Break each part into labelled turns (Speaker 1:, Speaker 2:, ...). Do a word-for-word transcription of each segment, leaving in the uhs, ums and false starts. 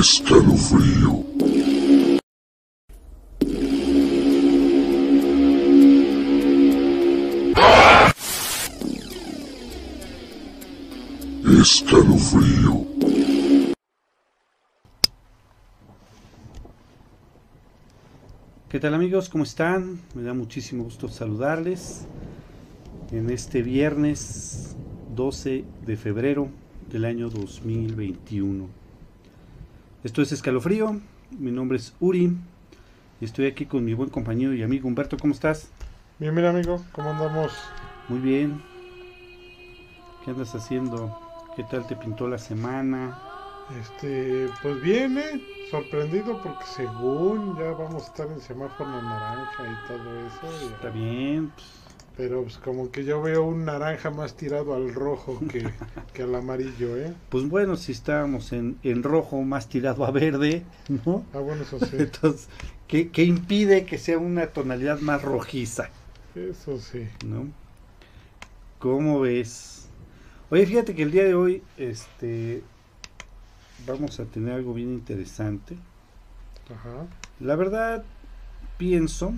Speaker 1: Escalofrío. Escalofrío.
Speaker 2: ¿Qué tal, amigos? ¿Cómo están? Me da muchísimo gusto saludarles en este viernes doce de febrero del año dos mil veintiuno. Esto es Escalofrío, mi nombre es Uri y estoy aquí con mi buen compañero y amigo Humberto. ¿Cómo estás?
Speaker 3: Bien, bien, amigo, ¿cómo andamos?
Speaker 2: Muy bien. ¿Qué andas haciendo? ¿Qué tal te pintó la semana?
Speaker 3: Este, pues bien, ¿eh? Sorprendido porque según ya vamos a estar en semáforo naranja y todo eso. Y,
Speaker 2: Está bien. Pues,
Speaker 3: pero pues como que yo veo un naranja más tirado al rojo que, que al amarillo, ¿eh?
Speaker 2: pues bueno, si estábamos en, en rojo más tirado a verde, ¿no?
Speaker 3: Ah, bueno, eso sí.
Speaker 2: Entonces, ¿qué, qué impide que sea una tonalidad más rojiza?
Speaker 3: Eso sí.
Speaker 2: ¿No? ¿Cómo ves? Oye, fíjate que el día de hoy, este, vamos a tener algo bien interesante.
Speaker 3: Ajá.
Speaker 2: La verdad, pienso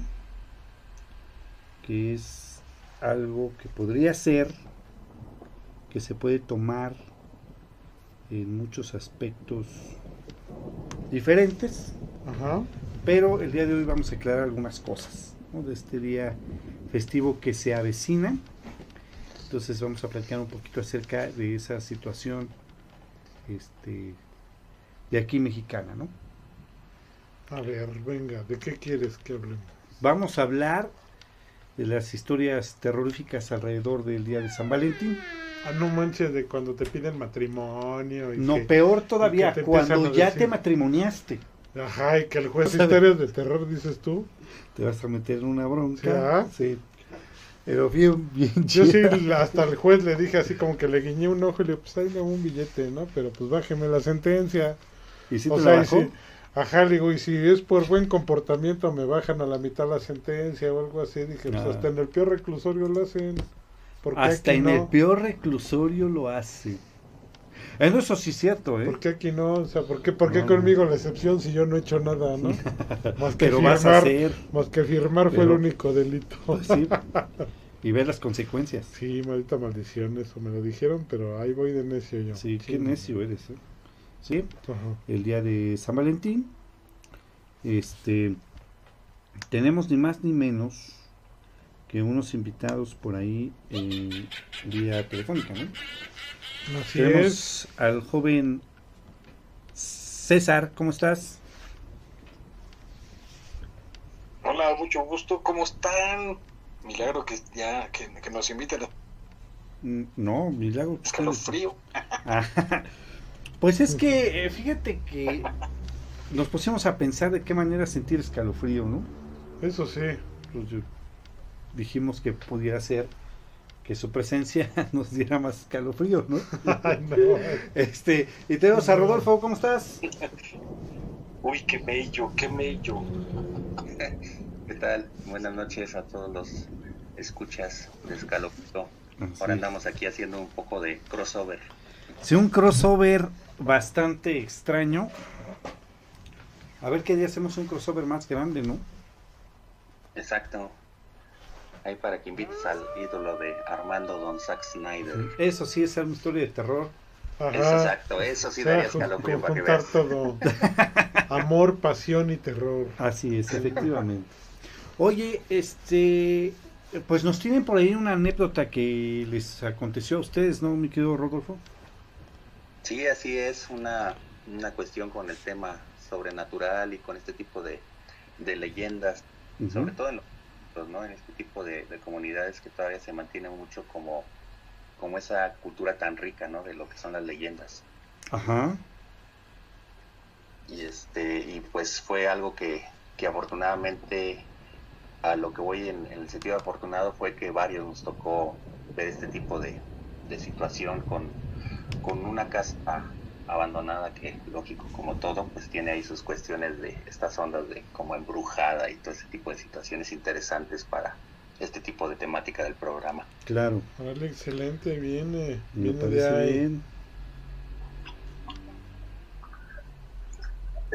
Speaker 2: que es algo que podría ser, que se puede tomar en muchos aspectos diferentes,
Speaker 3: Ajá.
Speaker 2: pero el día de hoy vamos a aclarar algunas cosas, ¿no? De este día festivo que se avecina. Entonces vamos a platicar un poquito acerca de esa situación este, de aquí mexicana, ¿no?
Speaker 3: A ver, venga, ¿de qué quieres que hablemos?
Speaker 2: Vamos a hablar de las historias terroríficas alrededor del día de San Valentín.
Speaker 3: Ah, no manches, de cuando te piden matrimonio. Y
Speaker 2: No,
Speaker 3: que,
Speaker 2: peor todavía,
Speaker 3: y que te
Speaker 2: cuando
Speaker 3: empiezan a
Speaker 2: ya
Speaker 3: decir-
Speaker 2: te matrimoniaste.
Speaker 3: Ajá, y que el juez
Speaker 2: O sea,
Speaker 3: historias de terror, dices tú.
Speaker 2: Te vas a meter en una bronca.
Speaker 3: ¿Sí, ah?
Speaker 2: Sí. Pero bien, bien
Speaker 3: Yo sí,
Speaker 2: chida.
Speaker 3: hasta el juez le dije así como que le guiñé un ojo y le dije, pues ahí le hago un billete, ¿no? Pero pues bájeme la sentencia.
Speaker 2: ¿Y si
Speaker 3: O
Speaker 2: te
Speaker 3: sea,
Speaker 2: la
Speaker 3: y
Speaker 2: bajó?
Speaker 3: si, ajá, le digo, y si es por buen comportamiento me bajan a la mitad la sentencia o algo así. Dije, pues
Speaker 2: Ah.
Speaker 3: hasta en el peor reclusorio lo hacen. ¿Por qué
Speaker 2: Hasta
Speaker 3: aquí
Speaker 2: en
Speaker 3: no?
Speaker 2: el peor reclusorio lo hace. Eso, eso sí es cierto, ¿eh?
Speaker 3: ¿Por qué aquí no? O sea, ¿por qué, por qué
Speaker 2: No,
Speaker 3: conmigo la excepción si yo no he hecho nada, no? Más que
Speaker 2: Pero vas a
Speaker 3: firmar,
Speaker 2: hacer.
Speaker 3: más que firmar fue
Speaker 2: Pero-
Speaker 3: el único delito.
Speaker 2: Pues sí. Y ver las consecuencias.
Speaker 3: Sí, maldita maldición, eso me lo dijeron, pero ahí voy de necio yo.
Speaker 2: Sí, qué
Speaker 3: Sí.
Speaker 2: necio eres, ¿eh? Sí,
Speaker 3: Ajá.
Speaker 2: el día de San Valentín. Este. Tenemos ni más ni menos que unos invitados por ahí en vía telefónica, ¿no?
Speaker 3: Así
Speaker 2: Tenemos
Speaker 3: es.
Speaker 2: al joven César, ¿cómo estás?
Speaker 4: Hola, mucho gusto, ¿cómo están? Milagro que ya que, que nos inviten a
Speaker 2: Mm, No, milagro.
Speaker 4: Escalofrío.
Speaker 2: Ah, pues es que, eh, fíjate que nos pusimos a pensar de qué manera sentir escalofrío, ¿no?
Speaker 3: Eso sí.
Speaker 2: Pues yo- dijimos que pudiera ser que su presencia nos diera más escalofrío, ¿no?
Speaker 3: Ay, no.
Speaker 2: Este, y tenemos a Rodolfo, ¿cómo estás?
Speaker 4: Uy, qué bello, qué bello.
Speaker 5: ¿Qué tal? Buenas noches a todos los escuchas de Escalofrío. Ahora
Speaker 2: Sí.
Speaker 5: andamos aquí haciendo un poco de crossover.
Speaker 2: Sí, un crossover bastante extraño. A ver qué día hacemos un crossover más grande, ¿no?
Speaker 5: Exacto. Ahí para que invites al ídolo de Armando Don Zack Snyder.
Speaker 2: Eso sí es una historia de terror.
Speaker 5: Eso
Speaker 3: Ajá.
Speaker 5: exacto, eso sí
Speaker 3: O sea,
Speaker 5: daría
Speaker 3: jun-
Speaker 5: escalofrío para que
Speaker 3: juntar
Speaker 5: veas.
Speaker 3: todo. Amor, pasión y terror.
Speaker 2: Así es, efectivamente. Oye, este, pues nos tienen por ahí una anécdota que les aconteció a ustedes, ¿no, mi querido Rodolfo?
Speaker 5: Sí, así es, una, una cuestión con el tema sobrenatural y con este tipo de, de leyendas,
Speaker 2: Ujú.
Speaker 5: sobre todo en, los, ¿no? en este tipo de, de comunidades que todavía se mantienen mucho como, como esa cultura tan rica, ¿no? De lo que son las leyendas.
Speaker 2: Ajá.
Speaker 5: Y este y pues fue algo que, que afortunadamente, a lo que voy en, en el sentido afortunado, fue que varios nos tocó ver este tipo de, de situación con, con una casa abandonada que, lógico, como todo, pues tiene ahí sus cuestiones de estas ondas de como embrujada y todo ese tipo de situaciones interesantes para este tipo de temática del programa.
Speaker 2: Claro,
Speaker 3: Vale, excelente, viene.
Speaker 2: me
Speaker 3: Viene de
Speaker 2: parece
Speaker 3: ahí.
Speaker 2: bien.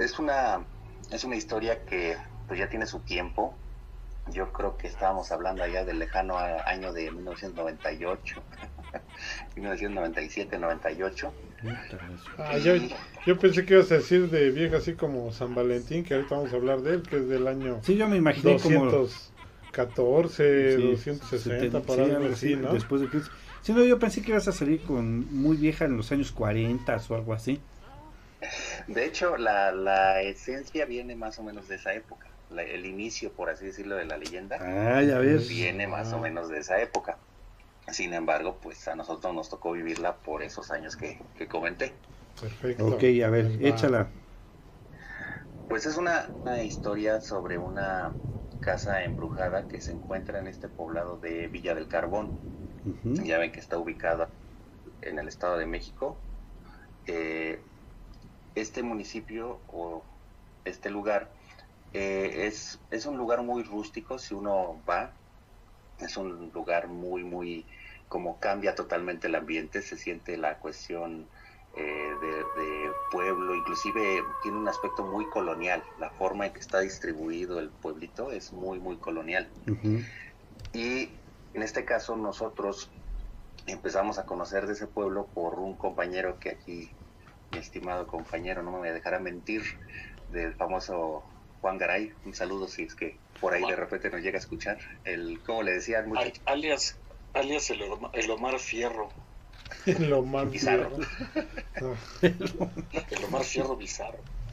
Speaker 5: es una, es una historia que pues ya tiene su tiempo. Yo creo que estábamos hablando allá del lejano año de mil novecientos noventa y ocho, mil novecientos noventa y siete, noventa y ocho.
Speaker 3: Ah, yo, yo pensé que ibas a decir de vieja así como San Valentín, que ahorita vamos a hablar de él, que es del año
Speaker 2: Sí, yo me imaginé
Speaker 3: doscientos catorce,
Speaker 2: como... sí,
Speaker 3: doscientos sesenta,
Speaker 2: setenta,
Speaker 3: para
Speaker 2: sí,
Speaker 3: algo
Speaker 2: algo
Speaker 3: así,
Speaker 2: así,
Speaker 3: ¿no?
Speaker 2: después de Cristo. Sí, no, yo pensé que ibas a salir con muy vieja en los años cuarenta o algo así.
Speaker 5: De hecho, la, la esencia viene más o menos de esa época. La, el inicio, por así decirlo, de la leyenda
Speaker 2: Ah, ya ves.
Speaker 5: viene más o menos de esa época. Sin embargo, pues a nosotros nos tocó vivirla por esos años que, que comenté.
Speaker 3: Perfecto.
Speaker 2: Ok, a ver,
Speaker 3: Pues va.
Speaker 2: échala.
Speaker 5: Pues es una, una historia sobre una casa embrujada que se encuentra en este poblado de Villa del Carbón.
Speaker 2: Ujú.
Speaker 5: Ya ven que está ubicada en el Estado de México. Eh, este municipio o este lugar eh, es, es un lugar muy rústico. Si uno va, es un lugar muy, muy, como cambia totalmente el ambiente, se siente la cuestión eh, de, de pueblo, inclusive tiene un aspecto muy colonial. La forma en que está distribuido el pueblito es muy, muy colonial.
Speaker 2: Ujú.
Speaker 5: Y en este caso nosotros empezamos a conocer de ese pueblo por un compañero que aquí, mi estimado compañero, no me dejará mentir, del famoso Juan Garay. Un saludo si es que por ahí de repente nos llega a escuchar. El, ¿cómo le decían? Mucho?
Speaker 4: Al- alias, alias el, Oma- el Omar Fierro.
Speaker 3: Lo más
Speaker 5: Bizarro.
Speaker 3: No.
Speaker 4: El Omar Fierro bizarro.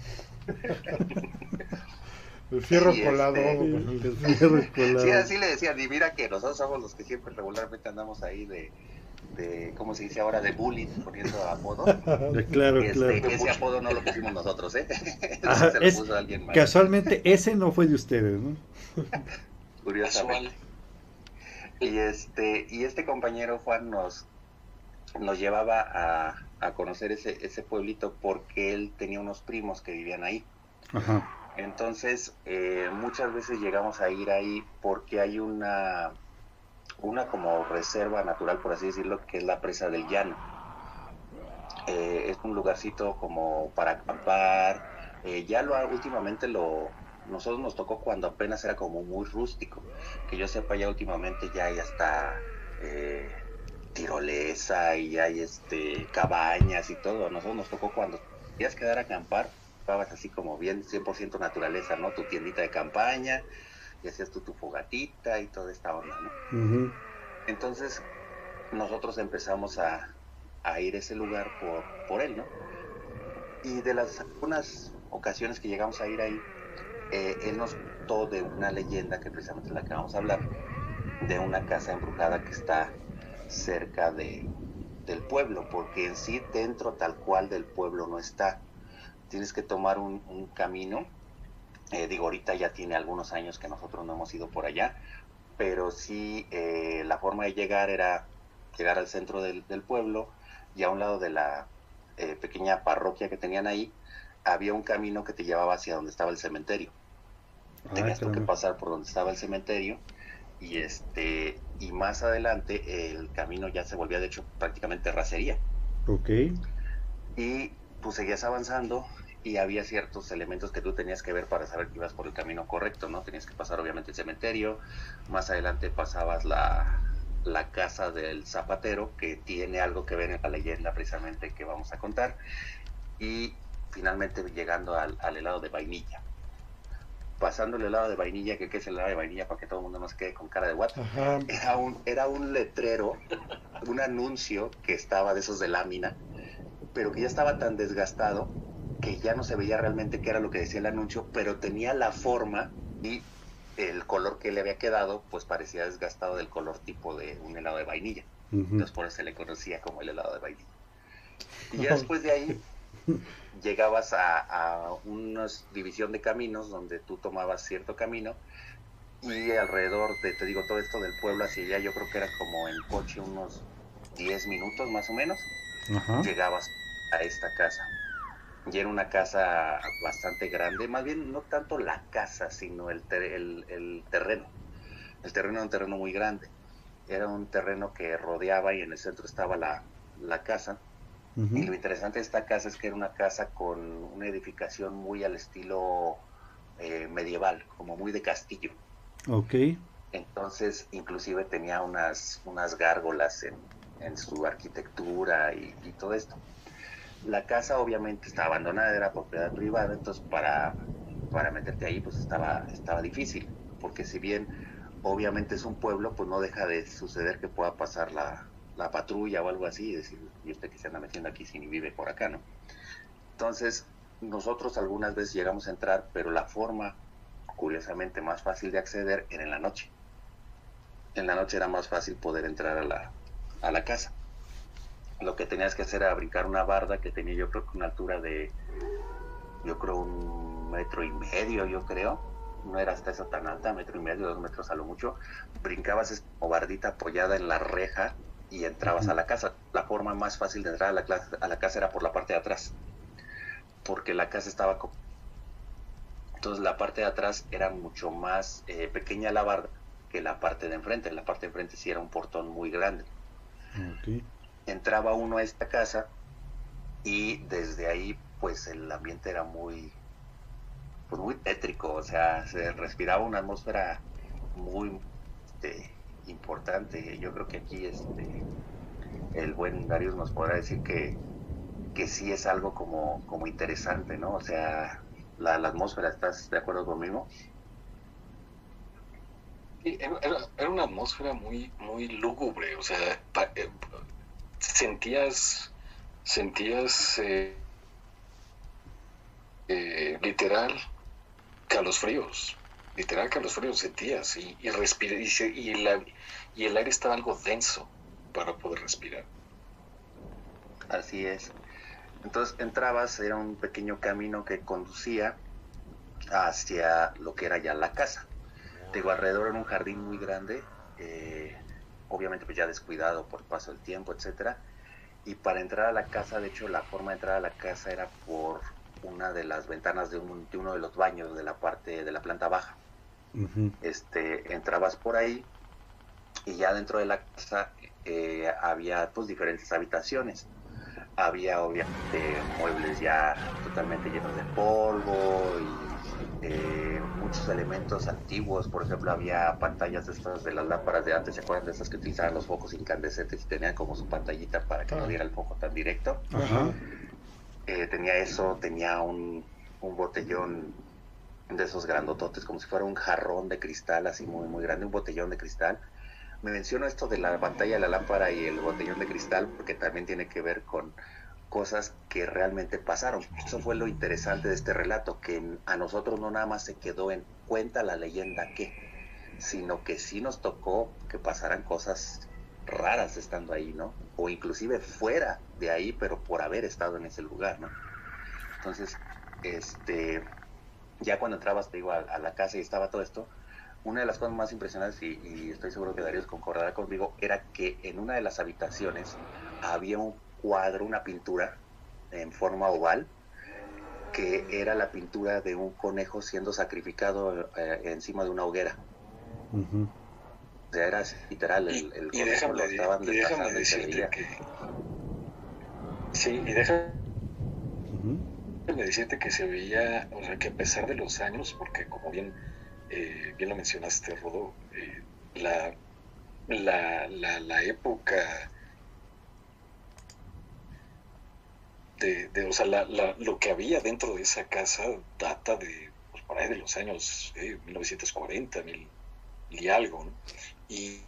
Speaker 3: El fierro
Speaker 5: Sí,
Speaker 3: colado.
Speaker 5: este,
Speaker 2: El fierro colado.
Speaker 5: Sí, así le decían. Y mira que nosotros somos los que siempre regularmente andamos ahí de, de ¿cómo se dice ahora? De bullying, poniendo apodo.
Speaker 2: Eh, Claro,
Speaker 5: Este,
Speaker 2: claro.
Speaker 5: ese apodo no lo pusimos nosotros, ¿eh? Ese
Speaker 2: Ajá,
Speaker 5: se lo
Speaker 2: es-
Speaker 5: puso alguien más,
Speaker 2: Casualmente, ese no fue de ustedes, ¿no?
Speaker 5: curiosamente.
Speaker 4: Casual.
Speaker 5: Y este, y este compañero Juan nos, nos llevaba a, a conocer ese, ese pueblito porque él tenía unos primos que vivían ahí.
Speaker 2: Ajá.
Speaker 5: Entonces, eh, muchas veces llegamos a ir ahí porque hay una, una como reserva natural, por así decirlo, que es la Presa del Llano. Eh, es un lugarcito como para acampar. Eh, ya lo últimamente lo nosotros nos tocó cuando apenas era como muy rústico. Que yo sepa, ya últimamente ya hay hasta eh, tirolesa y ya hay este cabañas y todo. A nosotros nos tocó cuando querías quedar a acampar, estabas así como bien cien por ciento naturaleza, ¿no? Tu tiendita de campaña, y hacías tú tu fogatita y toda esta onda, ¿no?
Speaker 2: Ujú.
Speaker 5: Entonces nosotros empezamos a, a ir a ese lugar por, por él, ¿no? Y de las algunas ocasiones que llegamos a ir ahí, eh, él nos contó de una leyenda que precisamente es la que vamos a hablar, de una casa embrujada que está cerca de, del pueblo, porque en sí dentro tal cual del pueblo no está. Tienes que tomar un, un camino, eh, digo, ahorita ya tiene algunos años que nosotros no hemos ido por allá, pero sí eh, la forma de llegar era llegar al centro del, del pueblo, y a un lado de la eh, pequeña parroquia que tenían ahí, había un camino que te llevaba hacia donde estaba el cementerio.
Speaker 2: Ah,
Speaker 5: Tenías tú que
Speaker 2: caramba.
Speaker 5: pasar por donde estaba el cementerio, y este y más adelante el camino ya se volvía de hecho prácticamente terracería,
Speaker 2: Ok.
Speaker 5: y pues seguías avanzando y había ciertos elementos que tú tenías que ver para saber que ibas por el camino correcto, ¿no? Tenías que pasar obviamente el cementerio, más adelante pasabas la, la casa del zapatero, que tiene algo que ver en la leyenda precisamente que vamos a contar, y finalmente llegando al, al helado de vainilla. Pasando el helado de vainilla, que qué es el helado de vainilla para que todo el mundo no se quede con cara de what,
Speaker 3: Ajá.
Speaker 5: era un, era un letrero, un anuncio que estaba de esos de lámina, pero que ya estaba tan desgastado que ya no se veía realmente qué era lo que decía el anuncio, pero tenía la forma y el color que le había quedado, pues parecía desgastado del color tipo de un helado de vainilla.
Speaker 2: Ujú.
Speaker 5: Entonces por eso se le conocía como el helado de vainilla. Y ya después de ahí llegabas a, a una división de caminos donde tú tomabas cierto camino, y alrededor de, te digo, todo esto del pueblo hacia allá, yo creo que era como en coche unos diez minutos más o menos,
Speaker 2: Ajá.
Speaker 5: llegabas a esta casa. Y era una casa bastante grande, más bien no tanto la casa, sino el, ter el, el terreno. El terreno era un terreno muy grande. Era un terreno que rodeaba, y en el centro estaba la, la casa.
Speaker 2: Uh-huh.
Speaker 5: Y lo interesante de esta casa es que era una casa con una edificación muy al estilo eh, medieval, como muy de castillo.
Speaker 2: Ok.
Speaker 5: Entonces, inclusive tenía unas, unas gárgolas en, en su arquitectura y, y todo esto. La casa obviamente está abandonada, era propiedad privada, entonces para, para meterte ahí pues estaba, estaba difícil, porque si bien obviamente es un pueblo, pues no deja de suceder que pueda pasar la, la patrulla o algo así y decir, ¿y usted qué se anda metiendo aquí si ni vive por acá, no? Entonces, nosotros algunas veces llegamos a entrar, pero la forma, curiosamente, más fácil de acceder era en la noche. En la noche era más fácil poder entrar a la, a la casa. Lo que tenías que hacer era brincar una barda que tenía yo creo que una altura de, yo creo un metro y medio, yo creo. No era hasta eso tan alta, metro y medio, dos metros a lo mucho. Brincabas esa bardita apoyada en la reja y entrabas uh-huh. a la casa. La forma más fácil de entrar a la, clase, a la casa era por la parte de atrás, porque la casa estaba... Co- Entonces la parte de atrás era mucho más eh, pequeña la barda que la parte de enfrente. La parte de enfrente sí era un portón muy grande.
Speaker 2: Okay.
Speaker 5: Entraba uno a esta casa y desde ahí pues el ambiente era muy pues muy tétrico, o sea, se respiraba una atmósfera muy este, importante. Yo creo que aquí este el buen Darius nos podrá decir que, que sí es algo como, como interesante, ¿no? O sea, la, la atmósfera, ¿estás de acuerdo conmigo?
Speaker 4: Sí, era, era una atmósfera muy, muy lúgubre, o sea, pa, eh, sentías, sentías eh, eh, literal calosfríos, literal calosfríos sentías y, y, respira, y, se, y, la, y el aire estaba algo denso para poder respirar.
Speaker 5: Así es. Entonces entrabas, era un pequeño camino que conducía hacia lo que era ya la casa. Digo, alrededor era un jardín muy grande, eh, obviamente pues ya descuidado por el paso del tiempo, etcétera. Y para entrar a la casa, de hecho, la forma de entrar a la casa era por una de las ventanas de, un, de uno de los baños de la parte de la planta baja. Uh-huh. Este, entrabas por ahí y ya dentro de la casa eh, había pues diferentes habitaciones. Había obviamente muebles ya totalmente llenos de polvo y eh, muchos elementos antiguos. Por ejemplo, había pantallas de estas de las lámparas de antes, ¿se acuerdan de estas que utilizaban los focos incandescentes y tenían como su pantallita para que uh-huh. no diera el foco tan directo?
Speaker 2: Uh-huh.
Speaker 5: Eh, tenía eso, tenía un, un botellón de esos grandototes, como si fuera un jarrón de cristal, así muy, muy grande, un botellón de cristal. Me menciono esto de la pantalla, la lámpara y el botellón de cristal porque también tiene que ver con cosas que realmente pasaron. Eso fue lo interesante de este relato, que a nosotros no nada más se quedó en cuenta la leyenda que, sino que sí nos tocó que pasaran cosas raras estando ahí, ¿no? O inclusive fuera de ahí, pero por haber estado en ese lugar, ¿no? Entonces, este, ya cuando entrabas, te digo, a, a la casa y estaba todo esto, una de las cosas más impresionantes, y, y estoy seguro que Darius concordará conmigo, era que en una de las habitaciones había un cuadro, una pintura en forma oval, que era la pintura de un conejo siendo sacrificado eh, encima de una hoguera.
Speaker 2: Uh-huh.
Speaker 5: O sea, era literal, el, el
Speaker 4: y, y déjame,
Speaker 5: lo estaban
Speaker 4: y déjame decirte que... Sí, y déjame... Uh-huh. decirte que se veía, o sea, que a pesar de los años, porque como bien... Eh, bien lo mencionaste, Rodo, eh, la, la, la, la época de, de o sea, la, la, lo que había dentro de esa casa data de, pues, por ahí de los años eh, mil novecientos cuarenta, mil y algo, ¿no? Y,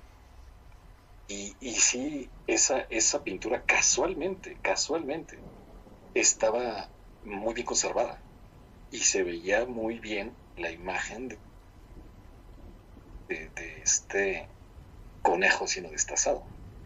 Speaker 4: y, y sí, esa, esa pintura casualmente, casualmente, estaba muy bien conservada y se veía muy bien la imagen de, de, de este conejo siendo destazado.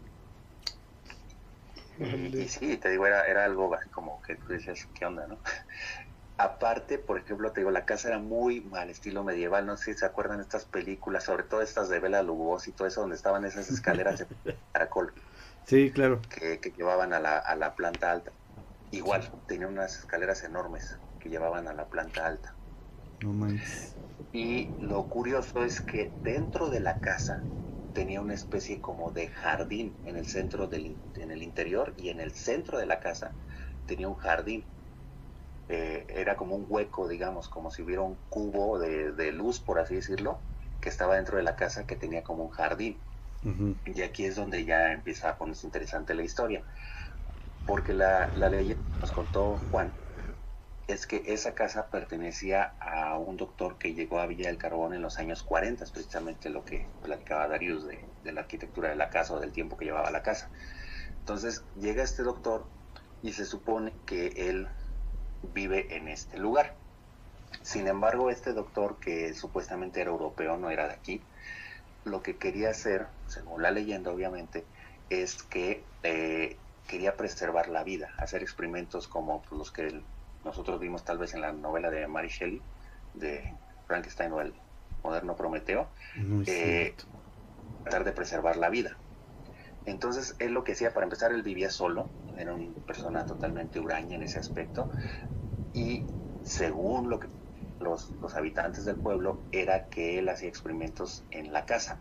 Speaker 5: Y, y sí, te digo, era, era algo como que tú dices, ¿qué onda, no? Aparte, por ejemplo, te digo, la casa era muy al estilo medieval, no sé si se acuerdan de estas películas, sobre todo estas de Bela Lugosi y todo eso, donde estaban esas escaleras de caracol.
Speaker 2: Sí, claro.
Speaker 5: Que, que llevaban a la, a la planta alta. Igual, tenía unas escaleras enormes que llevaban a la planta alta.
Speaker 2: No manches.
Speaker 5: Y lo curioso es que dentro de la casa tenía una especie como de jardín en el centro del, en el interior, y en el centro de la casa tenía un jardín. Eh, era como un hueco, digamos, como si hubiera un cubo de, de luz, por así decirlo, que estaba dentro de la casa, que tenía como un jardín. Uh-huh. Y aquí es donde ya empieza a ponerse interesante la historia, porque la, la leyenda que nos contó Juan es que esa casa pertenecía a un doctor que llegó a Villa del Carbón en los años cuarenta, precisamente lo que platicaba Darius de, de la arquitectura de la casa o del tiempo que llevaba la casa. Entonces llega este doctor y se supone que él vive en este lugar. Sin embargo, este doctor, que supuestamente era europeo, no era de aquí, lo que quería hacer, según la leyenda obviamente, es que eh, quería preservar la vida, hacer experimentos como los que él, nosotros vimos tal vez en la novela de Mary Shelley, de Frankenstein o el moderno Prometeo, eh, tratar de preservar la vida. Entonces, él lo que hacía, para empezar, él vivía solo, era una persona totalmente huraña en ese aspecto, y según lo que los, los habitantes del pueblo, era que él hacía experimentos en la casa.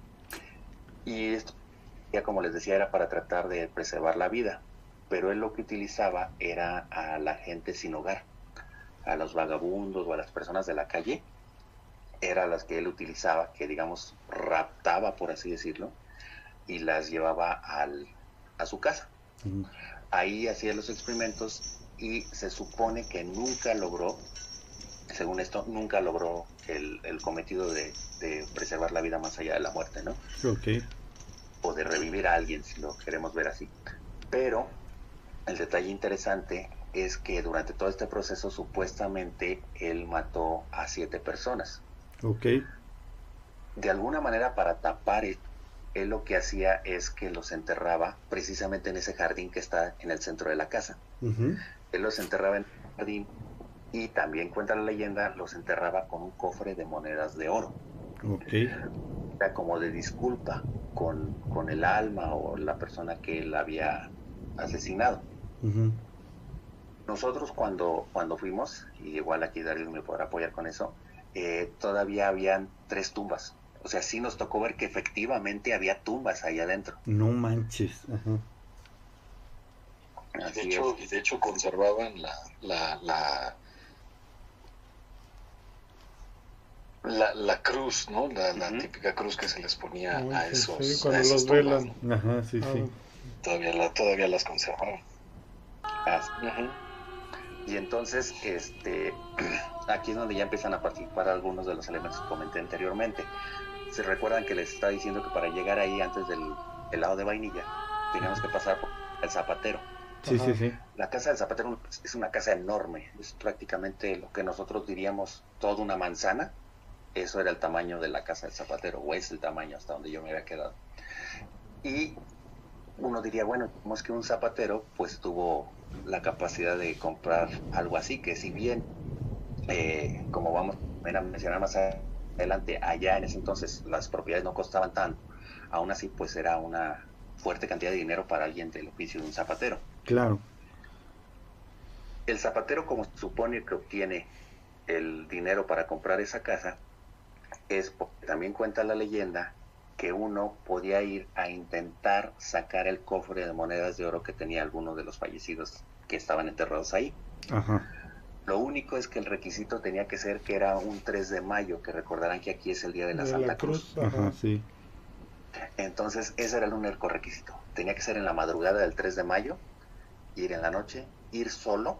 Speaker 5: Y esto, ya como les decía, era para tratar de preservar la vida. Pero él lo que utilizaba era a la gente sin hogar, a los vagabundos o a las personas de la calle, eran las que él utilizaba, que digamos raptaba, por así decirlo, y las llevaba al, a su casa. Mm. Ahí hacía los experimentos y se supone que nunca logró, según esto, nunca logró el, el cometido de, de preservar la vida más allá de la muerte, ¿no?
Speaker 2: Okay.
Speaker 5: O de revivir a alguien, si lo queremos ver así. Pero el detalle interesante es que durante todo este proceso supuestamente él mató a siete personas.
Speaker 2: Ok.
Speaker 5: De alguna manera, para tapar esto, él lo que hacía es que los enterraba precisamente en ese jardín que está en el centro de la casa. Uh-huh. Él los enterraba en el jardín y también, cuenta la leyenda, los enterraba con un cofre de monedas de oro.
Speaker 2: Ok.
Speaker 5: Era como de disculpa con, con el alma o la persona que él había asesinado. Uh-huh. Nosotros cuando, cuando fuimos, y igual aquí Darío me podrá apoyar con eso, eh, todavía habían tres tumbas. O sea, sí nos tocó ver que efectivamente había tumbas ahí adentro.
Speaker 2: No manches. Uh-huh.
Speaker 4: Y de hecho, y de hecho conservaban la la, la la la cruz, ¿no? La, la uh-huh. típica cruz que se les ponía Uy, a esos,
Speaker 3: sí, cuando
Speaker 4: a
Speaker 3: los velan.
Speaker 2: ¿No? Ajá, sí, ah. sí.
Speaker 4: Todavía la, todavía las conservaban.
Speaker 5: Uh-huh. Y entonces, este, aquí es donde ya empiezan a participar algunos de los elementos que comenté anteriormente. Se recuerdan que les estaba diciendo que para llegar ahí, antes del helado de vainilla, teníamos que pasar por el zapatero.
Speaker 2: Sí, Ajá. sí, sí.
Speaker 5: La casa del zapatero es una casa enorme, es prácticamente lo que nosotros diríamos toda una manzana. Eso era el tamaño de la casa del zapatero, o es el tamaño hasta donde yo me había quedado. Y uno diría, bueno, como es que un zapatero pues tuvo la capacidad de comprar algo así, que si bien, eh, como vamos a mencionar más adelante, allá en ese entonces las propiedades no costaban tanto, aún así pues era una fuerte cantidad de dinero para alguien del oficio de un zapatero.
Speaker 2: Claro.
Speaker 5: El zapatero, como se supone que obtiene el dinero para comprar esa casa, es porque también cuenta la leyenda que uno podía ir a intentar sacar el cofre de monedas de oro que tenía alguno de los fallecidos que estaban enterrados ahí.
Speaker 2: Ajá.
Speaker 5: Lo único es que el requisito tenía que ser que era un tres de mayo, que recordarán que aquí es el día de la de Santa la Cruz.
Speaker 2: Cruz. Ajá, sí.
Speaker 5: Entonces ese era el único requisito. Tenía que ser en la madrugada del tres de mayo, ir en la noche, ir solo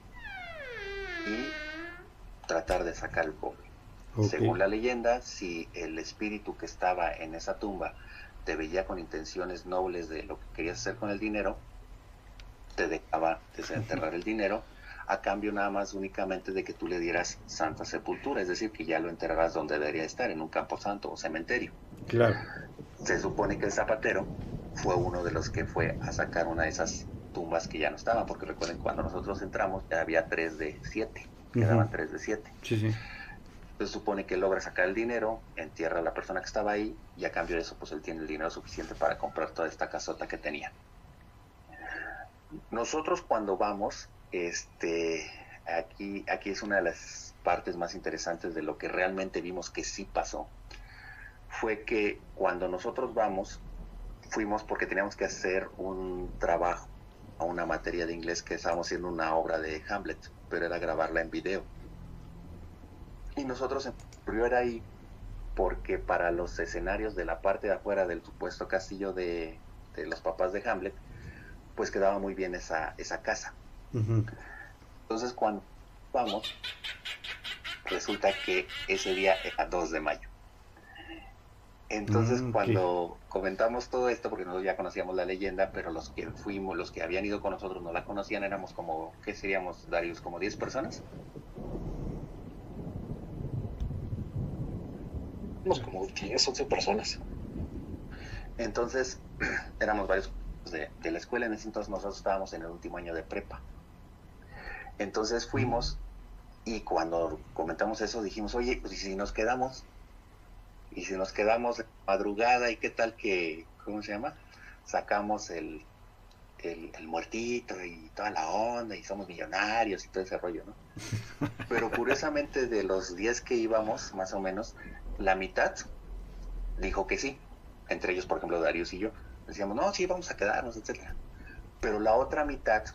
Speaker 5: y tratar de sacar el cofre. Okay. Según la leyenda, si el espíritu que estaba en esa tumba te veía con intenciones nobles de lo que querías hacer con el dinero, te dejaba desenterrar el dinero, a cambio nada más únicamente de que tú le dieras santa sepultura, es decir, que ya lo enterraras donde debería estar, en un camposanto o cementerio.
Speaker 2: Claro.
Speaker 5: Se supone que el zapatero fue uno de los que fue a sacar una de esas tumbas que ya no estaban, porque recuerden, cuando nosotros entramos ya había tres de siete, quedaban uh-huh. tres de siete.
Speaker 2: Sí, sí.
Speaker 5: Se supone que logra sacar el dinero, entierra a la persona que estaba ahí, y a cambio de eso pues él tiene el dinero suficiente para comprar toda esta casota que tenía. Nosotros cuando vamos, este, aquí, aquí es una de las partes más interesantes de lo que realmente vimos que sí pasó. fue que cuando nosotros vamos, fuimos porque teníamos que hacer un trabajo a una materia de inglés, que estábamos haciendo una obra de Hamlet, pero era grabarla en video. Y nosotros en era ahí porque para los escenarios de la parte de afuera del supuesto castillo de, de los papás de Hamlet, pues quedaba muy bien esa, esa casa.
Speaker 2: Uh-huh.
Speaker 5: Entonces cuando vamos, resulta que ese día era dos de mayo. Entonces, mm, cuando okay. comentamos todo esto, porque nosotros ya conocíamos la leyenda, pero los que fuimos, los que habían ido con nosotros no la conocían, éramos como, ¿qué seríamos, Darius? ¿Como diez personas?
Speaker 4: Éramos como diez, once personas.
Speaker 5: Entonces, éramos varios de, de la escuela. En ese entonces nosotros estábamos en el último año de prepa. Entonces fuimos, y cuando comentamos eso dijimos, oye, pues ¿y si nos quedamos? Y si nos quedamos de madrugada, ¿y qué tal que, cómo se llama? Sacamos el, el, el muertito y toda la onda, y somos millonarios y todo ese rollo, ¿no? Pero curiosamente, de los diez que íbamos, más o menos, la mitad dijo que sí. Entre ellos, por ejemplo, Darius y yo. Decíamos, no, sí, vamos a quedarnos, etcétera. Pero la otra mitad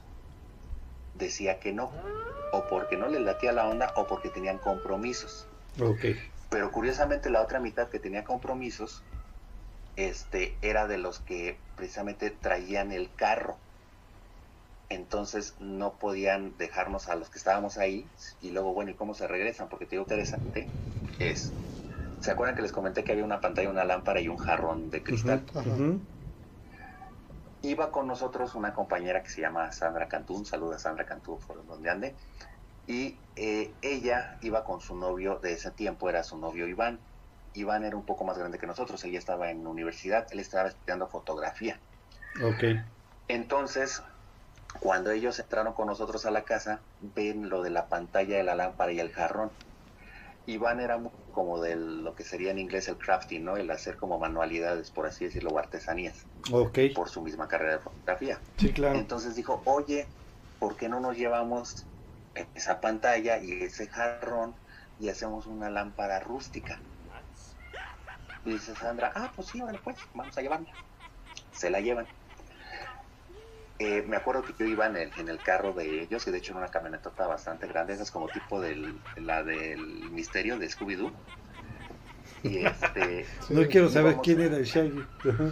Speaker 5: decía que no. O porque no les latía la onda, o porque tenían compromisos.
Speaker 2: Ok.
Speaker 5: Pero curiosamente la otra mitad que tenía compromisos este, era de los que precisamente traían el carro. Entonces no podían dejarnos a los que estábamos ahí. Y luego, bueno, ¿y cómo se regresan? Porque te digo, interesante es... ¿Se acuerdan que les comenté que había una pantalla, una lámpara y un jarrón de cristal?
Speaker 2: Uh-huh, uh-huh.
Speaker 5: Iba con nosotros una compañera que se llama Sandra Cantú. Saluda a Sandra Cantú por donde ande. Y eh, ella iba con su novio de ese tiempo, era su novio Iván. Iván era un poco más grande que nosotros, él ya estaba en universidad, él estaba estudiando fotografía.
Speaker 2: Ok.
Speaker 5: Entonces, cuando ellos entraron con nosotros a la casa, ven lo de la pantalla de la lámpara y el jarrón. Iván era muy como de lo que sería en inglés el crafting, ¿no? El hacer como manualidades, por así decirlo, o artesanías.
Speaker 2: Ok.
Speaker 5: Por su misma carrera de fotografía.
Speaker 2: Sí, claro.
Speaker 5: Entonces dijo, oye, ¿por qué no nos llevamos esa pantalla y ese jarrón y hacemos una lámpara rústica? Y dice Sandra, ah, pues sí, bueno, pues, vamos a llevarla. Se la llevan. Eh, me acuerdo que yo iba en el, en el carro de ellos, que de hecho era una camionetota bastante grande, esas como tipo del, la del misterio de Scooby-Doo. Y este...
Speaker 2: No quiero saber
Speaker 5: íbamos...
Speaker 2: quién era el Shaggy.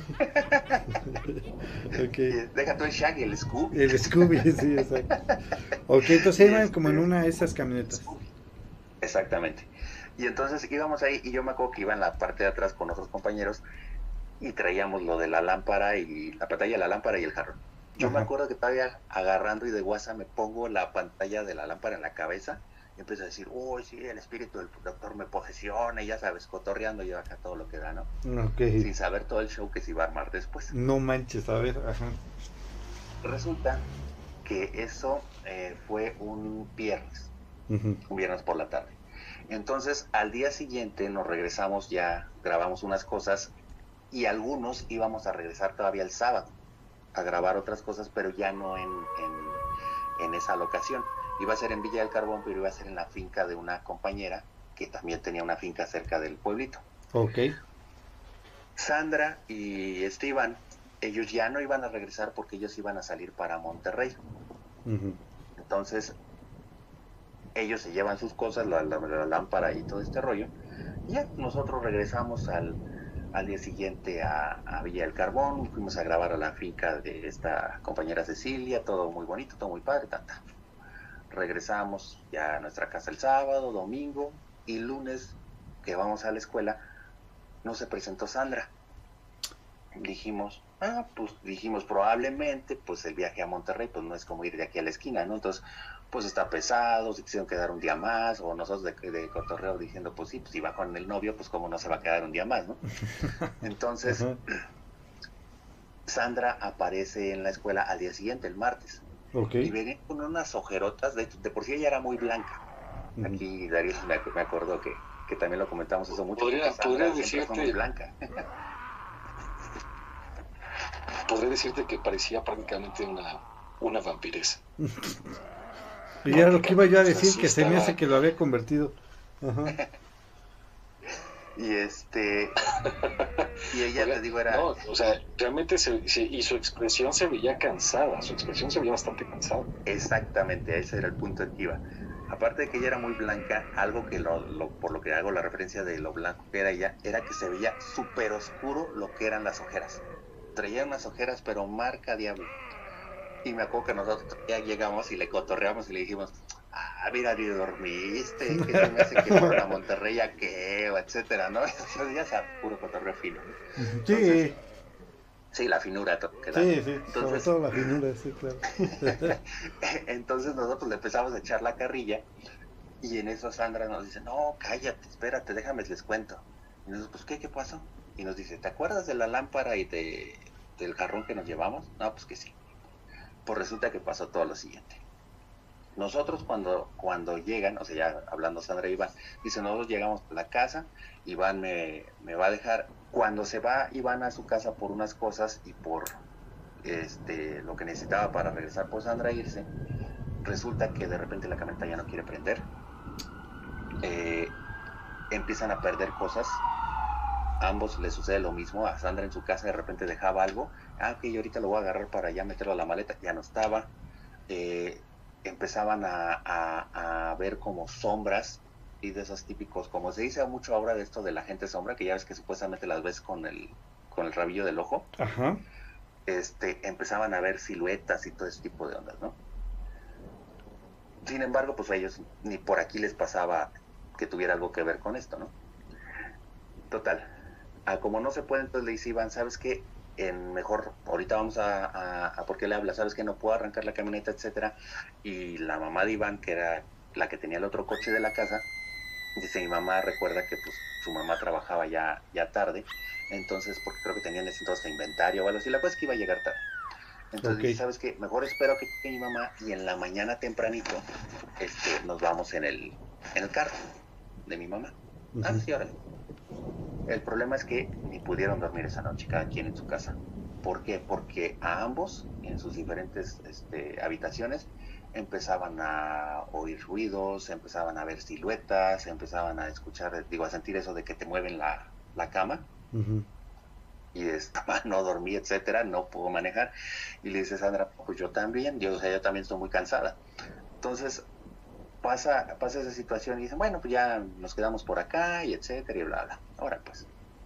Speaker 2: Okay.
Speaker 5: Deja tú el Shaggy, el Scooby.
Speaker 2: El Scooby, sí, exacto. Ok, entonces iban este... como en una de esas camionetas.
Speaker 5: Exactamente. Y entonces íbamos ahí, y yo me acuerdo que iba en la parte de atrás con otros compañeros, y traíamos lo de la lámpara, y la pantalla, la lámpara y el jarrón. Yo Ajá. me acuerdo que todavía agarrando y de WhatsApp me pongo la pantalla de la lámpara en la cabeza y empiezo a decir, uy, sí, el espíritu del doctor me posesiona, y ya sabes, cotorreando yo acá todo lo que da, ¿no?
Speaker 2: Okay.
Speaker 5: Sin saber todo el show que se iba a armar después.
Speaker 2: No manches, a ver, ajá.
Speaker 5: Resulta que eso eh, fue un viernes,
Speaker 2: uh-huh.
Speaker 5: un viernes por la tarde. Entonces, al día siguiente nos regresamos, ya grabamos unas cosas, y algunos íbamos a regresar todavía el sábado a grabar otras cosas, pero ya no en, en, en esa locación. Iba a ser en Villa del Carbón, pero iba a ser en la finca de una compañera que también tenía una finca cerca del pueblito.
Speaker 2: Ok.
Speaker 5: Sandra y Esteban, ellos ya no iban a regresar porque ellos iban a salir para Monterrey.
Speaker 2: Uh-huh.
Speaker 5: Entonces, ellos se llevan sus cosas, la, la, la lámpara y todo este rollo, y ya nosotros regresamos al al día siguiente a, a Villa del Carbón, fuimos a grabar a la finca de esta compañera Cecilia, todo muy bonito, todo muy padre, tanta. Regresamos ya a nuestra casa el sábado, domingo, y lunes que vamos a la escuela, no se presentó Sandra. Dijimos, ah, pues dijimos probablemente, pues el viaje a Monterrey, pues no es como ir de aquí a la esquina, ¿no? Entonces, pues está pesado, se quisieron quedar un día más, o nosotros de, de cotorreo diciendo, pues sí, pues si va con el novio, pues como no se va a quedar un día más, ¿no? Entonces, uh-huh. Sandra aparece en la escuela al día siguiente, el martes,
Speaker 2: okay.
Speaker 5: y venía con unas ojerotas, de, de por sí ella era muy blanca. Uh-huh. Aquí Darius me, me acordó que, que también lo comentamos eso mucho.
Speaker 4: Podría, podría decirte...
Speaker 5: muy blanca.
Speaker 4: Podría decirte que parecía prácticamente una, una vampiresa.
Speaker 2: Y era lo que iba yo a decir, que se me hace que lo había convertido. Ajá.
Speaker 5: Y este y ella,
Speaker 4: Oiga,
Speaker 5: te digo, era...
Speaker 4: No, o sea, realmente se, se- y su expresión se veía cansada, su expresión se veía bastante cansada.
Speaker 5: Exactamente, ese era el punto en que iba. Aparte de que ella era muy blanca, algo que lo, lo- por lo que hago la referencia de lo blanco que era ella, era que se veía súper oscuro lo que eran las ojeras. Traía unas ojeras, pero marca diablo. Y me acuerdo que nosotros ya llegamos y le cotorreamos y le dijimos, ah, mira, ni dormiste, que se me hace que fueron a Monterrey a qué, o etcétera, ¿no? Esos días a puro cotorreo fino. Entonces,
Speaker 3: Sí,
Speaker 5: sí, la finura to- que da.
Speaker 3: sí, sí, sobre
Speaker 5: Entonces,
Speaker 3: todo la finura, sí, claro.
Speaker 5: entonces nosotros le empezamos a echar la carrilla y en eso Sandra nos dice, no, cállate, espérate, déjame les cuento. Y nosotros, pues, ¿qué, qué pasó? Y nos dice, ¿te acuerdas de la lámpara y de, del jarrón que nos llevamos? No, pues que sí. Pues resulta que pasó todo lo siguiente. Nosotros cuando, cuando llegan, o sea, ya hablando Sandra y Iván, dice, nosotros llegamos a la casa, Iván me, me va a dejar. Cuando se va Iván a su casa por unas cosas y por este lo que necesitaba para regresar por Sandra a irse, resulta que de repente la camioneta ya no quiere prender. Eh, empiezan a perder cosas. A ambos les sucede lo mismo. A Sandra en su casa de repente dejaba algo. Ah, ok, yo ahorita lo voy a agarrar para ya meterlo a la maleta. Ya no estaba. Eh, empezaban a, a, a ver como sombras y de esos típicos, como se dice mucho ahora de esto de la gente sombra, que ya ves que supuestamente las ves con el, con el rabillo del ojo.
Speaker 3: Ajá.
Speaker 5: Este, empezaban a ver siluetas y todo ese tipo de ondas, ¿no? Sin embargo, pues a ellos ni por aquí les pasaba que tuviera algo que ver con esto, ¿no? Total, ah, como no se puede, entonces le dice Iván, ¿sabes qué? En mejor, ahorita vamos a, a, a por qué le habla, ¿sabes qué? No puedo arrancar la camioneta, etcétera. Y la mamá de Iván, que era la que tenía el otro coche de la casa, dice, mi mamá recuerda que pues su mamá trabajaba ya, ya tarde, entonces, porque creo que tenían ese entonces inventario o algo así, la cosa es que iba a llegar tarde. Entonces
Speaker 3: Ok.
Speaker 5: dice, ¿sabes qué? Mejor espero que llegue mi mamá y en la mañana tempranito este, nos vamos en el, en el carro de mi mamá.
Speaker 3: Ujú.
Speaker 5: Ah, sí, órale. El problema es que ni pudieron dormir esa noche, cada quien en su casa. ¿Por qué? Porque a ambos, en sus diferentes este, habitaciones, empezaban a oír ruidos, empezaban a ver siluetas, empezaban a escuchar, digo, a sentir eso de que te mueven la, la cama.
Speaker 3: Ujú.
Speaker 5: Y estaba, no dormí, etcétera, no puedo manejar. Y le dice Sandra, pues yo también, yo, o sea, yo también estoy muy cansada. Entonces pasa, pasa esa situación y dicen, bueno, pues ya nos quedamos por acá y etcétera y bla, bla. Ahora pues,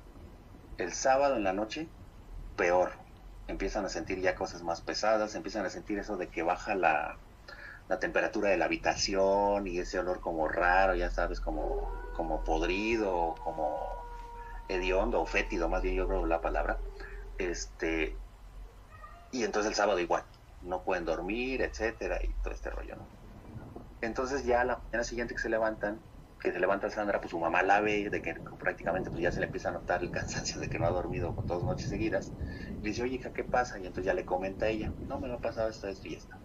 Speaker 5: el sábado en la noche, peor. Empiezan a sentir ya cosas más pesadas, empiezan a sentir eso de que baja la, la temperatura de la habitación y ese olor como raro, ya sabes, como, como podrido, como hediondo o fétido, más bien yo creo la palabra. Este, y entonces el sábado igual, no pueden dormir, etcétera, y todo este rollo, ¿no? Entonces ya la mañana siguiente que se levantan, que se levanta Sandra, pues su mamá la ve, de que prácticamente pues ya se le empieza a notar el cansancio de que no ha dormido por dos noches seguidas. Le dice, oye, hija, ¿qué pasa? Y entonces ya le comenta a ella, no, me lo ha pasado esto, esto y esto.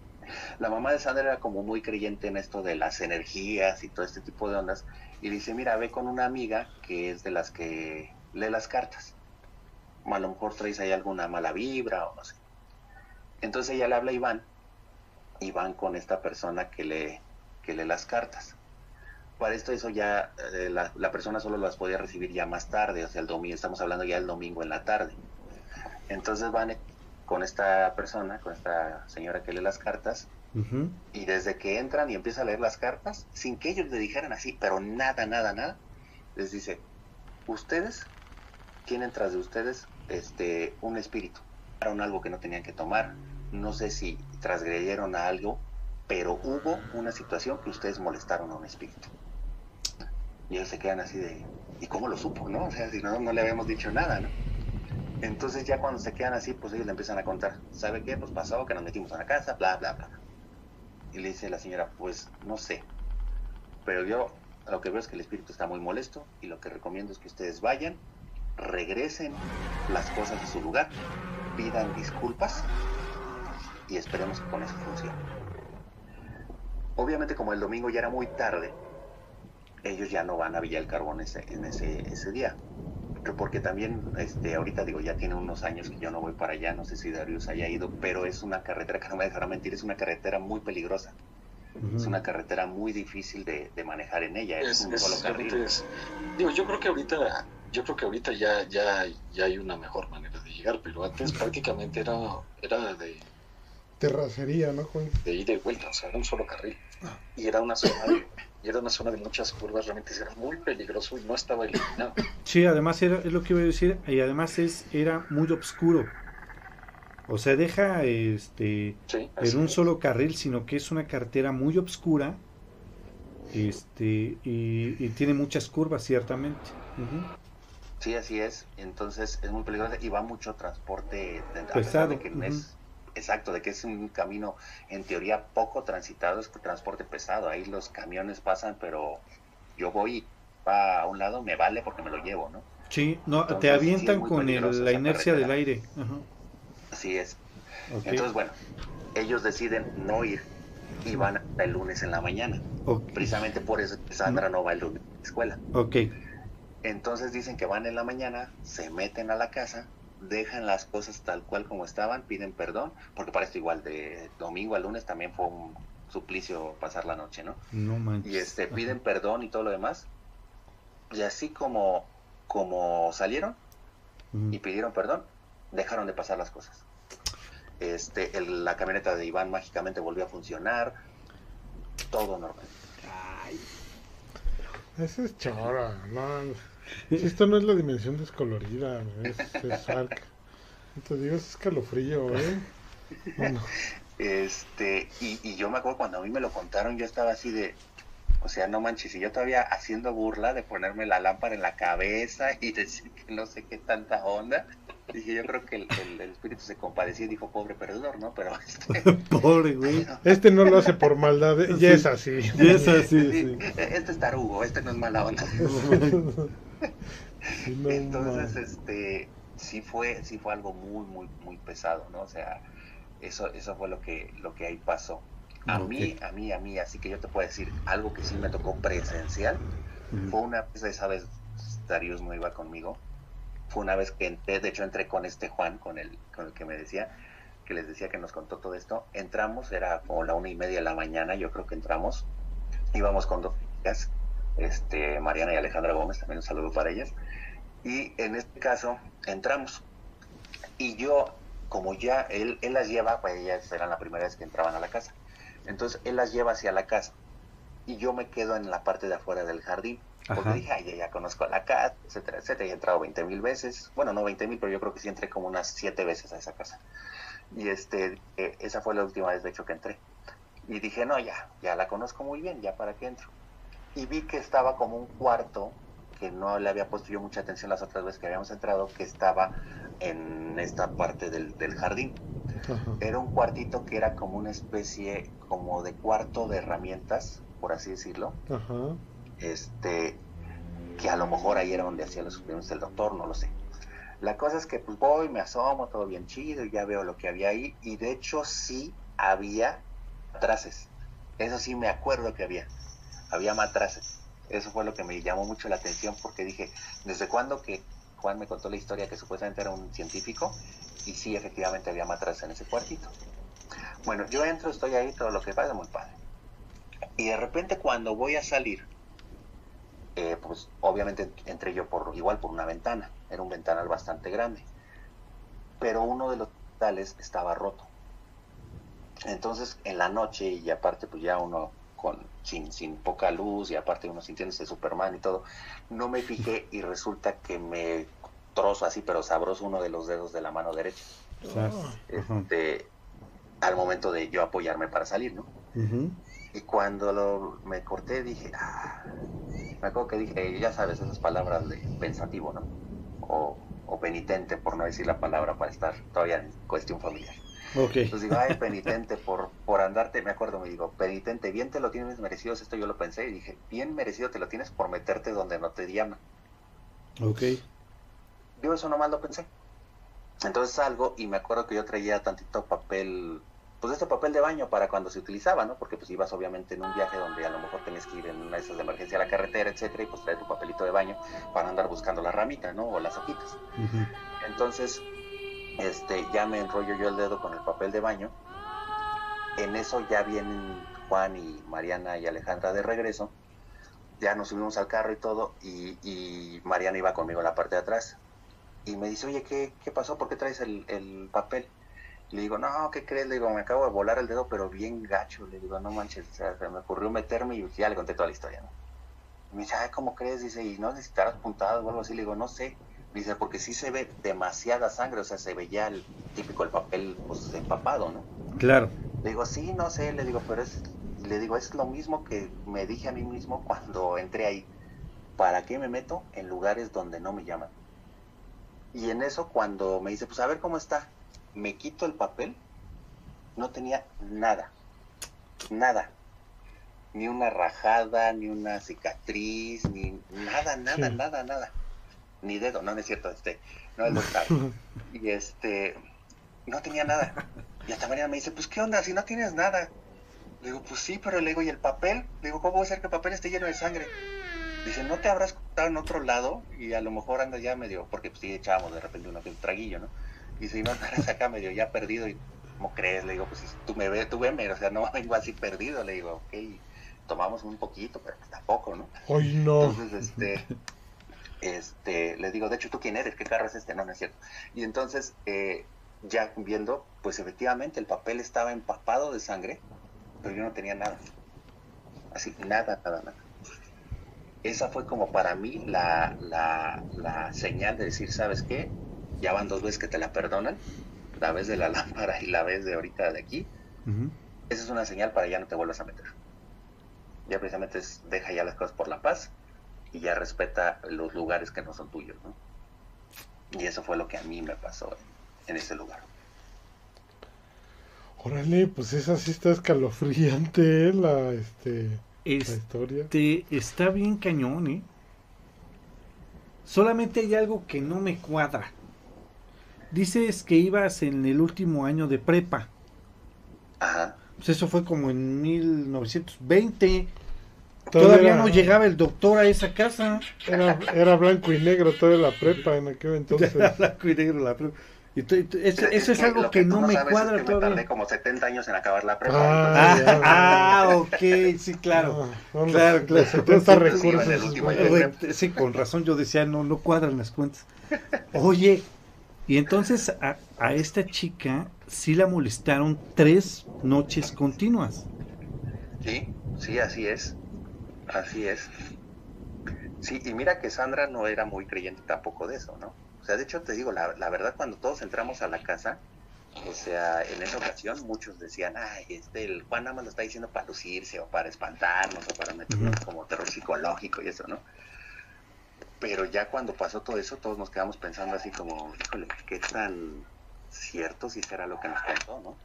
Speaker 5: La mamá de Sandra era como muy creyente en esto de las energías y todo este tipo de ondas, y dice, mira, ve con una amiga que es de las que lee las cartas. A lo mejor traes ahí alguna mala vibra o no sé. Entonces ella le habla a Iván, y van con esta persona que lee, que lee las cartas. Para esto eso ya, eh, la, la persona solo las podía recibir ya más tarde, o sea, el domingo, estamos hablando ya del domingo en la tarde. Entonces van con esta persona, con esta señora que lee las cartas,
Speaker 3: Ujú.
Speaker 5: y desde que entran y empieza a leer las cartas, sin que ellos le dijeran así, pero nada, nada, nada, les dice, ustedes tienen tras de ustedes este, un espíritu, tomaron algo que no tenían que tomar, no sé si transgredieron a algo, pero hubo una situación que ustedes molestaron a un espíritu. Y ellos se quedan así de, ¿y cómo lo supo, no? O sea, si no, no le habíamos dicho nada, ¿no? Entonces ya cuando se quedan así, pues ellos le empiezan a contar, ¿sabe qué? Pues pasó que nos metimos a la casa, bla, bla, bla. Y le dice la señora, pues no sé, pero yo lo que veo es que el espíritu está muy molesto y lo que recomiendo es que ustedes vayan, regresen las cosas a su lugar, pidan disculpas y esperemos que con eso funcione. Obviamente como el domingo ya era muy tarde, ellos ya no van a Villa del Carbón ese, en ese, ese día. Porque también, este, ahorita digo, ya tiene unos años que yo no voy para allá, no sé si Darius haya ido, pero es una carretera que no me dejará mentir, es una carretera muy peligrosa. Uh-huh. Es una carretera muy difícil de, de manejar en ella, es,
Speaker 4: es
Speaker 5: un
Speaker 4: es,
Speaker 5: solo carril.
Speaker 4: Es, digo, yo creo que ahorita, yo creo que ahorita ya, ya, ya hay una mejor manera de llegar, pero antes prácticamente era, era de
Speaker 3: terracería, ¿no, Juan?
Speaker 4: De ida y vuelta, o sea, era un solo carril. Y era una zona de, y era una zona de muchas curvas, realmente era muy peligroso y no estaba iluminado.
Speaker 2: Sí, además era, es lo que iba a decir, y además es, era muy oscuro. O sea, deja este
Speaker 4: sí,
Speaker 2: en un
Speaker 4: es.
Speaker 2: solo carril, sino que es una carretera muy oscura, este, y, y tiene muchas curvas, ciertamente. Uh-huh.
Speaker 5: Sí, así es. Entonces es muy peligroso y va mucho transporte de, a
Speaker 2: pesado.
Speaker 5: pesar de que
Speaker 2: Uh-huh.
Speaker 5: es exacto, de que es un camino en teoría poco transitado, es transporte pesado. Ahí los camiones pasan, pero yo voy va a un lado, me vale porque me lo llevo, ¿no?
Speaker 2: Sí, no,
Speaker 5: Entonces,
Speaker 2: te avientan
Speaker 5: sí
Speaker 2: con el, la inercia carretera. Del aire. Uh-huh.
Speaker 5: Así es.
Speaker 2: Okay.
Speaker 5: Entonces, bueno, ellos deciden no ir y van el lunes en la mañana.
Speaker 2: Okay.
Speaker 5: Precisamente por eso Sandra no, no va el lunes a la escuela.
Speaker 2: Ok.
Speaker 5: Entonces dicen que van en la mañana, se meten a la casa, dejan las cosas tal cual como estaban, piden perdón, porque para esto igual de domingo a lunes también fue un suplicio pasar la noche, ¿no?
Speaker 2: No manches.
Speaker 5: Y este, piden Ajá. perdón y todo lo demás. Y así como, como salieron uh-huh. y pidieron perdón, dejaron de pasar las cosas. Este, el, la camioneta de Iván mágicamente volvió a funcionar, todo normal.
Speaker 3: Ay. Ese es chora, no. Esto no es la dimensión descolorida, es, es arc. Te digo, es escalofrío, ¿eh? Bueno.
Speaker 5: Este, y, y yo me acuerdo cuando a mí me lo contaron, yo estaba así de, o sea, no manches, y yo todavía haciendo burla de ponerme la lámpara en la cabeza y decir que no sé qué tanta onda. Dije, yo creo que el, el, el espíritu se compadeció y dijo, pobre perdedor, ¿no? Pero este...
Speaker 2: pobre, güey.
Speaker 5: Bueno,
Speaker 3: este no lo hace por maldad, y es así.
Speaker 2: Y es así,
Speaker 5: sí. Este es tarugo, este no es mala onda. Sí, no, entonces, man. este, sí fue, sí fue algo muy, muy, muy pesado, ¿no? O sea, eso, eso fue lo que, lo que ahí pasó. A okay. mí, a mí, a mí, así que yo te puedo decir, algo que sí me tocó presencial, uh-huh. fue una vez, esa vez Darius no iba conmigo, fue una vez que entré, de hecho entré con este Juan, con el, con el que me decía, que les decía que nos contó todo esto, entramos, era como la una y media de la mañana, yo creo que entramos, íbamos con dos chicas, este, Mariana y Alejandra Gómez, también un saludo para ellas, y en este caso, entramos, y yo, como ya, él, él las lleva, pues ellas eran la primera vez que entraban a la casa, entonces él las lleva hacia la casa, y yo me quedo en la parte de afuera del jardín, porque Ajá. dije, ay, ya, ya conozco a la casa, etcétera, etcétera, y he entrado veinte mil veces, bueno, no veinte mil, pero yo creo que sí entré como unas siete veces a esa casa, y este, eh, esa fue la última vez, de hecho, que entré, y dije, no, ya, ya la conozco muy bien, ya para qué entro, y vi que estaba como un cuarto, que no le había puesto yo mucha atención las otras veces que habíamos entrado, que estaba en esta parte del, del jardín, Ajá. era un cuartito que era como una especie, como de cuarto de herramientas, por así decirlo, Ajá. este, que a lo mejor ahí era donde hacía los experimentos del doctor, no lo sé. La cosa es que pues voy, me asomo, todo bien chido, ya veo lo que había ahí, y de hecho sí había matraces, eso sí me acuerdo que había, había matraces, eso fue lo que me llamó mucho la atención, porque dije, ¿desde cuándo que Juan me contó la historia que supuestamente era un científico? Y sí, efectivamente había matraces en ese cuartito. Bueno, yo entro, estoy ahí, todo lo que pasa, muy padre. Y de repente cuando voy a salir, eh, pues obviamente entré yo por igual por una ventana, era un ventanal bastante grande, pero uno de los cristales estaba roto. Entonces en la noche, y aparte pues ya uno con sin, sin poca luz, y aparte uno sintiéndose Superman y todo, no me fijé y resulta que me trozo así, pero sabroso, uno de los dedos de la mano derecha.
Speaker 2: Oh.
Speaker 5: Este, al momento de yo apoyarme para salir, ¿no? Uh-huh. Y cuando lo, me corté dije, ah, me acuerdo que dije, ya sabes, esas palabras de pensativo, ¿no? O, o penitente, por no decir la palabra, para estar todavía en cuestión familiar.
Speaker 2: Okay.
Speaker 5: Entonces digo, ay, penitente por, por andarte, me acuerdo, me digo, penitente, bien te lo tienes merecido, esto yo lo pensé, y dije, bien merecido te lo tienes por meterte donde no te llaman.
Speaker 2: Ok.
Speaker 5: Yo eso nomás lo pensé. Entonces salgo y me acuerdo que yo traía tantito papel, pues este papel de baño para cuando se utilizaba, ¿no? Porque pues ibas obviamente en un viaje donde a lo mejor tenías que ir en una de esas de emergencia a la carretera, etcétera, y pues trae tu papelito de baño para andar buscando la ramita, ¿no? O las hojitas. Uh-huh. Entonces, este, ya me enrollo yo el dedo con el papel de baño. En eso ya vienen Juan y Mariana y Alejandra de regreso. Ya nos subimos al carro y todo, y, y Mariana iba conmigo en la parte de atrás. Y me dice, oye, ¿qué, qué pasó? ¿Por qué traes el, el papel? Le digo, no, ¿qué crees? Le digo, me acabo de volar el dedo, pero bien gacho. Le digo, no manches, o sea, se me ocurrió meterme y ya le conté toda la historia, ¿no? Y me dice, ay, ¿cómo crees? Dice, ¿y no necesitarás puntadas o algo así? Le digo, no sé. Me dice, porque sí se ve demasiada sangre, o sea, se veía el típico, el papel, pues, empapado, ¿no?
Speaker 2: Claro.
Speaker 5: Le digo, sí, no sé, le digo, pero es, le digo, es lo mismo que me dije a mí mismo cuando entré ahí. ¿Para qué me meto en lugares donde no me llaman? Y en eso, cuando me dice, pues a ver cómo está, me quito el papel, no tenía nada, nada, ni una rajada, ni una cicatriz, ni nada, nada,
Speaker 3: Sí.
Speaker 5: nada, nada, ni dedo, no, no es cierto, este, no es lo que sabe. Y este, no tenía nada. Y hasta Mariana me dice, pues qué onda, si no tienes nada. Le digo, pues sí, pero le digo, ¿y el papel? Le digo, ¿cómo puede ser que el papel esté lleno de sangre? Dice, ¿no te habrás cortado en otro lado? Y a lo mejor andas ya medio, porque pues sí echábamos de repente uno que un traguillo, ¿no? Dice, ¿y no andarás acá medio ya perdido? Y ¿cómo crees? Le digo, pues si tú me ves, tú veme, o sea, no vengo así perdido. Le digo, ok, tomamos un poquito, pero pues tampoco, ¿no?
Speaker 3: Hoy no.
Speaker 5: Entonces, este, este, le digo, de hecho, ¿tú quién eres? ¿Qué carro es este? No, no es cierto. Y entonces, eh, ya viendo, pues efectivamente el papel estaba empapado de sangre, pero yo no tenía nada. Así, nada, nada, nada. Esa fue como para mí la, la, la señal de decir, ¿sabes qué? Ya van dos veces que te la perdonan, la vez de la lámpara y la vez de ahorita de aquí.
Speaker 2: Uh-huh.
Speaker 5: Esa es una señal para ya no te vuelvas a meter. Ya precisamente es, deja ya las cosas por la paz y ya respeta los lugares que no son tuyos, ¿no? Y eso fue lo que a mí me pasó en, en ese lugar.
Speaker 3: Órale, pues esa sí está escalofriante, ¿eh? la, este,
Speaker 2: Es-
Speaker 3: la historia.
Speaker 2: Te está bien cañón, ¿eh? Solamente hay algo que no me cuadra. Dices que ibas en el último año de prepa.
Speaker 5: Ajá.
Speaker 2: Pues eso fue como en mil novecientos veinte.
Speaker 3: Todavía
Speaker 2: Todavía
Speaker 3: era-
Speaker 2: no llegaba el doctor a esa casa.
Speaker 3: Era, era blanco y negro toda la prepa en aquel entonces.
Speaker 2: Blanco y negro la prepa. Y tú- y tú- eso, eso es algo
Speaker 5: Lo
Speaker 2: que
Speaker 5: tú
Speaker 2: no me
Speaker 5: sabes
Speaker 2: cuadra
Speaker 5: es que me tardé
Speaker 2: todavía.
Speaker 5: como setenta años en acabar la prepa.
Speaker 3: Ah,
Speaker 5: entonces,
Speaker 3: ya,
Speaker 2: Ah, ah, ok, sí, claro.
Speaker 3: Ah, son
Speaker 2: Claro,
Speaker 3: los-
Speaker 2: claro.
Speaker 3: los setenta
Speaker 2: Sí,
Speaker 3: recursos.
Speaker 5: iba en el último año.
Speaker 2: Güey, sí, con razón yo decía, no, no cuadran las cuentas. Oye, y entonces a, a esta chica sí la molestaron tres noches continuas.
Speaker 5: Sí, sí, así es. Así es. Sí, y mira que Sandra no era muy creyente tampoco de eso, ¿no? O sea, de hecho te digo, la, la verdad cuando todos entramos a la casa, o sea, en esa ocasión muchos decían, ay, este, el Juan nada más lo está diciendo para lucirse o para espantarnos o para meternos
Speaker 2: Ujú.
Speaker 5: como terror psicológico y eso, ¿no? Pero ya cuando pasó todo eso, todos nos quedamos pensando así como, híjole, qué tan cierto si será lo que nos contó, ¿no?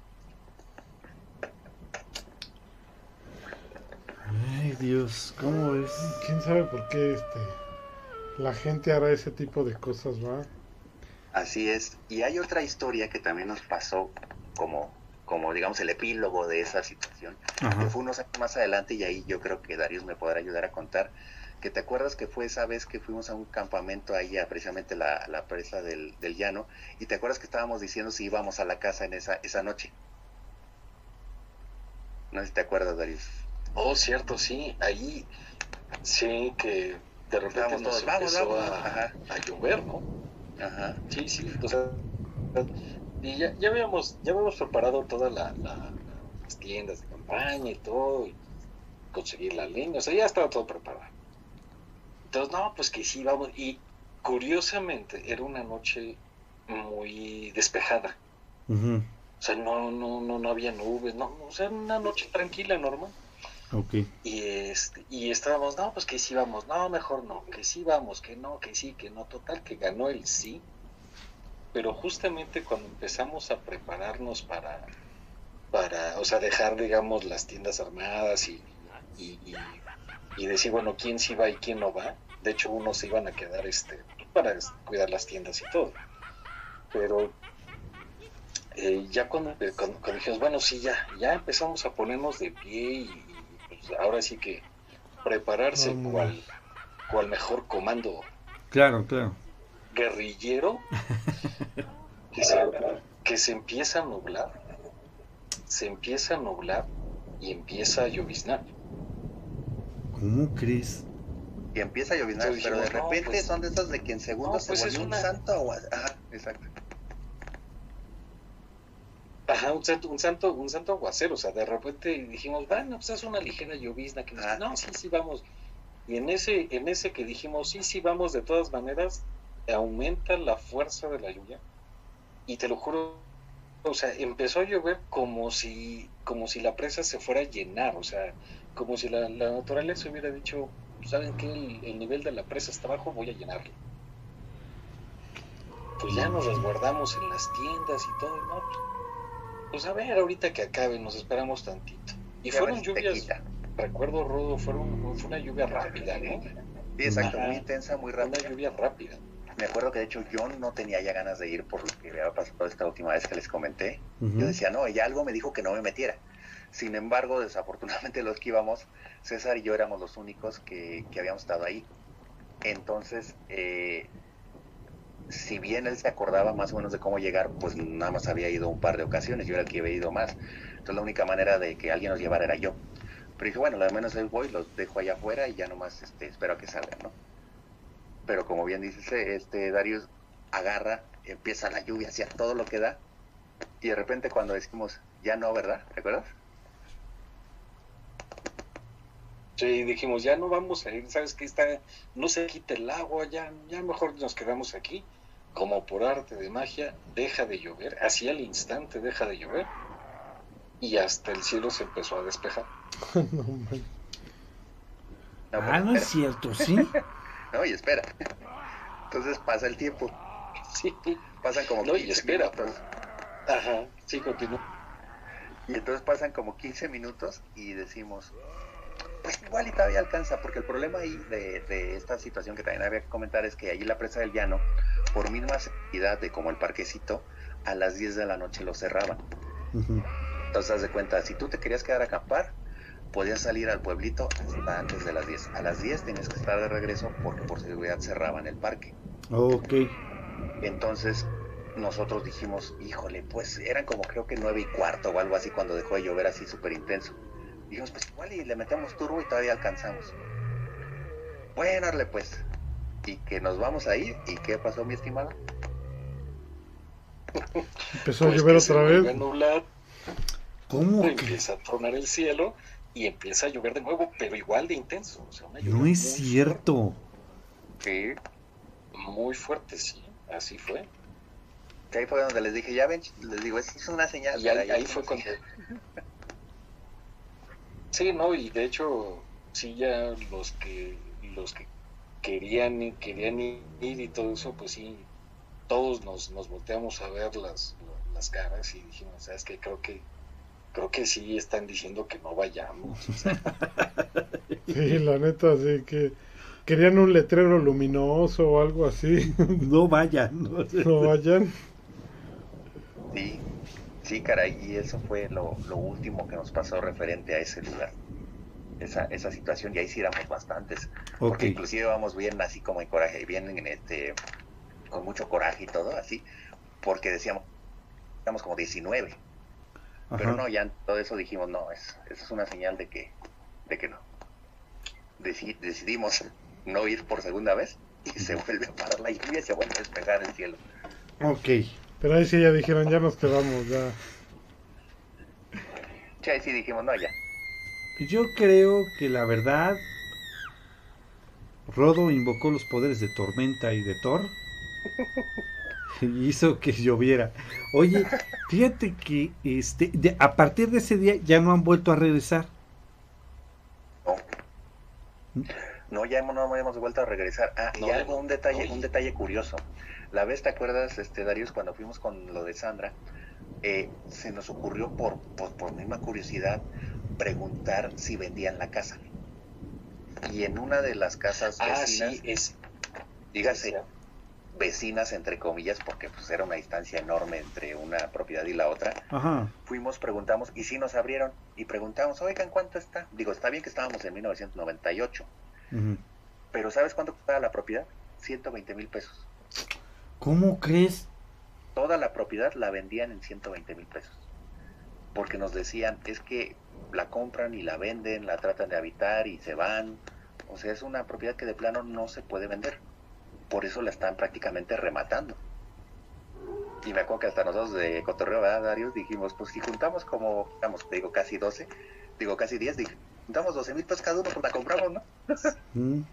Speaker 2: Ay, Dios, ¿cómo es?
Speaker 3: ¿Quién sabe por qué este, la gente hará ese tipo de cosas, va?
Speaker 5: Así es. Y hay otra historia que también nos pasó como, como digamos, el epílogo de esa situación,
Speaker 2: Ajá.
Speaker 5: que fue unos años más adelante y ahí yo creo que Darius me podrá ayudar a contar, que te acuerdas que fue esa vez que fuimos a un campamento ahí a precisamente la, la presa del, del llano, y te acuerdas que estábamos diciendo si íbamos a la casa en esa, esa noche. No sé si te acuerdas, Darius.
Speaker 4: Oh, cierto, sí, ahí sí que de repente
Speaker 5: Estábamos
Speaker 4: nos
Speaker 5: todos, vamos,
Speaker 4: empezó
Speaker 5: vamos,
Speaker 4: a,
Speaker 5: ajá.
Speaker 4: a llover, ¿no?
Speaker 5: Ajá.
Speaker 4: Sí, sí, o sea, y ya, ya habíamos, ya habíamos preparado todas la, la, las tiendas de campaña y todo, y conseguir la leña, o sea, ya estaba todo preparado. Entonces, no, pues que sí, vamos, y curiosamente era una noche muy despejada,
Speaker 2: Ujú.
Speaker 4: o sea, no, no, no, no había nubes, no, o sea, era una noche tranquila, normal.
Speaker 2: Ok.
Speaker 4: Y este, y estábamos, no, pues que sí vamos, no, mejor no, que sí vamos, que no, que sí, que no, total, que ganó el sí. Pero justamente cuando empezamos a prepararnos para, para, o sea, dejar, digamos, las tiendas armadas y, y, y, y decir, bueno, quién sí va y quién no va. De hecho, unos se iban a quedar, este, para cuidar las tiendas y todo. Pero eh, ya cuando, cuando, cuando dijimos, bueno, sí, ya, ya empezamos a ponernos de pie y pues ahora sí que prepararse
Speaker 3: Vámonos.
Speaker 4: cual, cual mejor comando
Speaker 2: Claro, claro.
Speaker 4: guerrillero, que se, que se empieza a nublar, se empieza a nublar y empieza a lloviznar.
Speaker 2: ¿Cómo crees?
Speaker 5: Y empieza a lloviznar,
Speaker 4: Entonces
Speaker 5: pero de
Speaker 4: dijimos, no,
Speaker 5: repente
Speaker 4: pues,
Speaker 5: son de esas de que en segundos
Speaker 4: no, pues
Speaker 5: se
Speaker 4: es
Speaker 5: vuelve
Speaker 4: una-
Speaker 5: un santo agua. Ajá, exacto.
Speaker 4: Ajá, un santo, un santo, un santo aguacero, o sea, de repente dijimos, bueno, pues es una ligera llovizna que nos...
Speaker 5: Ah.
Speaker 4: No, sí, sí, vamos. Y en ese, en ese que dijimos, sí, sí, vamos, de todas maneras, aumenta la fuerza de la lluvia. Y te lo juro, o sea, empezó a llover como si, como si la presa se fuera a llenar, o sea, como si la, la naturaleza hubiera dicho, ¿saben qué? El, el nivel de la presa está bajo, voy a llenarlo. Pues ya nos resguardamos en las tiendas y todo, ¿no? Pues a ver, ahorita que acabe, nos esperamos tantito. Y
Speaker 5: Ya
Speaker 4: fueron
Speaker 5: ves, te
Speaker 4: lluvias,
Speaker 5: quita.
Speaker 4: recuerdo, Rodo, fueron, fue una lluvia rápida, ¿no?
Speaker 5: Sí, exacto,
Speaker 4: Ajá.
Speaker 5: muy intensa, muy
Speaker 4: Una
Speaker 5: rápida.
Speaker 4: lluvia rápida.
Speaker 5: Me acuerdo que de hecho yo no tenía ya ganas de ir por lo que había pasado esta última vez que les comenté.
Speaker 2: Ujú.
Speaker 5: Yo decía, no, ella algo me dijo que no me metiera. Sin embargo, desafortunadamente los que íbamos, César y yo éramos los únicos que, que habíamos estado ahí. Entonces, eh, si bien él se acordaba más o menos de cómo llegar, pues nada más había ido un par de ocasiones, yo era el que había ido más. Entonces la única manera de que alguien nos llevara era yo. Pero dije, bueno, al menos ahí voy, los dejo allá afuera y ya nomás este, espero a que salgan, ¿no? Pero como bien dice este Darius, agarra, empieza la lluvia hacia todo lo que da, y de repente cuando decimos, ya no, ¿verdad? ¿Te acuerdas?
Speaker 4: Sí, dijimos, ya no vamos a ir, ¿sabes qué? Está, no se quite el agua, ya, ya mejor nos quedamos aquí. Como por arte de magia, deja de llover, así al instante deja de llover, y hasta el cielo se empezó a despejar.
Speaker 3: No, man.
Speaker 5: No,
Speaker 2: Ah,
Speaker 5: pues,
Speaker 2: no es
Speaker 5: espera.
Speaker 2: cierto, ¿sí?
Speaker 5: No, y espera. Entonces pasa el tiempo,
Speaker 4: Sí,
Speaker 5: pasan como
Speaker 4: no, y
Speaker 5: quince
Speaker 4: espera,
Speaker 5: minutos.
Speaker 4: ajá, sí, continúa.
Speaker 5: Y entonces pasan como quince minutos y decimos, pues igual y todavía alcanza, porque el problema ahí de, de esta situación que también había que comentar es que allí la presa del llano, por misma seguridad de como el parquecito, a las diez de la noche lo cerraban.
Speaker 2: Ujú.
Speaker 5: Entonces haz de cuenta, si tú te querías quedar a acampar, podías salir al pueblito hasta antes de las diez. A las diez tenías que estar de regreso porque por seguridad cerraban el parque.
Speaker 2: Ok.
Speaker 5: Entonces nosotros dijimos, híjole, pues eran como creo que nueve y cuarto o algo así cuando dejó de llover así súper intenso. Dijimos, pues igual y le metemos turbo y todavía alcanzamos. Bueno, dale pues. Y que nos vamos a ir. ¿Y qué pasó, mi estimado?
Speaker 3: Empezó a
Speaker 4: Pues
Speaker 3: llover
Speaker 4: que se
Speaker 3: otra
Speaker 4: vuelve
Speaker 3: vez.
Speaker 4: a nublar,
Speaker 2: ¿Cómo que?
Speaker 4: empieza a tronar el cielo y empieza a llover de nuevo, pero igual de intenso. O sea, una lluvia
Speaker 2: No es
Speaker 4: muy
Speaker 2: cierto.
Speaker 5: Sí.
Speaker 4: fuerte, muy fuerte, sí, así fue.
Speaker 5: Que ahí fue donde les dije, ya ven, les digo, es una señal.
Speaker 4: Y ahí,
Speaker 5: caray,
Speaker 4: ahí
Speaker 5: es
Speaker 4: fue
Speaker 5: una
Speaker 4: cuando...
Speaker 5: señal.
Speaker 4: Sí, no, y de hecho, sí, ya los que los que querían, querían ir y todo eso, pues sí, todos nos, nos volteamos a ver las, las caras y dijimos, ¿sabes qué? Creo que creo que sí están diciendo que no vayamos. O sea,
Speaker 3: Sí, la neta, sí que querían un letrero luminoso o algo así.
Speaker 2: No vayan. ¿no?
Speaker 3: No vayan.
Speaker 5: Sí, sí, caray, y eso fue lo, lo último que nos pasó referente a ese lugar. Esa, esa situación, y ahí sí éramos bastantes. Porque
Speaker 2: Ok.
Speaker 5: inclusive vamos bien así como en coraje, bien en este, con mucho coraje y todo, así, porque decíamos, éramos como diecinueve. Pero
Speaker 2: Ajá.
Speaker 5: no, ya en todo eso dijimos, no, es, eso es una señal de que, de que no. Deci- decidimos no ir por segunda vez y se vuelve a parar la lluvia y se vuelve a despejar el cielo.
Speaker 2: Ok.
Speaker 3: Pero ahí sí ya dijeron, ya nos quedamos, ya.
Speaker 5: Sí, ahí sí dijimos, no, ya.
Speaker 2: Yo creo que la verdad, Rodo invocó los poderes de tormenta y de Thor y hizo que lloviera. Oye, fíjate que este, de- a partir de ese día ya no han vuelto a regresar.
Speaker 5: No. No, ya hemos, no hemos vuelto a regresar. Ah,
Speaker 4: No,
Speaker 5: y algo, un detalle,
Speaker 4: no.
Speaker 5: un detalle curioso. La vez, ¿te acuerdas, este Darius, cuando fuimos con lo de Sandra? Eh, se nos ocurrió por, por, por misma curiosidad preguntar si vendían la casa. Y en una de las casas
Speaker 4: ah,
Speaker 5: vecinas,
Speaker 4: sí, es...
Speaker 5: dígase, vecinas entre comillas, porque pues era una distancia enorme entre una propiedad y la otra,
Speaker 2: Ajá.
Speaker 5: fuimos, preguntamos, y sí nos abrieron, y preguntamos, oigan, ¿cuánto está? Digo, está bien que estábamos en mil novecientos noventa y ocho,
Speaker 2: Ujú.
Speaker 5: pero ¿sabes cuánto costaba la propiedad? ciento veinte mil pesos.
Speaker 2: ¿Cómo crees?
Speaker 5: Toda la propiedad la vendían en ciento veinte mil pesos. porque nos decían, es que la compran y la venden, la tratan de habitar y se van. O sea, es una propiedad que de plano no se puede vender. Por eso la están prácticamente rematando. Y me acuerdo que hasta nosotros de cotorreo, ¿verdad, Darius? Dijimos, pues si juntamos como, digamos, te digo casi doce, digo casi diez, dije, juntamos doce mil pesos cada uno, pues la compramos, ¿no?
Speaker 2: Mm.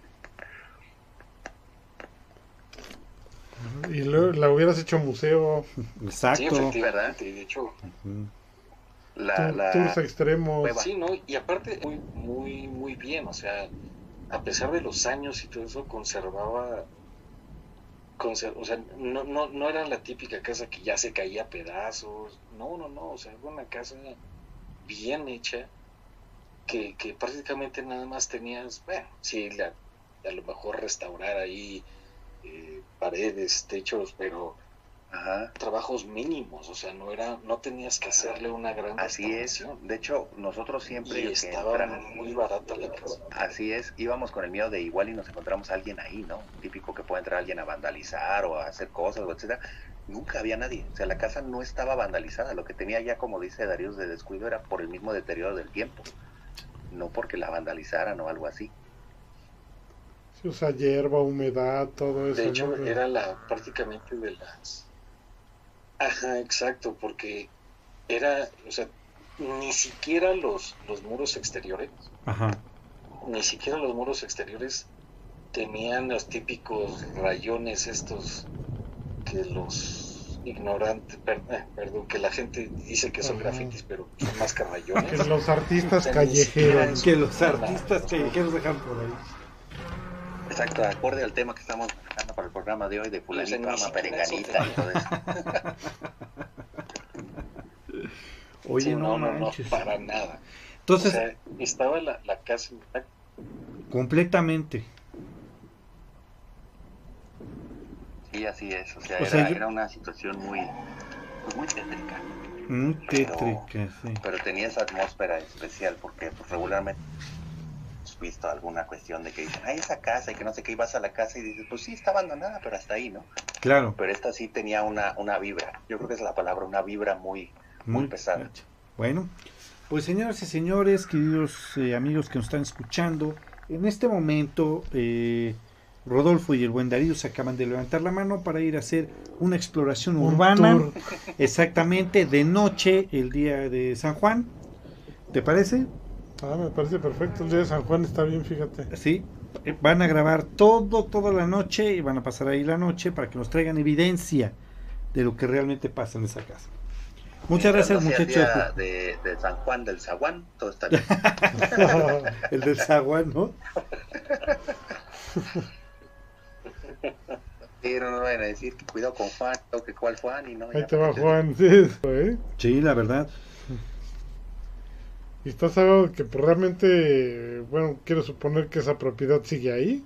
Speaker 3: Y luego la hubieras hecho museo,
Speaker 2: Exacto.
Speaker 4: Sí, efectivamente, de hecho,
Speaker 2: Ujú.
Speaker 5: La,
Speaker 3: tour-
Speaker 5: la,
Speaker 3: tours extremos.
Speaker 5: cueva.
Speaker 4: sí, ¿no? Y aparte, muy, muy, muy bien, o sea, a pesar de los años y todo eso, conservaba, conser- o sea, no, no, no era la típica casa que ya se caía a pedazos, no, no, no, o sea, era una casa bien hecha, que, que prácticamente nada más tenías, bueno, sí, la, a lo mejor restaurar ahí eh, paredes, techos, pero
Speaker 5: Ajá.
Speaker 4: trabajos mínimos, o sea, no era, no tenías que hacerle una gran
Speaker 5: Así es.
Speaker 4: restauración.
Speaker 5: De hecho, nosotros siempre
Speaker 4: Y
Speaker 5: que
Speaker 4: estaba
Speaker 5: entramos,
Speaker 4: muy barata la casa.
Speaker 5: así es, íbamos con el miedo de igual y nos encontramos a alguien ahí, ¿no? Típico que puede entrar alguien a vandalizar o a hacer cosas, o etcétera. Nunca había nadie, o sea, la casa no estaba vandalizada, lo que tenía ya, como dice Darius, de descuido era por el mismo deterioro del tiempo, no porque la vandalizaran o algo así.
Speaker 3: Sí, o sea, hierba, humedad, todo eso.
Speaker 4: De hecho,
Speaker 3: ¿no?
Speaker 4: era la prácticamente de las... Ajá, exacto, porque era, o sea, ni siquiera los, los muros exteriores,
Speaker 2: Ajá.
Speaker 4: ni siquiera los muros exteriores tenían los típicos rayones estos que los ignorantes, per- eh, perdón, que la gente dice que son
Speaker 3: Ajá.
Speaker 4: grafitis, pero son más que
Speaker 3: Que
Speaker 4: rayones.
Speaker 3: los artistas
Speaker 4: O sea, ni siquiera
Speaker 3: callejeros.
Speaker 4: eso.
Speaker 2: Que los artistas callejeros dejan por ahí.
Speaker 5: Exacto, acorde al tema que estamos manejando para el programa de hoy de fulanito
Speaker 4: O sea, ni
Speaker 5: ama
Speaker 4: siquiera eso
Speaker 5: perenganita y todo eso.
Speaker 2: Oye,
Speaker 4: Sí,
Speaker 2: no,
Speaker 4: no, no, no,
Speaker 2: manches.
Speaker 4: para nada.
Speaker 2: Entonces,
Speaker 4: O sea, estaba la, la casa intacta.
Speaker 2: completamente.
Speaker 5: Sí, así es, o sea,
Speaker 2: O
Speaker 5: era,
Speaker 2: sea, yo-
Speaker 5: era una situación muy, pues muy tétrica.
Speaker 2: Muy
Speaker 5: Pero-
Speaker 2: tétrica, sí.
Speaker 5: Pero tenía esa atmósfera especial porque pues, regularmente hemos visto alguna cuestión de que dicen, ay, esa casa y que no sé qué, y vas a la casa y dices, pues sí, está abandonada, pero hasta ahí, ¿no?
Speaker 2: Claro.
Speaker 5: Pero esta sí tenía una, una vibra, yo creo que es la palabra, una vibra muy, muy pesada.
Speaker 2: gacha. Bueno, pues señoras y señores, queridos eh, amigos que nos están escuchando, en este momento eh, Rodolfo y el buen Darío se acaban de levantar la mano para ir a hacer una exploración
Speaker 3: Un
Speaker 2: urbana,
Speaker 3: tour.
Speaker 2: exactamente de noche el día de San Juan. ¿Te parece?
Speaker 3: Ah, me parece perfecto. El día de San Juan está bien, fíjate.
Speaker 2: Sí. Eh, Van a grabar todo, toda la noche y van a pasar ahí la noche para que nos traigan evidencia de lo que realmente pasa en esa casa. Muchas gracias,
Speaker 5: Mientras no sea
Speaker 2: muchachos.
Speaker 5: el día de, de San Juan del Zaguán, todo está bien.
Speaker 2: El del Zaguán, ¿no?
Speaker 5: Sí, no nos vayan a decir que cuidado con Juan, o que cuál Juan y no.
Speaker 3: Ahí
Speaker 5: ya
Speaker 3: te va
Speaker 5: metes-
Speaker 3: Juan. Sí, eso, ¿eh?
Speaker 2: Sí, la verdad.
Speaker 3: Y estás hablando que pues, realmente, bueno, quiero suponer que esa propiedad sigue ahí.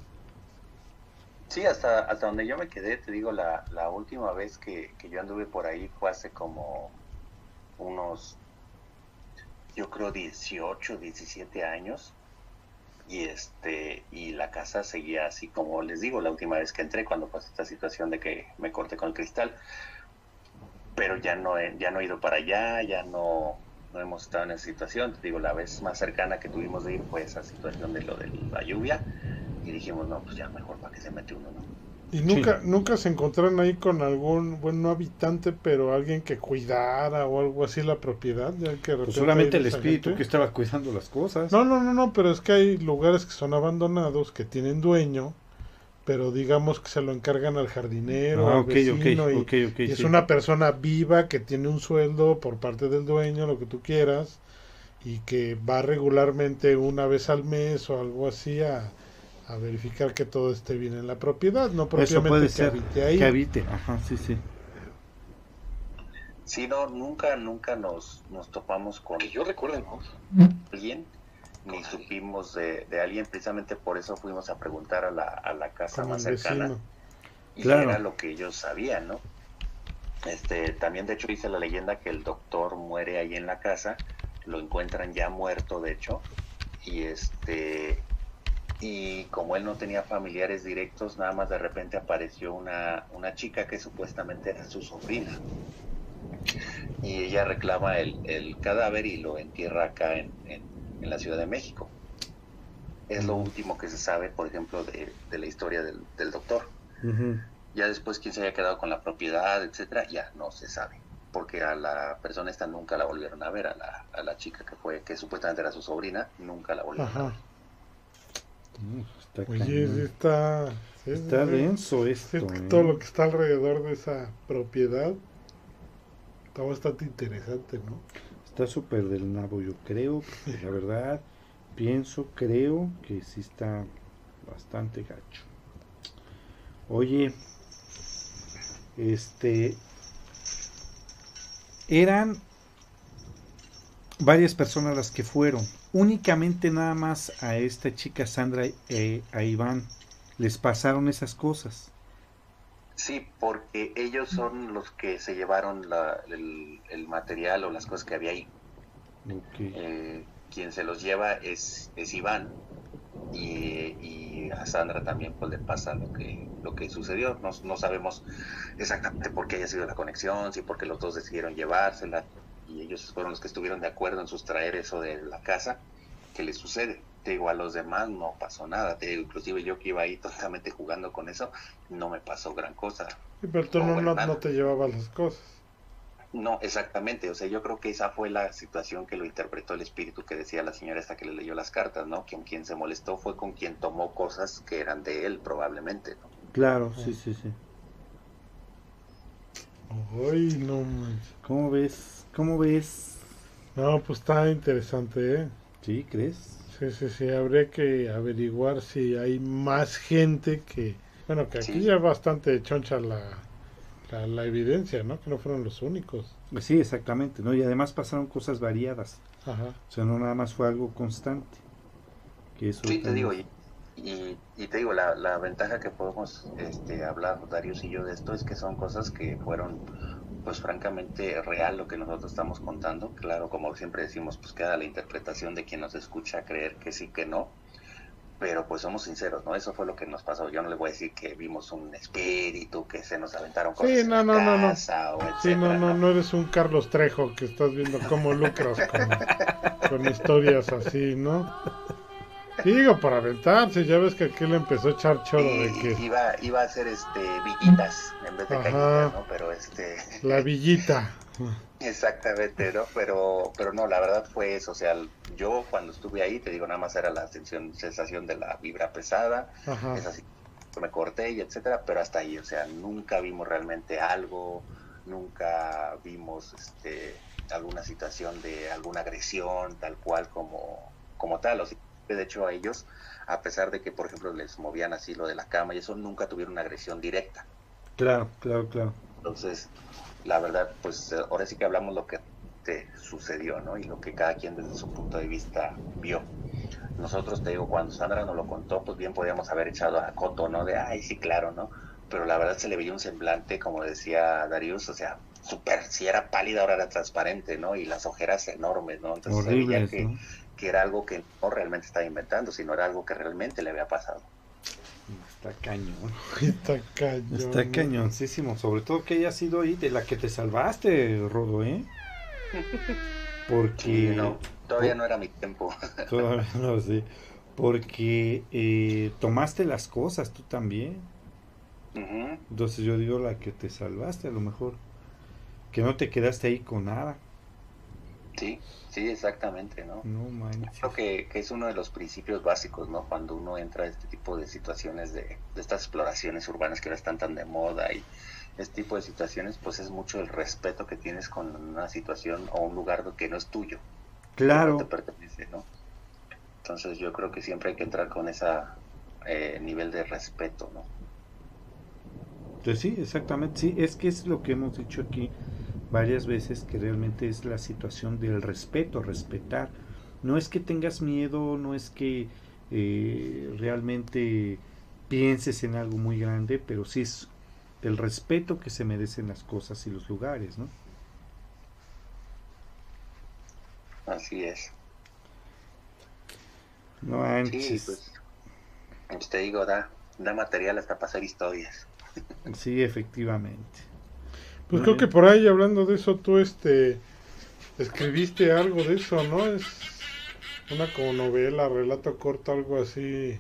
Speaker 5: Sí, hasta, hasta donde yo me quedé, te digo, la, la última vez que, que yo anduve por ahí fue hace como unos, yo creo dieciocho, diecisiete años. Y este y la casa seguía así como les digo, la última vez que entré, cuando pasó esta situación de que me corté con el cristal. Pero ya no he, ya no he ido para allá, ya no, no hemos estado en esa situación. Te digo, la vez más cercana que tuvimos de ir fue esa situación de lo de la lluvia. Y dijimos, no, pues ya mejor para que se mete uno, ¿no?
Speaker 3: Y nunca, nunca se encontraron ahí con algún, bueno, no habitante, pero alguien que cuidara o algo así la propiedad. Ya que de
Speaker 2: Pues
Speaker 3: repente
Speaker 2: solamente
Speaker 3: hay
Speaker 2: el
Speaker 3: esa
Speaker 2: espíritu
Speaker 3: gente.
Speaker 2: que estaba cuidando las cosas.
Speaker 3: No, no, no, no, pero es que hay lugares que son abandonados, que tienen dueño, pero digamos que se lo encargan al jardinero,
Speaker 2: Ah,
Speaker 3: al
Speaker 2: ok,
Speaker 3: vecino,
Speaker 2: ok,
Speaker 3: y,
Speaker 2: ok, ok,
Speaker 3: y es
Speaker 2: sí.
Speaker 3: una persona viva que tiene un sueldo por parte del dueño, lo que tú quieras, y que va regularmente una vez al mes o algo así a, a verificar que todo esté bien en la propiedad, no
Speaker 2: Eso
Speaker 3: propiamente
Speaker 2: puede
Speaker 3: que
Speaker 2: ser.
Speaker 3: habite ahí.
Speaker 2: Que habite, ajá, sí, sí.
Speaker 5: Sí, no, nunca, nunca nos, nos topamos con
Speaker 4: Que yo recuerdo, ¿no?
Speaker 5: alguien, ni supimos de, de alguien, precisamente por eso fuimos a preguntar a la, a la casa
Speaker 3: Con
Speaker 5: más
Speaker 3: el
Speaker 5: cercana.
Speaker 3: vecino.
Speaker 5: Y
Speaker 2: Claro.
Speaker 5: era lo que ellos sabían, ¿no? Este, también de hecho dice la leyenda que el doctor muere ahí en la casa, lo encuentran ya muerto de hecho, y este y como él no tenía familiares directos, nada más de repente apareció una, una chica que supuestamente era su sobrina. Y ella reclama el, el cadáver y lo entierra acá en, en, en la Ciudad de México. Es lo último que se sabe, por ejemplo, de, de la historia del, del doctor.
Speaker 2: Uh-huh.
Speaker 5: Ya después quién se haya quedado con la propiedad, etcétera, ya no se sabe, porque a la persona esta nunca la volvieron a ver, a la, a la chica que fue, que supuestamente era su sobrina, nunca la volvieron
Speaker 3: Ajá.
Speaker 5: a ver.
Speaker 2: Uh, está
Speaker 3: Oye, sí
Speaker 2: cañón.
Speaker 3: está... sí,
Speaker 2: Está
Speaker 3: sí,
Speaker 2: denso
Speaker 3: sí,
Speaker 2: esto,
Speaker 3: es que
Speaker 2: ¿eh?
Speaker 3: todo lo que está alrededor de esa propiedad está bastante interesante, ¿no?
Speaker 2: Está súper del nabo, yo creo, porque la verdad, pienso, creo que sí está bastante gacho. Oye, este, eran varias personas las que fueron, únicamente nada más a esta chica Sandra y eh, a Iván les pasaron esas cosas.
Speaker 5: Sí, porque ellos son los que se llevaron la, el, el material o las cosas que había ahí.
Speaker 2: Okay.
Speaker 5: Eh, quien se los lleva es, es Iván, y, y a Sandra también pues le pasa lo que lo que sucedió. No, no sabemos exactamente por qué haya sido la conexión, si porque los dos decidieron llevársela y ellos fueron los que estuvieron de acuerdo en sustraer eso de la casa. ¿Qué les sucede? Te digo, a los demás no pasó nada. Te digo, inclusive yo que iba ahí totalmente jugando con eso, no me pasó gran cosa.
Speaker 3: Sí, pero tú
Speaker 5: O,
Speaker 3: no,
Speaker 5: bueno,
Speaker 3: no,
Speaker 5: nada.
Speaker 3: no te llevabas las cosas.
Speaker 5: No, exactamente, o sea, yo creo que esa fue la situación que lo interpretó el espíritu que decía la señora esta que le leyó las cartas, ¿no? Quien, quien se molestó fue con quien tomó cosas que eran de él, probablemente, ¿no?
Speaker 2: Claro, sí, sí, sí.
Speaker 3: Ay, no manches.
Speaker 2: ¿Cómo ves? ¿Cómo ves?
Speaker 3: No, pues está interesante, ¿eh?
Speaker 2: ¿Sí, crees?
Speaker 3: Sí, sí, sí, habría que averiguar si hay más gente que... Bueno, que aquí
Speaker 5: Sí.
Speaker 3: ya es bastante choncha la, la, la evidencia, ¿no? Que no fueron los únicos.
Speaker 2: Sí, exactamente, ¿no? Y además pasaron cosas variadas.
Speaker 3: Ajá.
Speaker 2: O sea, no nada más fue algo constante. Que eso
Speaker 5: Sí, te
Speaker 2: también-
Speaker 5: digo, y, y, y te digo, la, la ventaja que podemos este, hablar, Darius y yo, de esto es que son cosas que fueron, pues francamente, real lo que nosotros estamos contando. Claro, como siempre decimos, pues queda la interpretación de quien nos escucha creer que sí, que no. Pero pues somos sinceros, ¿no? Eso fue lo que nos pasó. Yo no le voy a decir que vimos un espíritu, que se nos aventaron cosas
Speaker 3: Sí,
Speaker 5: en
Speaker 3: no,
Speaker 5: la
Speaker 3: no, no, no.
Speaker 5: casa, o
Speaker 3: Sí, no,
Speaker 5: etcétera,
Speaker 3: no, no eres un Carlos Trejo que estás viendo cómo lucras con, con historias así, ¿no? Digo, para aventarse, ya ves que aquí le empezó a echar choro de
Speaker 5: Y-
Speaker 3: que
Speaker 5: iba, iba a ser este villitas en vez de
Speaker 3: Ajá.
Speaker 5: cañitas, ¿no? Pero este...
Speaker 3: la villita.
Speaker 5: Exactamente, ¿no? Pero, pero no, la verdad fue eso, o sea, yo cuando estuve ahí, te digo, nada más era la sensación, sensación de la vibra pesada,
Speaker 3: Ajá.
Speaker 5: es así, me corté y etcétera, pero hasta ahí, o sea, nunca vimos realmente algo, nunca vimos este, alguna situación de alguna agresión tal cual como, como tal, o sea, de hecho a ellos, a pesar de que, por ejemplo, les movían así lo de la cama y eso, nunca tuvieron una agresión directa.
Speaker 2: Claro, claro, claro.
Speaker 5: Entonces, la verdad, pues ahora sí que hablamos lo que te sucedió, ¿no? Y lo que cada quien desde su punto de vista vio. Nosotros, te digo, cuando Sandra nos lo contó, pues bien podíamos haber echado a coto, ¿no? De, ay, sí, claro, ¿no? Pero la verdad se le veía un semblante, como decía Darius, o sea, súper, si era pálida, ahora era transparente, ¿no? Y las ojeras enormes, ¿no? Entonces se veía
Speaker 2: Horribles,
Speaker 5: que,
Speaker 2: ¿no?
Speaker 5: que era algo que no realmente estaba inventando, sino era algo que realmente le había pasado.
Speaker 2: Está cañón.
Speaker 3: Está cañón.
Speaker 2: Está
Speaker 3: ¿no?
Speaker 2: cañoncísimo. Sobre todo que haya sido ahí de la que te salvaste, Rodo, ¿eh? Porque...
Speaker 5: Sí, no, todavía no era mi tiempo.
Speaker 2: Todavía no sé. Porque eh, tomaste las cosas tú también.
Speaker 5: Ujú.
Speaker 2: Entonces yo digo la que te salvaste, a lo mejor. Que no te quedaste ahí con nada.
Speaker 5: Sí, sí, exactamente, ¿no?
Speaker 2: No manches.
Speaker 5: Creo que, que es uno de los principios básicos, ¿no? Cuando uno entra a este tipo de situaciones, de, de estas exploraciones urbanas que ahora están tan de moda y este tipo de situaciones, pues es mucho el respeto que tienes con una situación o un lugar que no es tuyo, que no
Speaker 2: Claro.
Speaker 5: te pertenece, ¿no? Entonces yo creo que siempre hay que entrar con ese eh, nivel de respeto, ¿no?
Speaker 2: Pues sí, exactamente. Sí, es que es lo que hemos dicho aquí varias veces, que realmente es la situación del respeto, respetar. No es que tengas miedo, no es que eh, realmente pienses en algo muy grande, pero sí es el respeto que se merecen las cosas y los lugares, ¿no?
Speaker 5: Así es.
Speaker 2: No
Speaker 5: Sí,
Speaker 2: manches.
Speaker 5: pues, pues te digo, da, da material hasta para hacer historias.
Speaker 2: Sí, efectivamente.
Speaker 3: Pues
Speaker 2: Muy
Speaker 3: creo que
Speaker 2: bien.
Speaker 3: por ahí, hablando de eso, tú, este, escribiste algo de eso, ¿no? Es una como novela, relato corto, algo así.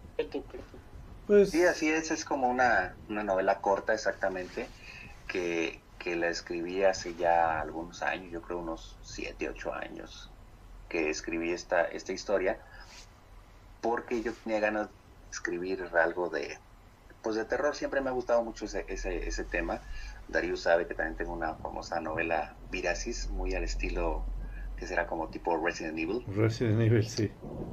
Speaker 2: Pues
Speaker 5: Sí, así es, es como una, una novela corta exactamente, que, que la escribí hace ya algunos años, yo creo unos siete, ocho años, que escribí esta, esta historia, porque yo tenía ganas de escribir algo de, pues de terror. Siempre me ha gustado mucho ese, ese, ese tema. Darius sabe que también tengo una famosa novela Virasis, muy al estilo que será como tipo Resident Evil.
Speaker 2: Resident Evil, sí.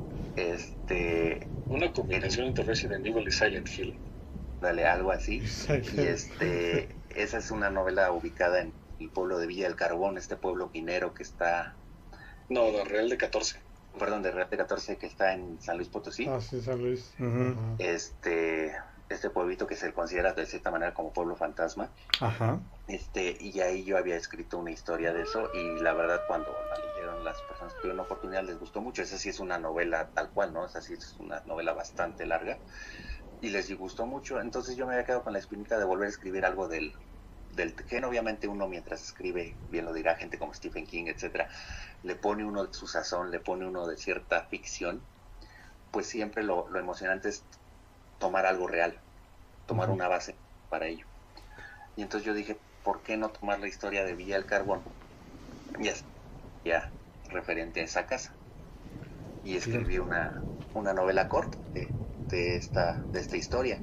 Speaker 5: Este,
Speaker 4: Una combinación entre Resident Evil y Silent Hill.
Speaker 5: dale, algo así.
Speaker 3: Silent
Speaker 5: Y este, esa es una novela ubicada en el pueblo de Villa del Carbón, este pueblo minero que está,
Speaker 4: No, de Real de catorce.
Speaker 5: perdón, de Real de catorce, que está en San Luis Potosí.
Speaker 3: Ah, sí, San Luis.
Speaker 2: Ujú.
Speaker 3: Ajá.
Speaker 5: Este, este pueblito que se considera de cierta manera como pueblo fantasma.
Speaker 2: Ajá.
Speaker 5: Este, y ahí yo había escrito una historia de eso, y la verdad cuando la leyeron las personas que tuvieron la oportunidad les gustó mucho. Esa sí es una novela tal cual, ¿no? Esa sí es una novela bastante larga y les gustó mucho. Entonces yo me había quedado con la espinita de volver a escribir algo del, del género. Obviamente uno mientras escribe, bien lo dirá gente como Stephen King, etcétera, le pone uno de su sazón, le pone uno de cierta ficción. Pues siempre lo, lo emocionante es tomar algo real, tomar
Speaker 2: Ujú.
Speaker 5: una base para ello. Y entonces yo dije, ¿por qué no tomar la historia de Villa del Carbón? Ya, ya referente a esa casa. Y escribí una, una novela corta de, de esta, de esta historia.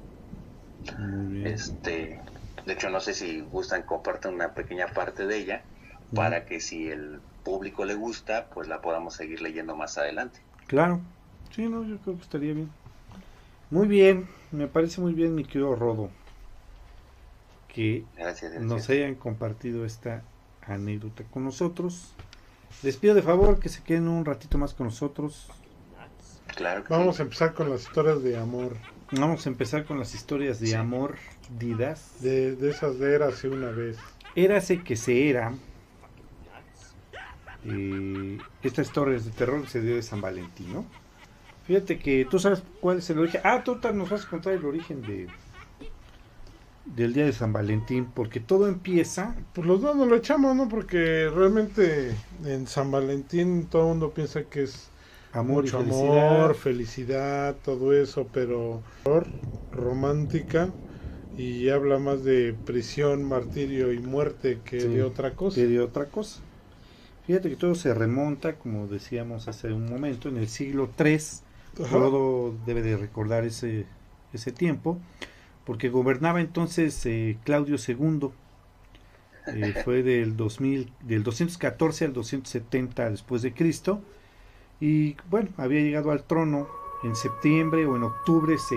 Speaker 2: Muy bien.
Speaker 5: Este, de hecho, no sé si gustan, comparten una pequeña parte de ella, para que si el público le gusta, pues la podamos seguir leyendo más adelante.
Speaker 2: Claro. Sí, no, yo creo que estaría bien. Muy bien, me parece muy bien, mi querido Rodo, que
Speaker 5: Gracias, gracias.
Speaker 2: nos hayan compartido esta anécdota con nosotros. Les pido de favor que se queden un ratito más con nosotros.
Speaker 5: Claro que
Speaker 3: Vamos
Speaker 5: sí.
Speaker 3: a empezar con las historias de amor.
Speaker 2: Vamos a empezar con las historias de
Speaker 4: Sí.
Speaker 2: amor didas.
Speaker 3: De, de esas de Érase una vez.
Speaker 2: Érase que se era. Eh, esta historia es de terror que se dio de San Valentín, ¿no? Fíjate que tú sabes cuál es el origen. Ah, tú ta- nos vas a contar el origen de del día de San Valentín, porque todo empieza.
Speaker 3: Pues los dos nos lo echamos, ¿no? Porque realmente en San Valentín todo el mundo piensa que es
Speaker 2: Amor
Speaker 3: mucho
Speaker 2: y felicidad.
Speaker 3: amor, felicidad, todo eso, pero romántica, y habla más de prisión, martirio y muerte que
Speaker 2: Sí,
Speaker 3: de otra cosa.
Speaker 2: que de otra cosa. Fíjate que todo se remonta, como decíamos hace un momento, en el siglo tres.
Speaker 3: Ajá.
Speaker 2: Todo debe de recordar ese, ese tiempo, porque gobernaba entonces eh, Claudio segundo. Eh, fue del dos mil, del doscientos catorce al doscientos setenta después de Cristo, y bueno, había llegado al trono en septiembre o en octubre se,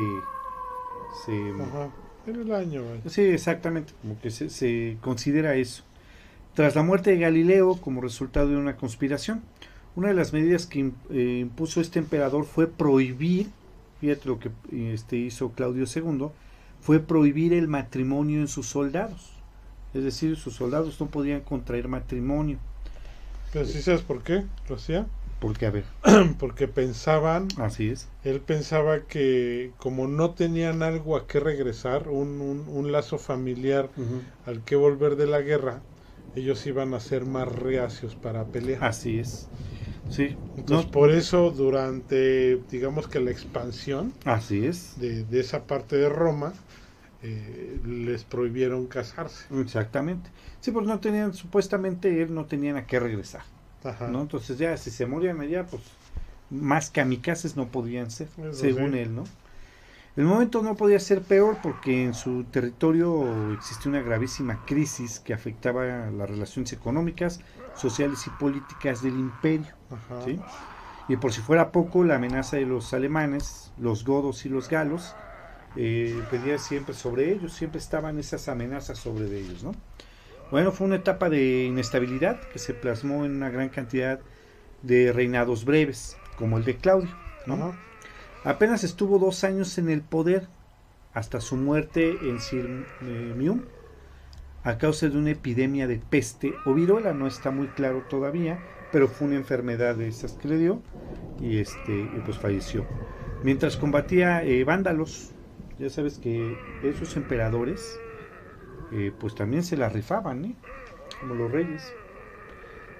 Speaker 2: se
Speaker 3: Ajá. En el año, güey.
Speaker 2: sí, exactamente, como que se, se considera eso. Tras la muerte de Galileo, como resultado de una conspiración, una de las medidas que im- eh, impuso este emperador fue prohibir, fíjate lo que este, hizo Claudio segundo, fue prohibir el matrimonio en sus soldados. Es decir, sus soldados no podían contraer matrimonio.
Speaker 3: Pero sí sabes por qué lo hacía.
Speaker 2: Porque, a ver,
Speaker 3: Porque pensaban,
Speaker 2: así es.
Speaker 3: él pensaba que como no tenían algo a qué regresar, un, un, un lazo familiar
Speaker 2: Ujú.
Speaker 3: al que volver de la guerra, ellos iban a ser más reacios para pelear.
Speaker 2: Así es. Sí,
Speaker 3: Entonces,
Speaker 2: no,
Speaker 3: por eso, durante, digamos que la expansión
Speaker 2: así es.
Speaker 3: de, de esa parte de Roma, eh, les prohibieron casarse.
Speaker 2: Exactamente. Sí, porque no tenían, supuestamente él no tenían a qué regresar,
Speaker 3: Ajá.
Speaker 2: ¿no? Entonces ya, si se morían allá, pues más kamikazes no podían ser,
Speaker 3: Eso
Speaker 2: según
Speaker 3: sí.
Speaker 2: él, ¿no? El momento no podía ser peor porque en su territorio existía una gravísima crisis que afectaba las relaciones económicas, sociales y políticas del imperio,
Speaker 3: Ajá.
Speaker 2: ¿sí? Y por si fuera poco, la amenaza de los alemanes, los godos y los galos, eh, pedía siempre sobre ellos, siempre estaban esas amenazas sobre de ellos, ¿no? Bueno, fue una etapa de inestabilidad que se plasmó en una gran cantidad de reinados breves, como el de Claudio, ¿no?
Speaker 3: Ajá.
Speaker 2: Apenas estuvo dos años en el poder, hasta su muerte en Sirmium, a causa de una epidemia de peste o viruela, no está muy claro todavía, pero fue una enfermedad de esas que le dio, y este y pues falleció. Mientras combatía eh, vándalos, ya sabes que esos emperadores, eh, pues también se la rifaban, ¿eh? Como los reyes.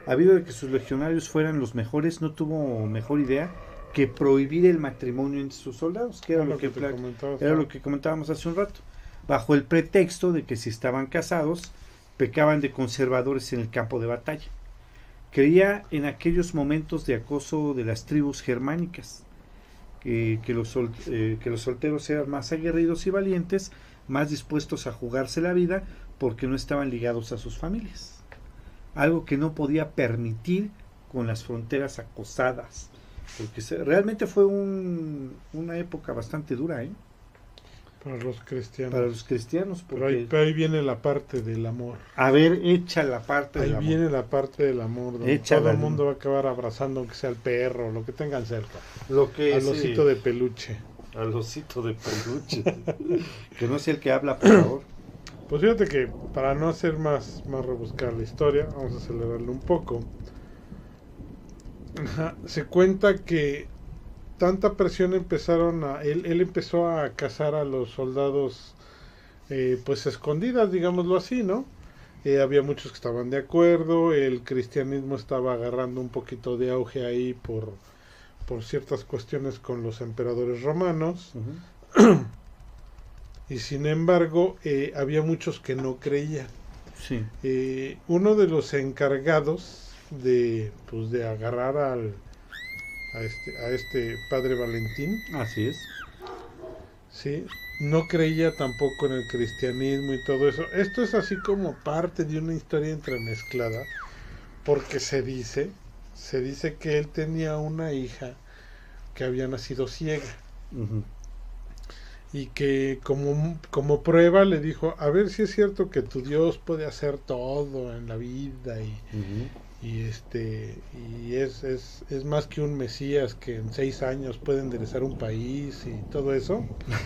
Speaker 2: habido de que sus legionarios fueran los mejores, no tuvo mejor idea que prohibir el matrimonio entre sus soldados, que era, lo, que,
Speaker 3: te
Speaker 2: pla-
Speaker 3: comentaba,
Speaker 2: era
Speaker 3: ¿no?
Speaker 2: lo que comentábamos hace un rato, bajo el pretexto de que si estaban casados, pecaban de conservadores en el campo de batalla. Creía en aquellos momentos de acoso de las tribus germánicas, que, que, los, sol- eh, que los solteros eran más aguerridos y valientes, más dispuestos a jugarse la vida porque no estaban ligados a sus familias. Algo que no podía permitir con las fronteras acosadas, porque se, realmente fue un, una época bastante dura, ¿eh?
Speaker 3: Para los cristianos.
Speaker 2: Para los cristianos,
Speaker 3: Pero ahí,
Speaker 2: porque,
Speaker 3: pero ahí viene la parte del amor.
Speaker 2: a ver, echa la parte
Speaker 3: Ahí
Speaker 2: del amor.
Speaker 3: viene la parte del amor, donde
Speaker 2: Échala,
Speaker 3: todo el
Speaker 2: ¿no?
Speaker 3: mundo va a acabar abrazando, aunque sea al perro, lo que tengan cerca.
Speaker 2: Lo que
Speaker 3: Al
Speaker 2: sí,
Speaker 3: osito de peluche.
Speaker 2: al osito de peluche. Que no sea el que habla, por favor.
Speaker 3: Pues fíjate que para no hacer más, más rebuscar la historia, vamos a acelerarle un poco. Ajá, se cuenta que tanta presión empezaron a... Él, él empezó a cazar a los soldados eh, pues escondidas, digámoslo así, ¿no? Eh, había muchos que estaban de acuerdo, el cristianismo estaba agarrando un poquito de auge ahí por, por ciertas cuestiones con los emperadores romanos.
Speaker 2: Uh-huh.
Speaker 3: Y sin embargo, eh, había muchos que no creían.
Speaker 2: Sí.
Speaker 3: Eh, uno de los encargados de, pues, de agarrar al, a, este, a este padre Valentín,
Speaker 2: Así es.
Speaker 3: ¿sí? No creía tampoco en el cristianismo y todo eso. Esto es así como parte de una historia entremezclada, porque se dice, se dice que él tenía una hija que había nacido ciega.
Speaker 2: Uh-huh.
Speaker 3: Y que como, como prueba le dijo, a ver si es cierto que tu Dios puede hacer todo en la vida y,
Speaker 2: Uh-huh.
Speaker 3: y este y es, es, es más que un Mesías que en seis años puede enderezar un país y todo eso.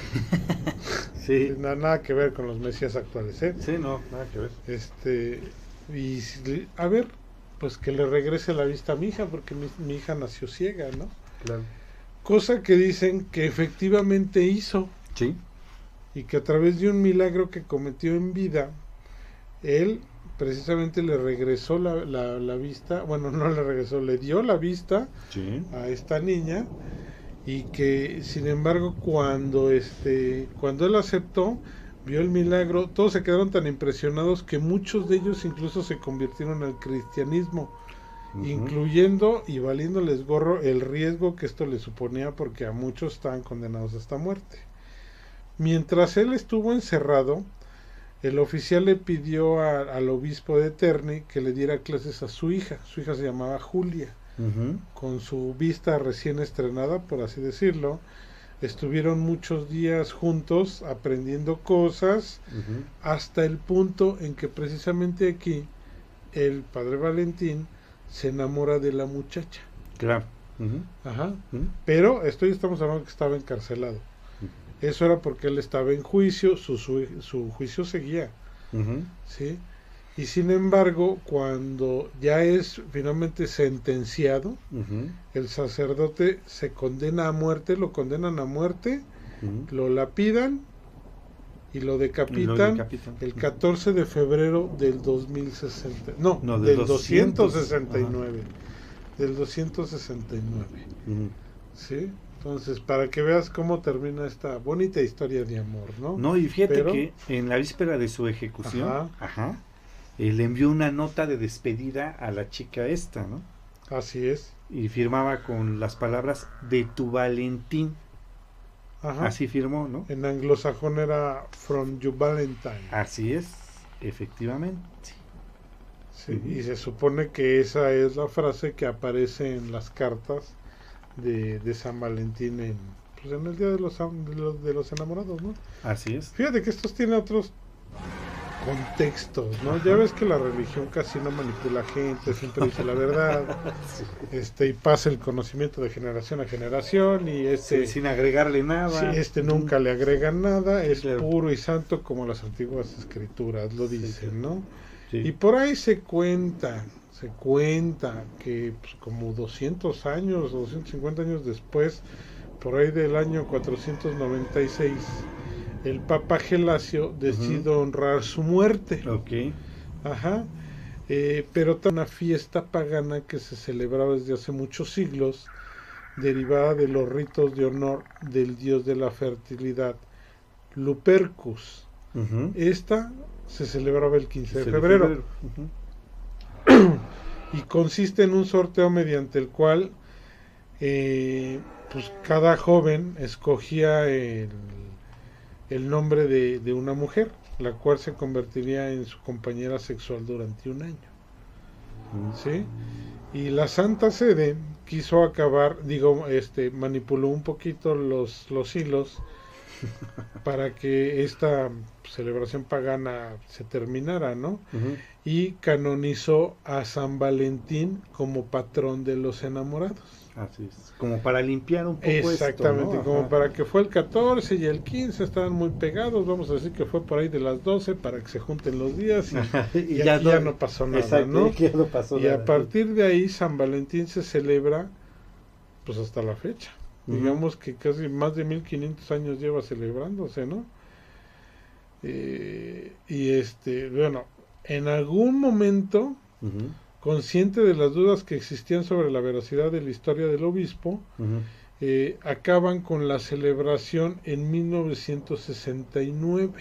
Speaker 2: Sí.
Speaker 3: Nada, nada que ver con los Mesías actuales, ¿eh?
Speaker 2: Sí, no, nada que ver.
Speaker 3: Este, y si- a ver, pues que le regrese la vista a mi hija, porque mi, mi hija nació ciega, ¿no?
Speaker 2: Claro.
Speaker 3: Cosa que dicen que efectivamente hizo.
Speaker 2: Sí.
Speaker 3: Y que a través de un milagro que cometió en vida, él precisamente le regresó la, la, la vista, bueno, no le regresó, le dio la vista
Speaker 2: Sí.
Speaker 3: a esta niña, y que sin embargo cuando este cuando él aceptó, vio el milagro, todos se quedaron tan impresionados que muchos de ellos incluso se convirtieron al cristianismo,
Speaker 2: Uh-huh.
Speaker 3: incluyendo y valiéndoles gorro el riesgo que esto le suponía, porque a muchos estaban condenados a esta muerte. Mientras él estuvo encerrado, el oficial le pidió a, al obispo de Terni que le diera clases a su hija. Su hija se llamaba Julia.
Speaker 2: Uh-huh.
Speaker 3: Con su vista recién estrenada, por así decirlo, estuvieron muchos días juntos aprendiendo cosas,
Speaker 2: Uh-huh.
Speaker 3: hasta el punto en que precisamente aquí el padre Valentín se enamora de la muchacha.
Speaker 2: Claro. Uh-huh.
Speaker 3: Ajá.
Speaker 2: Uh-huh.
Speaker 3: Pero esto ya estamos hablando que estaba encarcelado. Eso era porque él estaba en juicio, su, su, su juicio seguía,
Speaker 2: Uh-huh.
Speaker 3: ¿sí? Y sin embargo, cuando ya es finalmente sentenciado,
Speaker 2: Uh-huh.
Speaker 3: el sacerdote se condena a muerte, lo condenan a muerte,
Speaker 2: Uh-huh.
Speaker 3: lo lapidan y lo decapitan,
Speaker 2: Y lo decapitan.
Speaker 3: el catorce de febrero del dos mil sesenta. No,
Speaker 2: No,
Speaker 3: del
Speaker 2: del
Speaker 3: doscientos
Speaker 2: doscientos,
Speaker 3: sesenta y nueve. Del doscientos sesenta y nueve.
Speaker 2: Uh-huh.
Speaker 3: ¿Sí? Entonces, para que veas cómo termina esta bonita historia de amor, ¿no?
Speaker 2: No, y fíjate
Speaker 3: Pero-
Speaker 2: que en la víspera de su ejecución,
Speaker 3: Ajá.
Speaker 2: ajá, eh, le envió una nota de despedida a la chica esta, ¿no?
Speaker 3: Así es.
Speaker 2: Y firmaba con las palabras de tu Valentín.
Speaker 3: Ajá.
Speaker 2: Así firmó, ¿no?
Speaker 3: En anglosajón era From You Valentine.
Speaker 2: Así es, efectivamente.
Speaker 3: Sí,
Speaker 2: Ujú.
Speaker 3: y se supone que esa es la frase que aparece en las cartas de, de San Valentín en, pues en el Día de los, am- de los de los Enamorados, ¿no?
Speaker 2: Así es.
Speaker 3: Fíjate que estos tienen otros contextos, ¿no?
Speaker 2: Ajá.
Speaker 3: Ya ves que la religión casi no manipula gente, siempre dice la verdad, este y pasa el conocimiento de generación a generación, y este
Speaker 2: Sí, sin agregarle nada.
Speaker 3: sí, este nunca le agregan nada,
Speaker 2: Sí,
Speaker 3: es
Speaker 2: claro.
Speaker 3: puro y santo como las antiguas escrituras lo
Speaker 2: Sí,
Speaker 3: dicen,
Speaker 2: sí.
Speaker 3: ¿no?
Speaker 2: Sí.
Speaker 3: Y por ahí se cuenta, se cuenta que pues, como doscientos años, doscientos cincuenta años después, por ahí del año cuatrocientos noventa y seis, el Papa Gelasio decide honrar su muerte.
Speaker 2: Ok.
Speaker 3: Ajá. eh, pero también una fiesta pagana que se celebraba desde hace muchos siglos, derivada de los ritos de honor del dios de la fertilidad, Lupercus.
Speaker 2: Uh-huh.
Speaker 3: Esta se celebraba el quince de
Speaker 2: De
Speaker 3: febrero,
Speaker 2: febrero. Uh-huh.
Speaker 3: y consiste en un sorteo mediante el cual eh, pues cada joven escogía el, el nombre de, de una mujer, la cual se convertiría en su compañera sexual durante un año.
Speaker 2: Uh-huh.
Speaker 3: ¿Sí? Y la Santa Sede quiso acabar, digo, este, manipuló un poquito los, los hilos para que esta celebración pagana se terminara, ¿no?
Speaker 2: Uh-huh.
Speaker 3: Y canonizó a San Valentín como patrón de los enamorados.
Speaker 2: Así es, como para limpiar un poco
Speaker 3: Exactamente,
Speaker 2: esto, ¿no?
Speaker 3: como
Speaker 2: Ajá.
Speaker 3: para que fue el catorce y el quince estaban muy pegados, vamos a decir que fue por ahí de las doce para que se junten los días y,
Speaker 2: y
Speaker 3: y
Speaker 2: ya,
Speaker 3: aquí
Speaker 2: no,
Speaker 3: ya no pasó nada,
Speaker 2: exacto,
Speaker 3: ¿no?
Speaker 2: ya no pasó
Speaker 3: Y
Speaker 2: nada.
Speaker 3: a partir de ahí San Valentín se celebra pues hasta la fecha.
Speaker 2: Uh-huh.
Speaker 3: Digamos que casi más de mil quinientos años lleva celebrándose, ¿no? Eh, y este, bueno, en algún momento,
Speaker 2: Uh-huh.
Speaker 3: consciente de las dudas que existían sobre la veracidad de la historia del obispo,
Speaker 2: Uh-huh.
Speaker 3: eh, acaban con la celebración en mil novecientos sesenta y nueve.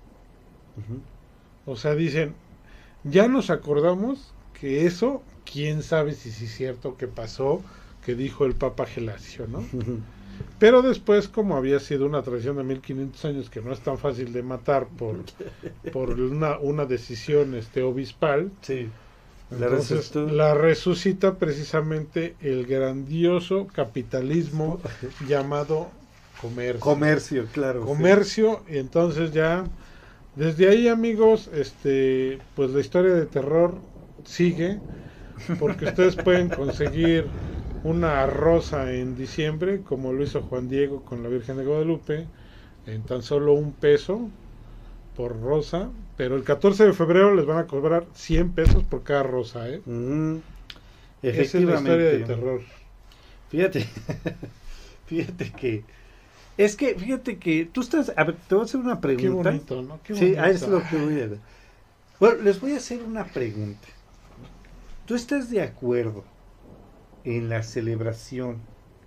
Speaker 2: Uh-huh.
Speaker 3: O sea, dicen, ya nos acordamos que eso, quién sabe si sí es cierto que pasó, que dijo el Papa Gelasio, ¿no?
Speaker 2: Uh-huh.
Speaker 3: Pero después, como había sido una tradición de mil quinientos años que no es tan fácil de matar por, por una, una decisión este, obispal,
Speaker 2: Sí. La
Speaker 3: entonces
Speaker 2: resucitó.
Speaker 3: la resucita precisamente el grandioso capitalismo llamado comercio.
Speaker 2: Comercio, claro.
Speaker 3: Comercio, y entonces ya, desde ahí, amigos, este, pues la historia de terror sigue, porque ustedes pueden conseguir una rosa en diciembre, como lo hizo Juan Diego con la Virgen de Guadalupe, en tan solo un peso por rosa, pero el catorce de febrero les van a cobrar cien pesos por cada rosa, ¿eh?
Speaker 2: Uh-huh.
Speaker 3: Esa es la historia de terror.
Speaker 2: Fíjate, fíjate que, es que, fíjate que tú estás, a ver, te voy a hacer una pregunta.
Speaker 3: Qué bonito, ¿no? Qué
Speaker 2: Sí,
Speaker 3: bonito.
Speaker 2: a eso es lo que voy a dar. Bueno, les voy a hacer una pregunta. ¿Tú estás de acuerdo en la celebración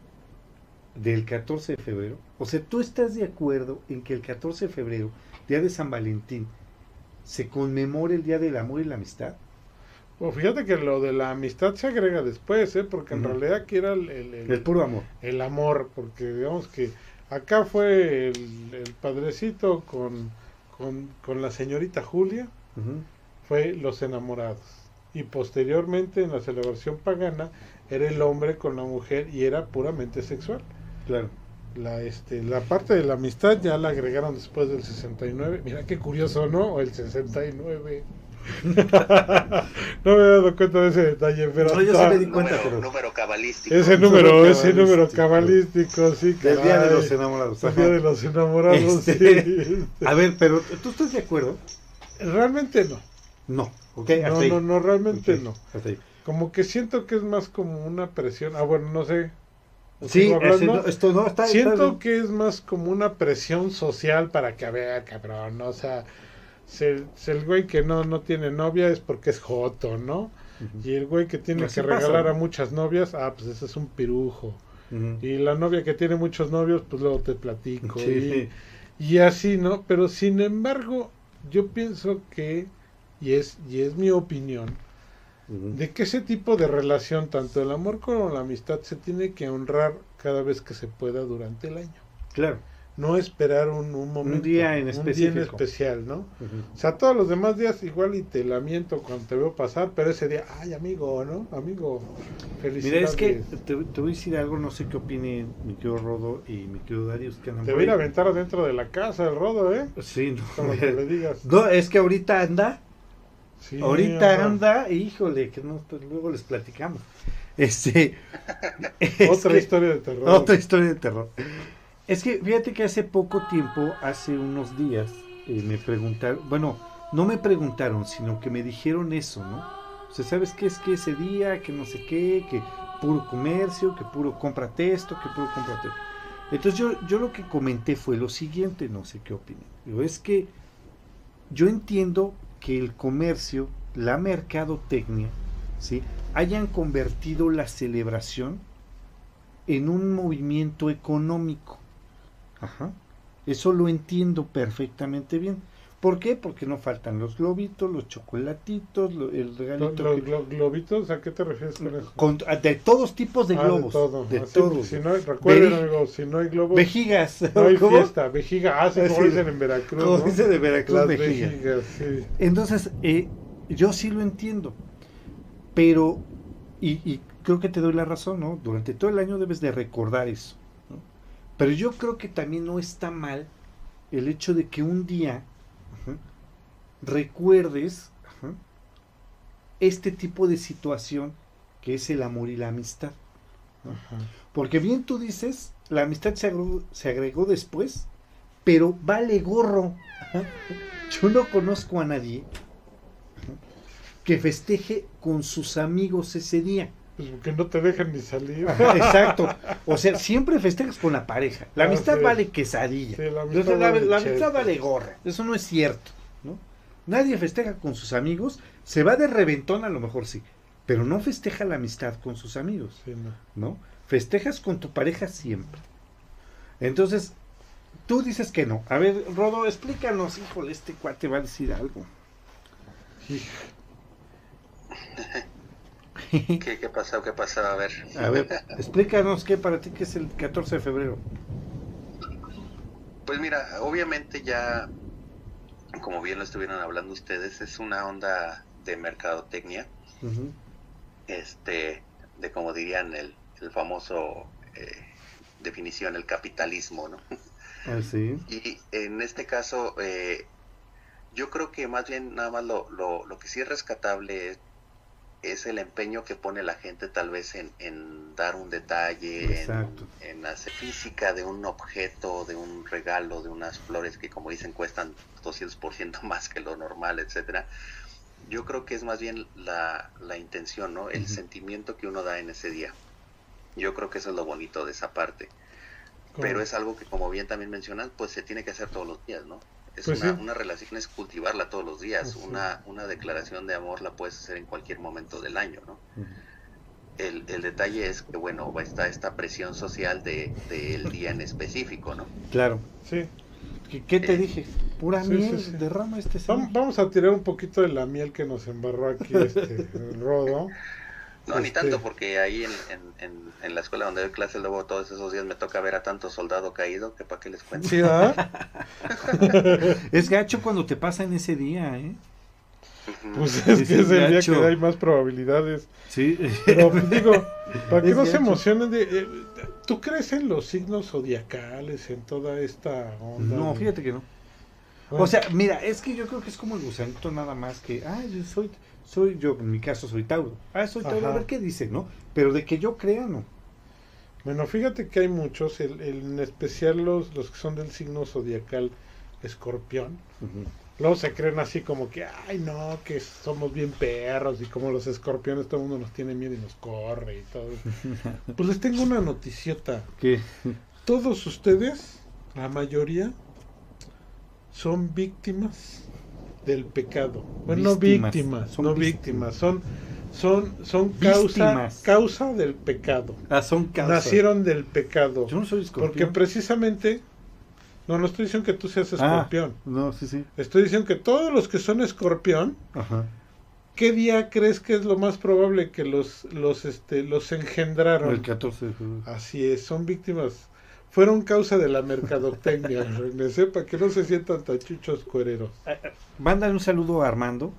Speaker 2: del catorce de febrero? O sea, ¿tú estás de acuerdo en que el catorce de febrero, día de San Valentín, se conmemore el Día del Amor y la Amistad?
Speaker 3: Bueno, fíjate que lo de la amistad se agrega después, ¿eh? Porque en
Speaker 2: Uh-huh.
Speaker 3: realidad aquí era el, el, el,
Speaker 2: El puro amor.
Speaker 3: el amor, porque digamos que acá fue el, el padrecito con, con, con la señorita Julia,
Speaker 2: Uh-huh.
Speaker 3: fue los enamorados. Y posteriormente en la celebración pagana era el hombre con la mujer y era puramente sexual.
Speaker 2: Claro.
Speaker 3: La, este, la parte de la amistad ya la agregaron después del sesenta y nueve. Mira qué curioso, ¿no? O el sesenta y nueve. No me he dado cuenta de ese detalle, pero
Speaker 2: No, yo sí me di cuenta,
Speaker 5: Número,
Speaker 2: pero-
Speaker 5: número cabalístico.
Speaker 3: ese
Speaker 2: Número
Speaker 3: número, ese
Speaker 2: cabalístico.
Speaker 3: número cabalístico, sí,
Speaker 2: Del Día de
Speaker 3: caray.
Speaker 2: los Enamorados.
Speaker 3: El
Speaker 2: ajá.
Speaker 3: día de los enamorados,
Speaker 2: Este,
Speaker 3: sí.
Speaker 2: A ver, pero ¿tú estás de acuerdo?
Speaker 3: Realmente no.
Speaker 2: No. Ok, hasta
Speaker 3: No,
Speaker 2: ahí.
Speaker 3: no, no, realmente
Speaker 2: Ok,
Speaker 3: no.
Speaker 2: hasta ahí.
Speaker 3: Como que siento que es más como una presión. Ah, bueno, no sé.
Speaker 2: Sí,
Speaker 3: ¿Sigo hablando?
Speaker 2: ese no, esto no está.
Speaker 3: Siento
Speaker 2: está-
Speaker 3: que es más como una presión social para que, a ver, cabrón, ¿no? O sea, si, si el güey que no, no tiene novia es porque es joto, ¿no?
Speaker 2: Ujú.
Speaker 3: Y el güey que tiene
Speaker 2: Así
Speaker 3: que
Speaker 2: pasa,
Speaker 3: regalar
Speaker 2: ¿no?
Speaker 3: a muchas novias, ah, pues ese es un pirujo.
Speaker 2: Ujú.
Speaker 3: Y la novia que tiene muchos novios, pues luego te platico.
Speaker 2: Sí.
Speaker 3: Y, y así, ¿no? Pero sin embargo, yo pienso que, y es, y es mi opinión,
Speaker 2: Ujú.
Speaker 3: de que ese tipo de relación, tanto el amor como la amistad, se tiene que honrar cada vez que se pueda durante el año.
Speaker 2: Claro.
Speaker 3: No esperar un, un momento,
Speaker 2: día en
Speaker 3: un día en
Speaker 2: específico.
Speaker 3: especial, ¿no?
Speaker 2: Ujú.
Speaker 3: O sea, todos los demás días igual y te lamento cuando te veo pasar, pero ese día, ay, amigo, ¿no? Amigo, felicidades.
Speaker 2: Mira, es que te, te voy a decir algo, no sé qué opine mi querido Rodo y mi querido Darius que andan
Speaker 3: Te
Speaker 2: por
Speaker 3: voy a ir a
Speaker 2: ahí.
Speaker 3: aventar adentro de la casa el rodo, ¿eh?
Speaker 2: Sí, no.
Speaker 3: Como que le digas.
Speaker 2: No, es que ahorita anda,
Speaker 3: Sí,
Speaker 2: ahorita
Speaker 3: anda.
Speaker 2: anda, híjole, que no, pues luego les platicamos. Este,
Speaker 3: Otra
Speaker 2: es que-
Speaker 3: historia de terror.
Speaker 2: Otra historia de terror. Es que fíjate que hace poco tiempo, hace unos días, eh, me preguntaron, bueno, no me preguntaron, sino que me dijeron eso, ¿no? O sea, ¿sabes qué es que ese día, que no sé qué, que puro comercio, que puro cómprate esto, que puro cómprate esto? Entonces yo, yo lo que comenté fue lo siguiente, no sé qué opinan. Digo, es que yo entiendo que el comercio la mercadotecnia, ¿sí?, hayan convertido la celebración en un movimiento económico. Ajá. Eso lo entiendo perfectamente bien. ¿Por qué? Porque no faltan los globitos, los chocolatitos, lo, el regalito.
Speaker 3: ¿Los
Speaker 2: que...
Speaker 3: glo globitos? ¿A qué te refieres con eso?
Speaker 2: Con, de todos tipos de
Speaker 3: ah,
Speaker 2: globos.
Speaker 3: De, todo.
Speaker 2: de
Speaker 3: Así,
Speaker 2: todos.
Speaker 3: Si no hay, recuerden,
Speaker 2: Ve...
Speaker 3: amigos, si no hay globos,
Speaker 2: vejigas.
Speaker 3: no hay
Speaker 2: ¿Cómo?
Speaker 3: fiesta. Vejiga, ah, sí, como
Speaker 2: Sí.
Speaker 3: dicen en Veracruz,
Speaker 2: Como
Speaker 3: ¿no?
Speaker 2: dice de Veracruz,
Speaker 3: Las
Speaker 2: vejiga.
Speaker 3: vejigas, sí.
Speaker 2: Entonces, eh, yo sí lo entiendo. Pero, y, y creo que te doy la razón, ¿no? Durante todo el año debes de recordar eso, ¿no? Pero yo creo que también no está mal el hecho de que un día uh-huh, recuerdes uh-huh, este tipo de situación que es el amor y la amistad, ¿no? Uh-huh. Porque bien tú dices, la amistad se agregó, se agregó después, pero vale gorro. Uh-huh. Yo no conozco a nadie uh-huh, que festeje con sus amigos ese día.
Speaker 3: Pues porque no te dejan ni salir.
Speaker 2: Ajá, exacto. O sea, siempre festejas con la pareja. La amistad
Speaker 3: ah, sí.
Speaker 2: vale quesadilla.
Speaker 3: Sí, la amistad,
Speaker 2: la,
Speaker 3: vale,
Speaker 2: la amistad vale gorra. Eso no es cierto, ¿no? Nadie festeja con sus amigos. Se va de reventón, a lo mejor sí, pero no festeja la amistad con sus amigos,
Speaker 3: sí, no.
Speaker 2: ¿no? Festejas con tu pareja siempre. Entonces, tú dices que no. A ver, Rodo, explícanos, híjole, este cuate va a decir algo.
Speaker 5: ¿Qué, qué pasó? ¿Qué pasó? A ver.
Speaker 2: A ver, explícanos qué para ti que es el catorce de febrero.
Speaker 5: Pues mira, obviamente ya, como bien lo estuvieron hablando ustedes, es una onda de mercadotecnia, uh-huh. este, de como dirían el, el famoso eh, definición, el capitalismo, ¿no?
Speaker 2: Ah, sí.
Speaker 5: Y en este caso, eh, yo creo que más bien nada más lo, lo, lo que sí es rescatable es es el empeño que pone la gente tal vez en, en dar un detalle, en, en hacer física de un objeto, de un regalo, de unas flores que como dicen cuestan doscientos por ciento más que lo normal, etcétera. Yo creo que es más bien la, la intención, ¿no? El uh-huh. sentimiento que uno da en ese día. Yo creo que eso es lo bonito de esa parte. ¿Cómo? Pero es algo que, como bien también mencionan, pues se tiene que hacer todos los días, ¿no? Es
Speaker 3: pues
Speaker 5: una,
Speaker 3: sí.
Speaker 5: una relación, es cultivarla todos los días.
Speaker 3: Pues
Speaker 5: una,
Speaker 3: sí.
Speaker 5: una declaración de amor la puedes hacer en cualquier momento del año, ¿no? Uh-huh. El, el detalle es que, bueno, está esta presión social de, de el día en específico, ¿no?
Speaker 2: Claro.
Speaker 3: Sí.
Speaker 2: ¿Qué, qué te
Speaker 5: Eh,
Speaker 2: dije? Pura
Speaker 3: sí,
Speaker 2: miel,
Speaker 3: sí, sí.
Speaker 2: derrama este
Speaker 3: vamos, vamos a tirar un poquito de la miel que nos embarró aquí este Rodo.
Speaker 5: No, este... ni tanto, porque ahí en, en, en, en la escuela donde doy clases, luego todos esos días me toca ver a tanto soldado caído que para qué les cuento.
Speaker 3: ¿Sí, ¿verdad?
Speaker 2: Es gacho cuando te pasa en ese día, ¿eh?
Speaker 3: Pues es, es que es el
Speaker 2: gacho.
Speaker 3: día que hay más probabilidades.
Speaker 2: Sí.
Speaker 3: Pero digo, para que
Speaker 2: es
Speaker 3: no
Speaker 2: gacho.
Speaker 3: se emocionen, de, eh, ¿tú crees en los signos zodiacales, en toda esta onda?
Speaker 2: No,
Speaker 3: de...
Speaker 2: fíjate que no.
Speaker 3: Bueno.
Speaker 2: O sea, mira, es que yo creo que es como el gusanito nada más que, ah, yo soy, soy yo, en mi caso soy Tauro. Ah, soy Tauro,
Speaker 3: Ajá.
Speaker 2: a ver qué dice, ¿no? Pero de que yo crea, no.
Speaker 3: Bueno, fíjate que hay muchos, el, el, en especial los, los que son del signo zodiacal Escorpión. Uh-huh. Luego se creen así como que, ay no, que somos bien perros y como los escorpiones todo el mundo nos tiene miedo y nos corre y todo. Pues les tengo una noticiota.
Speaker 2: ¿Qué?
Speaker 3: Todos ustedes, la mayoría, son víctimas del pecado. Bueno, víctimas, no víctimas, son no víctimas, son son son causa causa del pecado.
Speaker 2: Ah, son causa.
Speaker 3: Nacieron del pecado.
Speaker 2: Yo no soy escorpión.
Speaker 3: Porque precisamente no, no estoy diciendo que tú seas escorpión.
Speaker 2: Ah, no, sí, sí.
Speaker 3: Estoy diciendo que todos los que son escorpión,
Speaker 2: ajá.
Speaker 3: ¿Qué día crees que es lo más probable que los los este los engendraron?
Speaker 2: El catorce de febrero.
Speaker 3: Así es, son víctimas. Fueron causa de la mercadotecnia, René, sepa que no se sientan tachuchos cuereros.
Speaker 2: Mándale un saludo a Armando.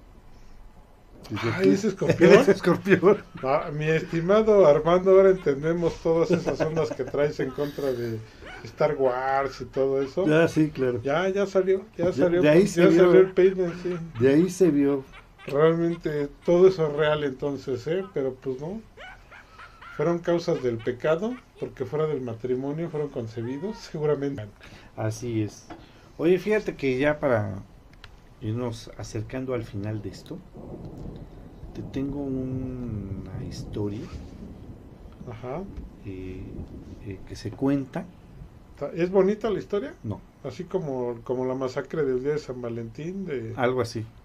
Speaker 3: Ah, ¿es escorpión?
Speaker 2: ¿Es escorpión?
Speaker 3: Ah, mi estimado Armando, ahora entendemos todas esas ondas que traes en contra de Star Wars y todo eso.
Speaker 2: Ya, sí, claro.
Speaker 3: Ya, ya salió, ya salió.
Speaker 2: De, de ahí
Speaker 3: ya
Speaker 2: se vio,
Speaker 3: salió el peine, sí.
Speaker 2: De ahí se vio.
Speaker 3: Realmente todo eso es real entonces, ¿eh? Pero pues no. Fueron causas del pecado, porque fuera del matrimonio fueron concebidos, seguramente.
Speaker 2: Así es. Oye, fíjate que ya para irnos acercando al final de esto, te tengo una historia.
Speaker 3: Ajá.
Speaker 2: Eh, eh, que se cuenta.
Speaker 3: ¿Es bonita la historia?
Speaker 2: No.
Speaker 3: Así como, como la masacre del día de San Valentín. De...
Speaker 2: Algo así.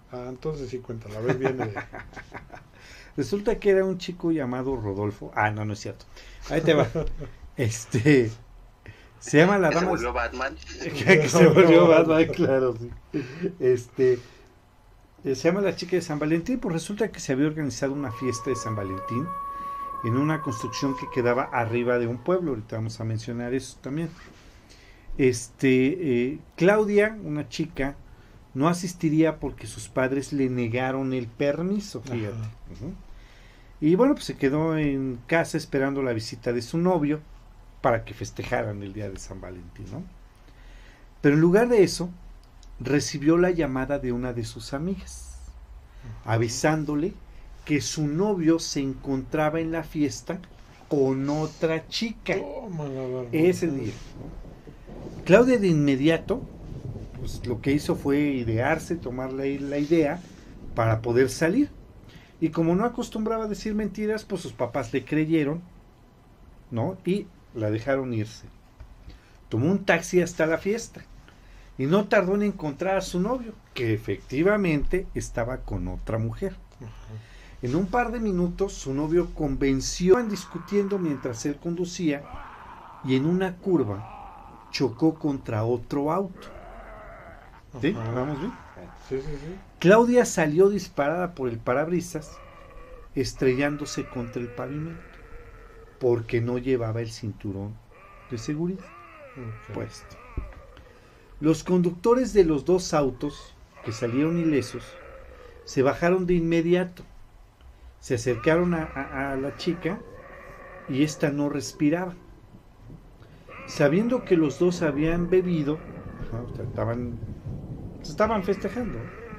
Speaker 3: Ah, entonces sí cuéntala, a ver, viene de...
Speaker 2: Resulta que era un chico llamado Rodolfo. Ah, no, no es cierto. Ahí te va. Este... Se llama la
Speaker 5: ¿Que se
Speaker 2: dama...
Speaker 5: volvió Batman?
Speaker 2: que se volvió Batman, claro, sí. Este... eh, Se llama la chica de San Valentín, pues resulta que se había organizado una fiesta de San Valentín en una construcción que quedaba arriba de un pueblo. Ahorita vamos a mencionar eso también. Este, eh, Claudia, una chica, no asistiría porque sus padres le negaron el permiso, fíjate. Uh-huh. Y bueno, pues se quedó en casa esperando la visita de su novio para que festejaran el día de San Valentín, ¿no? Pero en lugar de eso, recibió la llamada de una de sus amigas, avisándole que su novio se encontraba en la fiesta con otra chica
Speaker 3: Tómala,
Speaker 2: ese día, ¿no? Claudia de inmediato, pues lo que hizo fue idearse, tomar la, la idea para poder salir. Y como no acostumbraba a decir mentiras, pues sus papás le creyeron, ¿no? Y la dejaron irse. Tomó un taxi hasta la fiesta y no tardó en encontrar a su novio, que efectivamente estaba con otra mujer. Uh-huh. En un par de minutos su novio convenció, estaban discutiendo mientras él conducía y en una curva chocó contra otro auto. ¿Sí?
Speaker 3: Ajá.
Speaker 2: ¿Vamos bien?
Speaker 3: Sí, sí, sí.
Speaker 2: Claudia salió disparada por el parabrisas, estrellándose contra el pavimento, porque no llevaba el cinturón de seguridad
Speaker 3: Okay.
Speaker 2: puesto. Los conductores de los dos autos, que salieron ilesos, se bajaron de inmediato, se acercaron a, a, a la chica y ésta no respiraba. Sabiendo que los dos habían bebido, o sea, estaban, estaban festejando,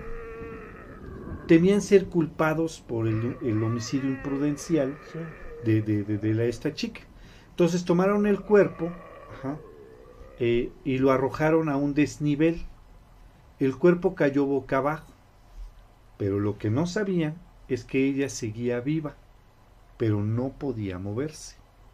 Speaker 2: temían ser culpados por el, el homicidio imprudencial
Speaker 3: Sí.
Speaker 2: de, de, de, de la, esta chica. Entonces tomaron el cuerpo, ajá, eh, y lo arrojaron a un desnivel. El cuerpo cayó boca abajo, pero lo que no sabían es que ella seguía viva, pero no podía moverse.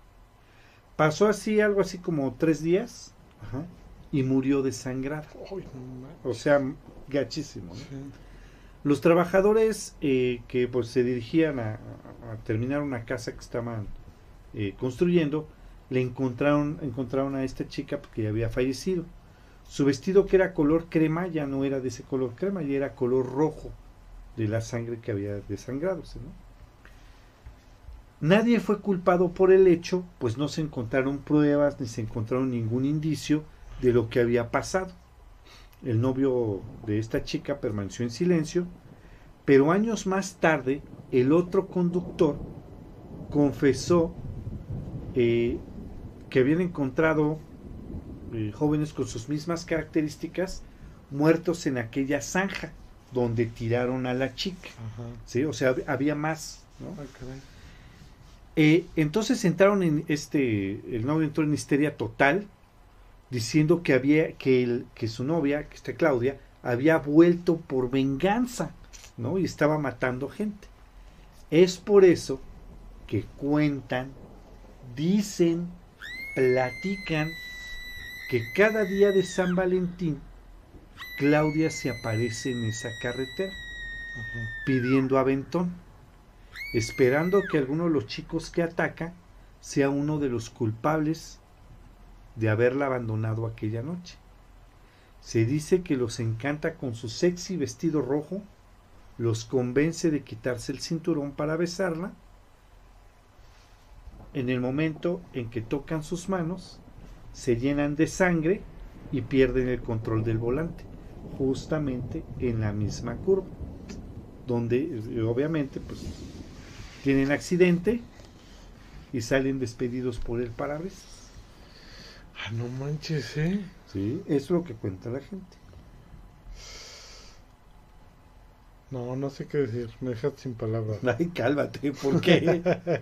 Speaker 2: Pasó así, algo así como tres días, ajá, y murió desangrada.
Speaker 3: Ay, no manches.
Speaker 2: O sea, gachísimo, ¿no?
Speaker 3: Sí.
Speaker 2: Los trabajadores eh, que pues se dirigían a, a, a terminar una casa que estaban eh, construyendo, le encontraron, encontraron a esta chica porque ya había fallecido. Su vestido, que era color crema, ya no era de ese color crema, ya era color rojo de la sangre que había desangrado, ¿no? Nadie fue culpado por el hecho, pues no se encontraron pruebas ni se encontraron ningún indicio de lo que había pasado. El novio de esta chica permaneció en silencio, pero años más tarde el otro conductor confesó eh, que habían encontrado eh, jóvenes con sus mismas características muertos en aquella zanja donde tiraron a la chica.
Speaker 3: Ajá.
Speaker 2: ¿Sí? O sea, había más, ¿no?
Speaker 3: Ay, caray.
Speaker 2: Eh, entonces entraron en este, el novio entró en histeria total, diciendo que había, que, el, que su novia, que está Claudia, había vuelto por venganza, ¿no? Y estaba matando gente. Es por eso que cuentan, dicen, platican que cada día de San Valentín Claudia se aparece en esa carretera,
Speaker 3: Ajá.
Speaker 2: pidiendo aventón, esperando que alguno de los chicos que ataca sea uno de los culpables de haberla abandonado aquella noche. Se dice que los encanta con su sexy vestido rojo, los convence de quitarse el cinturón para besarla. En el momento en que tocan sus manos, se llenan de sangre y pierden el control del volante, justamente en la misma curva, donde obviamente pues tienen accidente y salen despedidos por el parabrisas.
Speaker 3: Ah, no manches, ¿eh?
Speaker 2: Sí, eso es lo que cuenta la gente.
Speaker 3: No, no sé qué decir. Me dejaste sin palabras.
Speaker 2: Ay, cálmate, ¿por qué?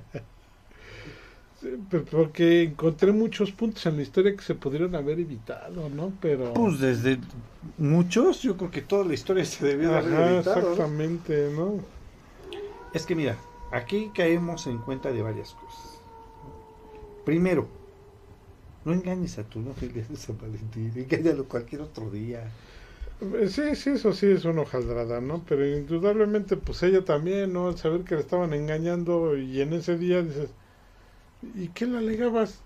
Speaker 3: Sí, pero porque encontré muchos puntos en la historia que se pudieron haber evitado, ¿no? Pero...
Speaker 2: Pues desde muchos, yo creo que toda la historia se debió haber
Speaker 3: Ajá,
Speaker 2: evitado, ¿no?
Speaker 3: exactamente, ¿no?
Speaker 2: Es que mira, aquí caemos en cuenta de varias cosas. Primero, no engañes a tu novio el día de San Valentín, engáñalo cualquier otro día.
Speaker 3: Sí, sí, eso sí es una hojaldrada, ¿no? Pero indudablemente, pues ella también, ¿no? Al saber que le estaban engañando y en ese día dices, ¿y qué le alegabas?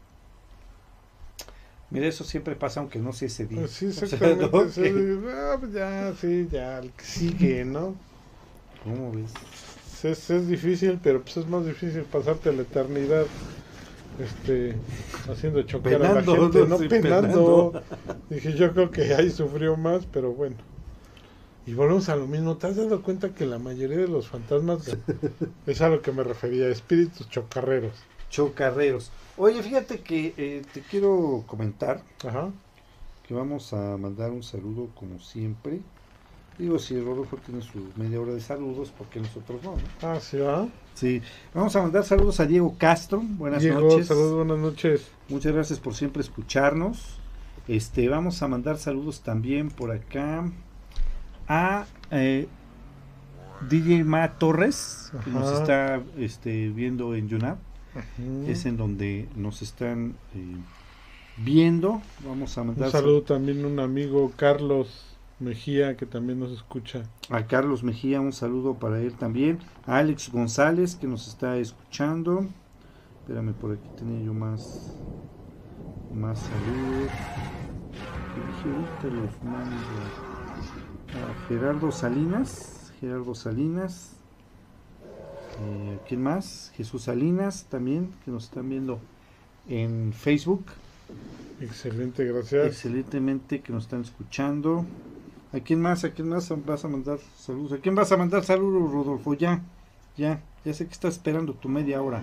Speaker 2: Mira, eso siempre pasa aunque no sea ese día.
Speaker 3: Pues sí,
Speaker 2: O sea,
Speaker 3: exactamente.
Speaker 2: ¿no?
Speaker 3: Sí, ah, pues ya, sí, ya, el que sigue, ¿no?
Speaker 2: ¿Cómo ves?
Speaker 3: Es, es difícil, pero pues es más difícil pasarte la eternidad este haciendo chocar
Speaker 2: Penando,
Speaker 3: a la gente,
Speaker 2: no,
Speaker 3: no
Speaker 2: sí,
Speaker 3: penando.
Speaker 2: penando.
Speaker 3: Dije, yo creo que ahí sufrió más, pero bueno. Y volvemos a lo mismo. ¿Te has dado cuenta que la mayoría de los fantasmas es a lo que me refería, espíritus chocarreros?
Speaker 2: Chocarreros. Oye, fíjate que eh, te quiero comentar
Speaker 3: Ajá.
Speaker 2: que vamos a mandar un saludo como siempre. Digo, si Rodolfo tiene su media hora de saludos, ¿por qué nosotros no? ¿no?
Speaker 3: Ah, sí, ¿va?
Speaker 2: Sí, vamos a mandar saludos a Diego Castro. Buenas
Speaker 3: Diego,
Speaker 2: noches.
Speaker 3: saludos, buenas noches.
Speaker 2: Muchas gracias por siempre escucharnos. Este, vamos a mandar saludos también por acá a eh, D J Ma Torres, que
Speaker 3: Ajá.
Speaker 2: nos está este, viendo en YouNap.
Speaker 3: Ujú.
Speaker 2: Es en donde nos están eh, viendo. Vamos a mandar
Speaker 3: Un saludo también a un amigo, Carlos Mejía, que también nos escucha.
Speaker 2: a Carlos Mejía, un saludo para él también. A Alex González, que nos está escuchando. Espérame, por aquí tenía yo más más saludos. Que dije ahorita los mando. A Gerardo Salinas, Gerardo Salinas. Eh, ¿Quién más? Jesús Salinas también, que nos están viendo en Facebook.
Speaker 3: Excelente, gracias.
Speaker 2: Excelentemente, que nos están escuchando. ¿A quién más? ¿A quién más vas a mandar saludos? ¿A quién vas a mandar saludos, Rodolfo? Ya, ya, ya sé que estás esperando tu media hora.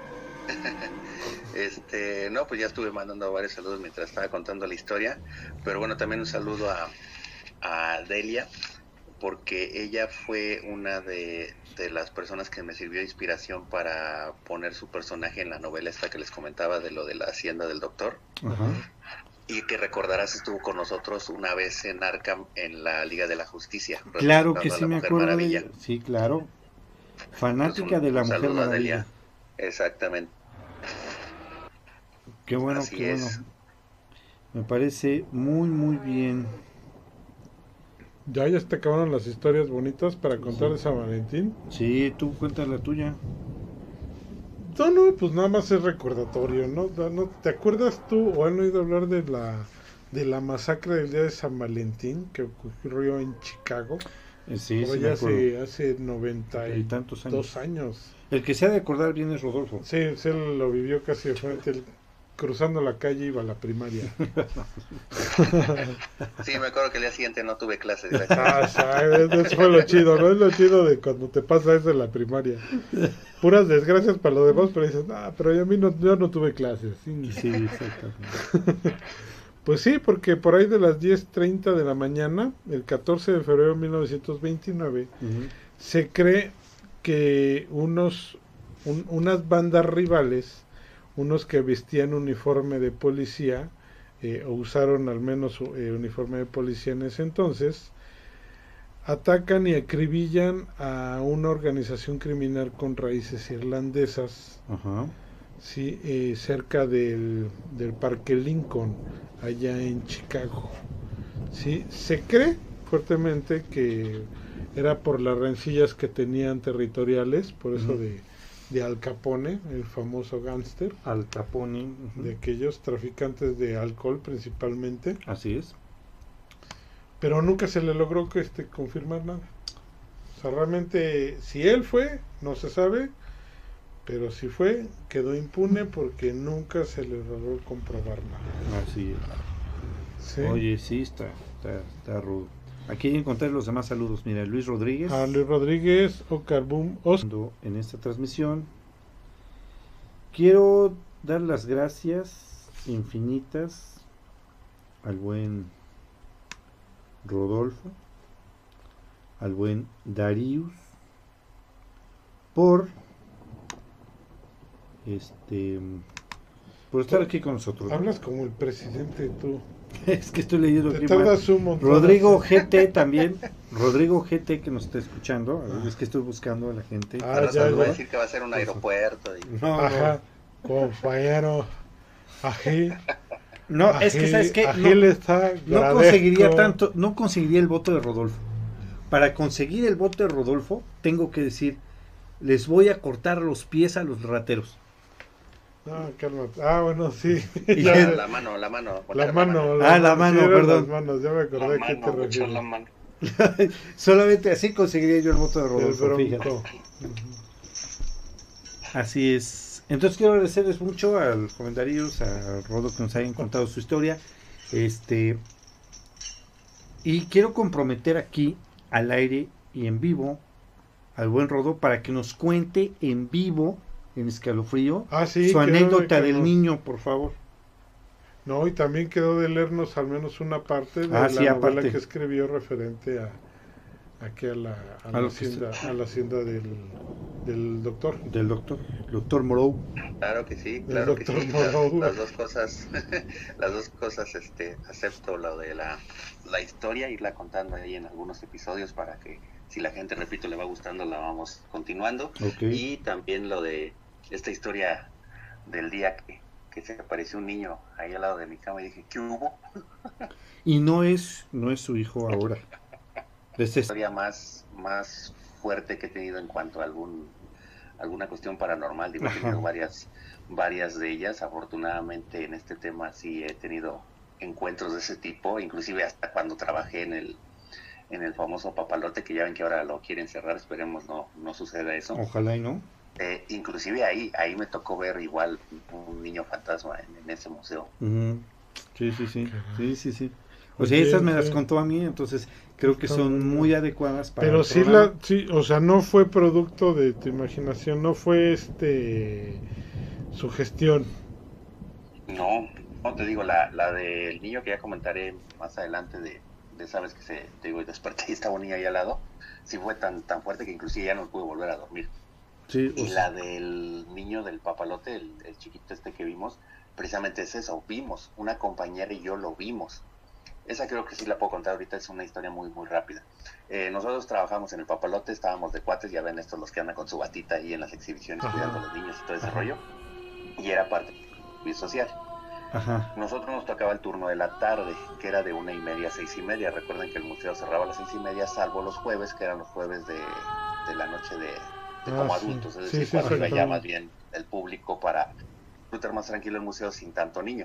Speaker 5: Este, no, pues ya estuve mandando varios saludos mientras estaba contando la historia, pero bueno, también un saludo a, a Delia, porque ella fue una de, de las personas que me sirvió de inspiración para poner su personaje en la novela esta que les comentaba de lo de la hacienda del doctor.
Speaker 2: Ajá.
Speaker 5: Y que recordarás estuvo con nosotros una vez en Arkham en la Liga de la Justicia.
Speaker 2: Claro que
Speaker 5: representando a
Speaker 2: sí
Speaker 5: la
Speaker 2: me
Speaker 5: Mujer
Speaker 2: acuerdo de
Speaker 5: Maravilla.
Speaker 2: ella. Sí, claro. Fanática
Speaker 5: Pues un-
Speaker 2: de la
Speaker 5: un
Speaker 2: Mujer
Speaker 5: saludo a
Speaker 2: Maravilla.
Speaker 5: Delia. Exactamente.
Speaker 2: Qué bueno,
Speaker 5: Así
Speaker 2: qué
Speaker 5: es.
Speaker 2: bueno. Me parece muy, muy bien.
Speaker 3: Ya, ya te acabaron las historias bonitas para contar
Speaker 2: Sí.
Speaker 3: de San Valentín.
Speaker 2: Sí, tú cuentas la tuya.
Speaker 3: No, no, pues nada más es recordatorio, ¿no? No, no, ¿te acuerdas tú o han oído hablar de la de la masacre del día de San Valentín que ocurrió en Chicago?
Speaker 2: Eh, sí,
Speaker 3: Por
Speaker 2: sí,
Speaker 3: ahí
Speaker 2: me acuerdo.
Speaker 3: hace, hace noventa
Speaker 2: Y
Speaker 3: y
Speaker 2: tantos años.
Speaker 3: dos años.
Speaker 2: El que se ha de acordar bien es Rodolfo.
Speaker 3: Sí, sí, él lo vivió casi de frente, él cruzando la calle iba a la primaria.
Speaker 5: Sí, me acuerdo que el día siguiente no tuve clases.
Speaker 3: Ah, ¿sabes? Eso fue lo chido, ¿no? Es lo chido de cuando te pasa eso en la primaria. Puras desgracias para los demás, pero dices, ah, pero a mí no, yo no tuve clases. Sí.
Speaker 2: Sí, exactamente.
Speaker 3: Pues sí, porque por ahí de las diez treinta de la mañana, el catorce de febrero de mil novecientos veintinueve,
Speaker 2: Ujú.
Speaker 3: se cree que unos un- unas bandas rivales, unos que vestían uniforme de policía, eh, o usaron al menos eh, uniforme de policía en ese entonces, atacan y acribillan a una organización criminal con raíces irlandesas,
Speaker 2: Ajá.
Speaker 3: sí, eh, cerca del, del Parque Lincoln, allá en Chicago. Sí, se cree fuertemente que era por las rencillas que tenían territoriales, por eso
Speaker 2: Ujú.
Speaker 3: de, de Al Capone, el famoso gángster,
Speaker 2: Al Capone. Ujú.
Speaker 3: de aquellos traficantes de alcohol principalmente,
Speaker 2: Así es.
Speaker 3: pero nunca se le logró que este confirmar nada. O sea, realmente si él fue, no se sabe, pero si fue, quedó impune porque nunca se le logró comprobar nada.
Speaker 2: Así es.
Speaker 3: ¿Sí?
Speaker 2: Oye, sí, está, está, está rudo. Aquí encontré los demás saludos. Mira, Luis Rodríguez.
Speaker 3: A Luis Rodríguez, Ocarbum, Os
Speaker 2: En esta transmisión. Quiero dar las gracias infinitas al buen Rodolfo, al buen Darius, por este por estar aquí con nosotros.
Speaker 3: hablas como el presidente tú.
Speaker 2: Es que estoy leyendo
Speaker 3: Te
Speaker 2: aquí mal.
Speaker 3: tardas un montón.
Speaker 2: Rodrigo G T también. Rodrigo G T que nos está escuchando. A ver, es que estoy buscando a la gente.
Speaker 3: Ah,
Speaker 5: Al
Speaker 3: ya,
Speaker 5: rato va a
Speaker 3: ya.
Speaker 5: decir que va a ser un aeropuerto. Y...
Speaker 2: No, no.
Speaker 3: Ajá, compañero. Ají.
Speaker 2: No,
Speaker 3: Agil,
Speaker 2: es que sabes qué,
Speaker 3: Agil
Speaker 2: no,
Speaker 3: está
Speaker 2: no
Speaker 3: gradesco.
Speaker 2: conseguiría tanto, no conseguiría el voto de Rodolfo. Para conseguir el voto de Rodolfo, tengo que decir, les voy a cortar los pies a los rateros.
Speaker 3: No, cálmate. Ah, bueno, sí.
Speaker 2: Y
Speaker 3: Ya
Speaker 2: ya-
Speaker 3: sé.
Speaker 5: La mano, la mano.
Speaker 3: La
Speaker 5: poner
Speaker 3: mano,
Speaker 2: Ah, la
Speaker 3: sí,
Speaker 2: mano,
Speaker 3: eran
Speaker 2: perdón.
Speaker 3: las manos, ya me acordé
Speaker 4: La
Speaker 3: a qué te
Speaker 4: mano, mucho
Speaker 3: refieres.
Speaker 4: la mano.
Speaker 2: Solamente así conseguiría yo el voto de
Speaker 3: El
Speaker 2: Rodolfo, fíjate.
Speaker 3: bronco.
Speaker 2: Así es. Entonces quiero agradecerles mucho a los comentarios, a Rodo que nos hayan contado su historia. Este y quiero comprometer aquí al aire y en vivo al buen Rodo para que nos cuente en vivo en Escalofrío
Speaker 3: Ah, sí,
Speaker 2: su
Speaker 3: quedó de
Speaker 2: anécdota
Speaker 3: que
Speaker 2: del
Speaker 3: nos-
Speaker 2: niño, por favor.
Speaker 3: No, y también quedó de leernos al menos una parte de
Speaker 2: Ah,
Speaker 3: la
Speaker 2: sí,
Speaker 3: novela
Speaker 2: aparte.
Speaker 3: que escribió referente a aquí a la, a
Speaker 2: A
Speaker 3: la
Speaker 2: lo que
Speaker 3: hacienda,
Speaker 2: se-
Speaker 3: a la hacienda del, del doctor.
Speaker 2: Del doctor, doctor Morou.
Speaker 5: Claro que sí,
Speaker 3: El
Speaker 5: claro que
Speaker 3: doctor
Speaker 5: sí. Las,
Speaker 3: Morrow.
Speaker 5: las dos cosas, las dos cosas, este, acepto lo de la, la historia, irla contando ahí en algunos episodios para que si la gente, repito, le va gustando, la vamos continuando.
Speaker 2: Ok.
Speaker 5: Y también lo de esta historia del día que, que se apareció un niño ahí al lado de mi cama y dije, ¿qué hubo?
Speaker 2: Y no es, no es su hijo ahora. Es este.
Speaker 5: Historia más, más fuerte que he tenido en cuanto a algún alguna cuestión paranormal. Digo, he
Speaker 2: Ajá.
Speaker 5: tenido varias, varias de ellas. Afortunadamente en este tema sí he tenido encuentros de ese tipo, inclusive hasta cuando trabajé en el en el famoso papalote, que ya ven que ahora lo quieren cerrar, esperemos no, no suceda eso.
Speaker 2: Ojalá y no.
Speaker 5: Eh, inclusive ahí, ahí me tocó ver igual un niño fantasma en, en ese museo.
Speaker 2: Ujú. Sí, sí, sí. Sí, sí, sí. O
Speaker 3: Muy
Speaker 2: sea, esas
Speaker 3: bien,
Speaker 2: me las
Speaker 3: sí.
Speaker 2: contó a mí, entonces creo que
Speaker 3: Está
Speaker 2: son
Speaker 3: muy bien.
Speaker 2: muy adecuadas para
Speaker 3: Pero
Speaker 2: el
Speaker 3: sí
Speaker 2: programa.
Speaker 3: la, sí, o sea, no fue producto de tu imaginación, no fue este sugestión.
Speaker 5: No, no te digo, la, la del niño que ya comentaré más adelante de, de esa vez que se, te digo, desperté y estaba un niño ahí al lado, sí fue tan, tan fuerte que inclusive ya no pude volver a dormir.
Speaker 2: Sí, o
Speaker 5: Y
Speaker 2: sea,
Speaker 5: la del niño del papalote, el, el chiquito este que vimos, precisamente es eso, vimos, una compañera y yo lo vimos. Esa creo que sí la puedo contar ahorita, es una historia muy, muy rápida. Eh, nosotros trabajamos en el papalote, estábamos de cuates, ya ven estos los que andan con su batita ahí en las exhibiciones
Speaker 3: Ajá.
Speaker 5: cuidando a los niños y todo ese
Speaker 2: Ajá.
Speaker 5: rollo, y era parte del servicio social.
Speaker 2: ajá.
Speaker 5: Nosotros nos tocaba el turno de la tarde, que era de una y media a seis y media. Recuerden que el museo cerraba a las seis y media, salvo los jueves, que eran los jueves de, de la noche de, de
Speaker 3: Ah,
Speaker 5: como
Speaker 3: sí.
Speaker 5: adultos. Es
Speaker 3: Sí,
Speaker 5: decir,
Speaker 3: sí,
Speaker 5: cuando iba ya
Speaker 3: exactamente.
Speaker 5: más bien el público para disfrutar más tranquilo el museo sin tanto niño.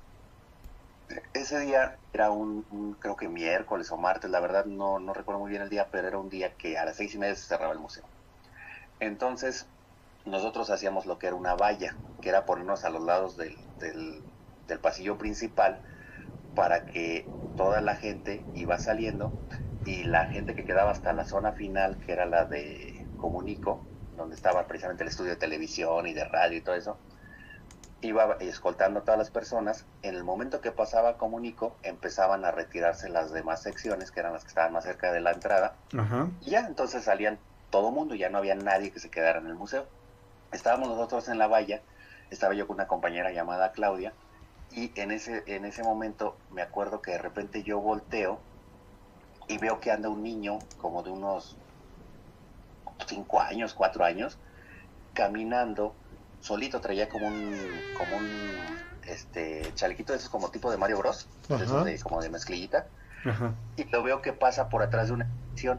Speaker 5: Ese día era un, un, creo que miércoles o martes, la verdad no, no recuerdo muy bien el día, pero era un día que a las seis y media se cerraba el museo. Entonces, nosotros hacíamos lo que era una valla, que era ponernos a los lados del, del, del pasillo principal para que toda la gente iba saliendo y la gente que quedaba hasta la zona final, que era la de Comunico, donde estaba precisamente el estudio de televisión y de radio y todo eso, iba escoltando a todas las personas. En el momento que pasaba Comunico, empezaban a retirarse las demás secciones, que eran las que estaban más cerca de la entrada,
Speaker 2: Ajá.
Speaker 5: y ya entonces salían todo mundo, ya no había nadie que se quedara en el museo. Estábamos nosotros en la valla, estaba yo con una compañera llamada Claudia, y en ese, en ese momento me acuerdo que de repente yo volteo y veo que anda un niño como de unos cinco años, cuatro años, caminando solito, traía como un, como un este chalequito de esos como tipo de Mario Bros, de
Speaker 3: Ajá.
Speaker 5: esos de, como de mezclillita,
Speaker 2: Ajá.
Speaker 5: y lo veo que pasa por atrás de una sección.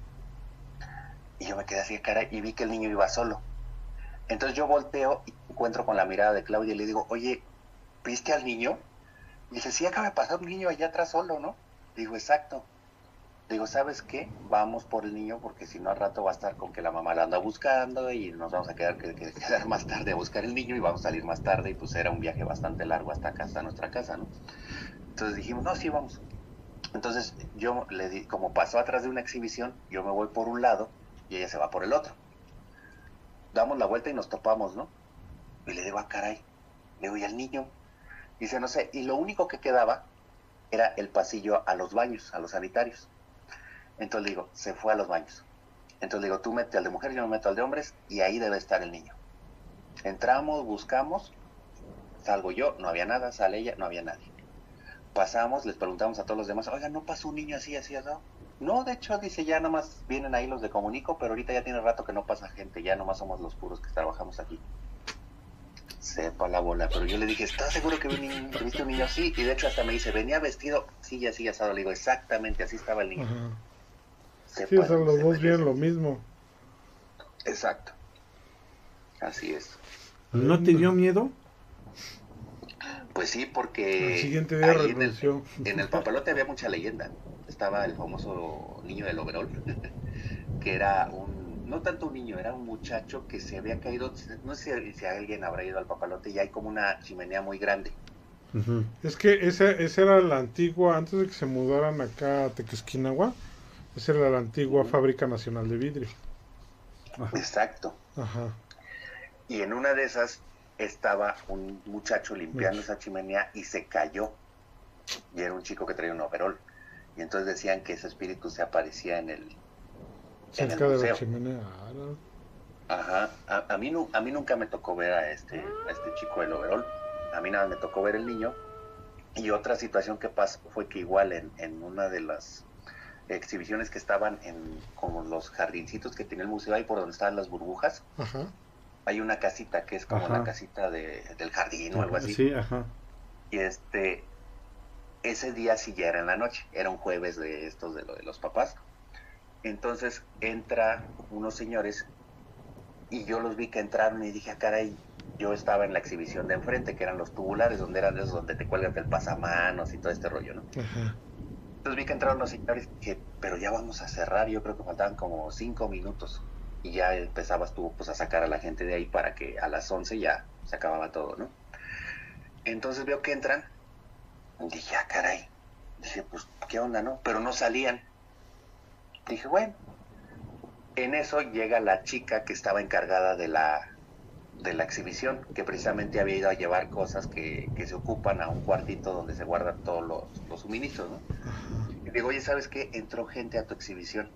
Speaker 5: Y yo me quedé así de cara y vi que el niño iba solo. Entonces yo volteo y me encuentro con la mirada de Claudia y le digo, oye, ¿viste al niño? Y dice, sí, acaba de pasar un niño allá atrás solo, ¿no? Digo, exacto. Digo, ¿sabes qué? Vamos por el niño porque si no al rato va a estar con que la mamá la anda buscando y nos vamos a quedar, que, que, quedar más tarde a buscar el niño y vamos a salir más tarde y pues era un viaje bastante largo hasta acá, hasta nuestra casa, ¿no? Entonces dijimos, no, sí, vamos. Entonces yo le di, como pasó atrás de una exhibición, yo me voy por un lado y ella se va por el otro. Damos la vuelta y nos topamos, ¿no? Y le digo, ah, caray. Le digo, ¿y al niño? Dice, no sé. Y lo único que quedaba era el pasillo a los baños, a los sanitarios. Entonces le digo, se fue a los baños. Entonces le digo, tú mete al de mujeres, yo me meto al de hombres, y ahí debe estar el niño. Entramos, buscamos, salgo yo, no había nada, sale ella, no había nadie. Pasamos, les preguntamos a todos los demás, oiga, ¿no pasó un niño así, así, así? No, de hecho, dice, ya nomás vienen ahí los de Comunico, pero ahorita ya tiene rato que no pasa gente, ya nomás somos los puros que trabajamos aquí. sepa la bola, pero yo le dije, ¿estás seguro que, vi un niño, que viste un niño así? Y de hecho hasta me dice, venía vestido, sí, así, asado. Le digo, exactamente, así estaba el niño.
Speaker 3: Ajá.
Speaker 5: Sepa,
Speaker 3: Sí, o sea, los
Speaker 5: sepa
Speaker 3: dos
Speaker 5: que
Speaker 3: vieron
Speaker 5: sí.
Speaker 3: lo mismo.
Speaker 5: Exacto. Así es.
Speaker 2: ¿No te dio miedo?
Speaker 5: Pues sí, porque
Speaker 3: El siguiente día
Speaker 5: ahí en el,
Speaker 3: renunció.
Speaker 5: en el papalote había mucha leyenda. Estaba el famoso niño del overol, que era un, no tanto un niño, era un muchacho que se había caído, no sé si, si alguien habrá ido al papalote, y hay como una chimenea muy grande.
Speaker 2: Ujú.
Speaker 3: Es que esa, esa era la antigua, antes de que se mudaran acá a Tequesquinagua, esa era la antigua
Speaker 5: Ujú.
Speaker 3: Fábrica Nacional de Vidrio.
Speaker 2: Ajá.
Speaker 5: Exacto.
Speaker 3: Ajá.
Speaker 5: Y en una de esas estaba un muchacho limpiando
Speaker 3: Uy.
Speaker 5: esa chimenea y se cayó. Y era un chico que traía un overol. Y entonces decían que ese espíritu se aparecía en el, en el
Speaker 3: Cerca de la
Speaker 5: museo.
Speaker 3: chimenea. Ah, no.
Speaker 5: Ajá. A, a, mí, nu- a mí nunca me tocó ver a este, a este chico del overol. A mí nada me tocó ver el niño. Y otra situación que pasó fue que igual en, en una de las exhibiciones que estaban en como los jardincitos que tenía el museo, ahí por donde estaban las burbujas,
Speaker 3: Ajá.
Speaker 5: hay una casita que es como
Speaker 2: Ajá.
Speaker 5: la casita de, del jardín o algo así.
Speaker 2: Sí, ajá.
Speaker 5: Y este, ese día sí ya era en la noche, era un jueves de estos de lo de los papás. Entonces entra unos señores y yo los vi que entraron y dije, ah, caray, yo estaba en la exhibición de enfrente, que eran los tubulares, donde eran esos donde te cuelgas del pasamanos y todo este rollo, ¿no?
Speaker 3: Ajá.
Speaker 5: Entonces vi que entraron los señores y dije, pero ya vamos a cerrar, yo creo que faltaban como cinco minutos. Y ya empezabas tú pues a sacar a la gente de ahí para que a las once ya se acababa todo, ¿no? Entonces veo que entran, dije, ah, caray, dije, pues, ¿qué onda, no? Pero no salían. Dije, bueno, en eso llega la chica que estaba encargada de la, de la exhibición, que precisamente había ido a llevar cosas que, que se ocupan a un cuartito donde se guardan todos los, los suministros, ¿no? Y digo, oye, ¿sabes qué? Entró gente a tu exhibición.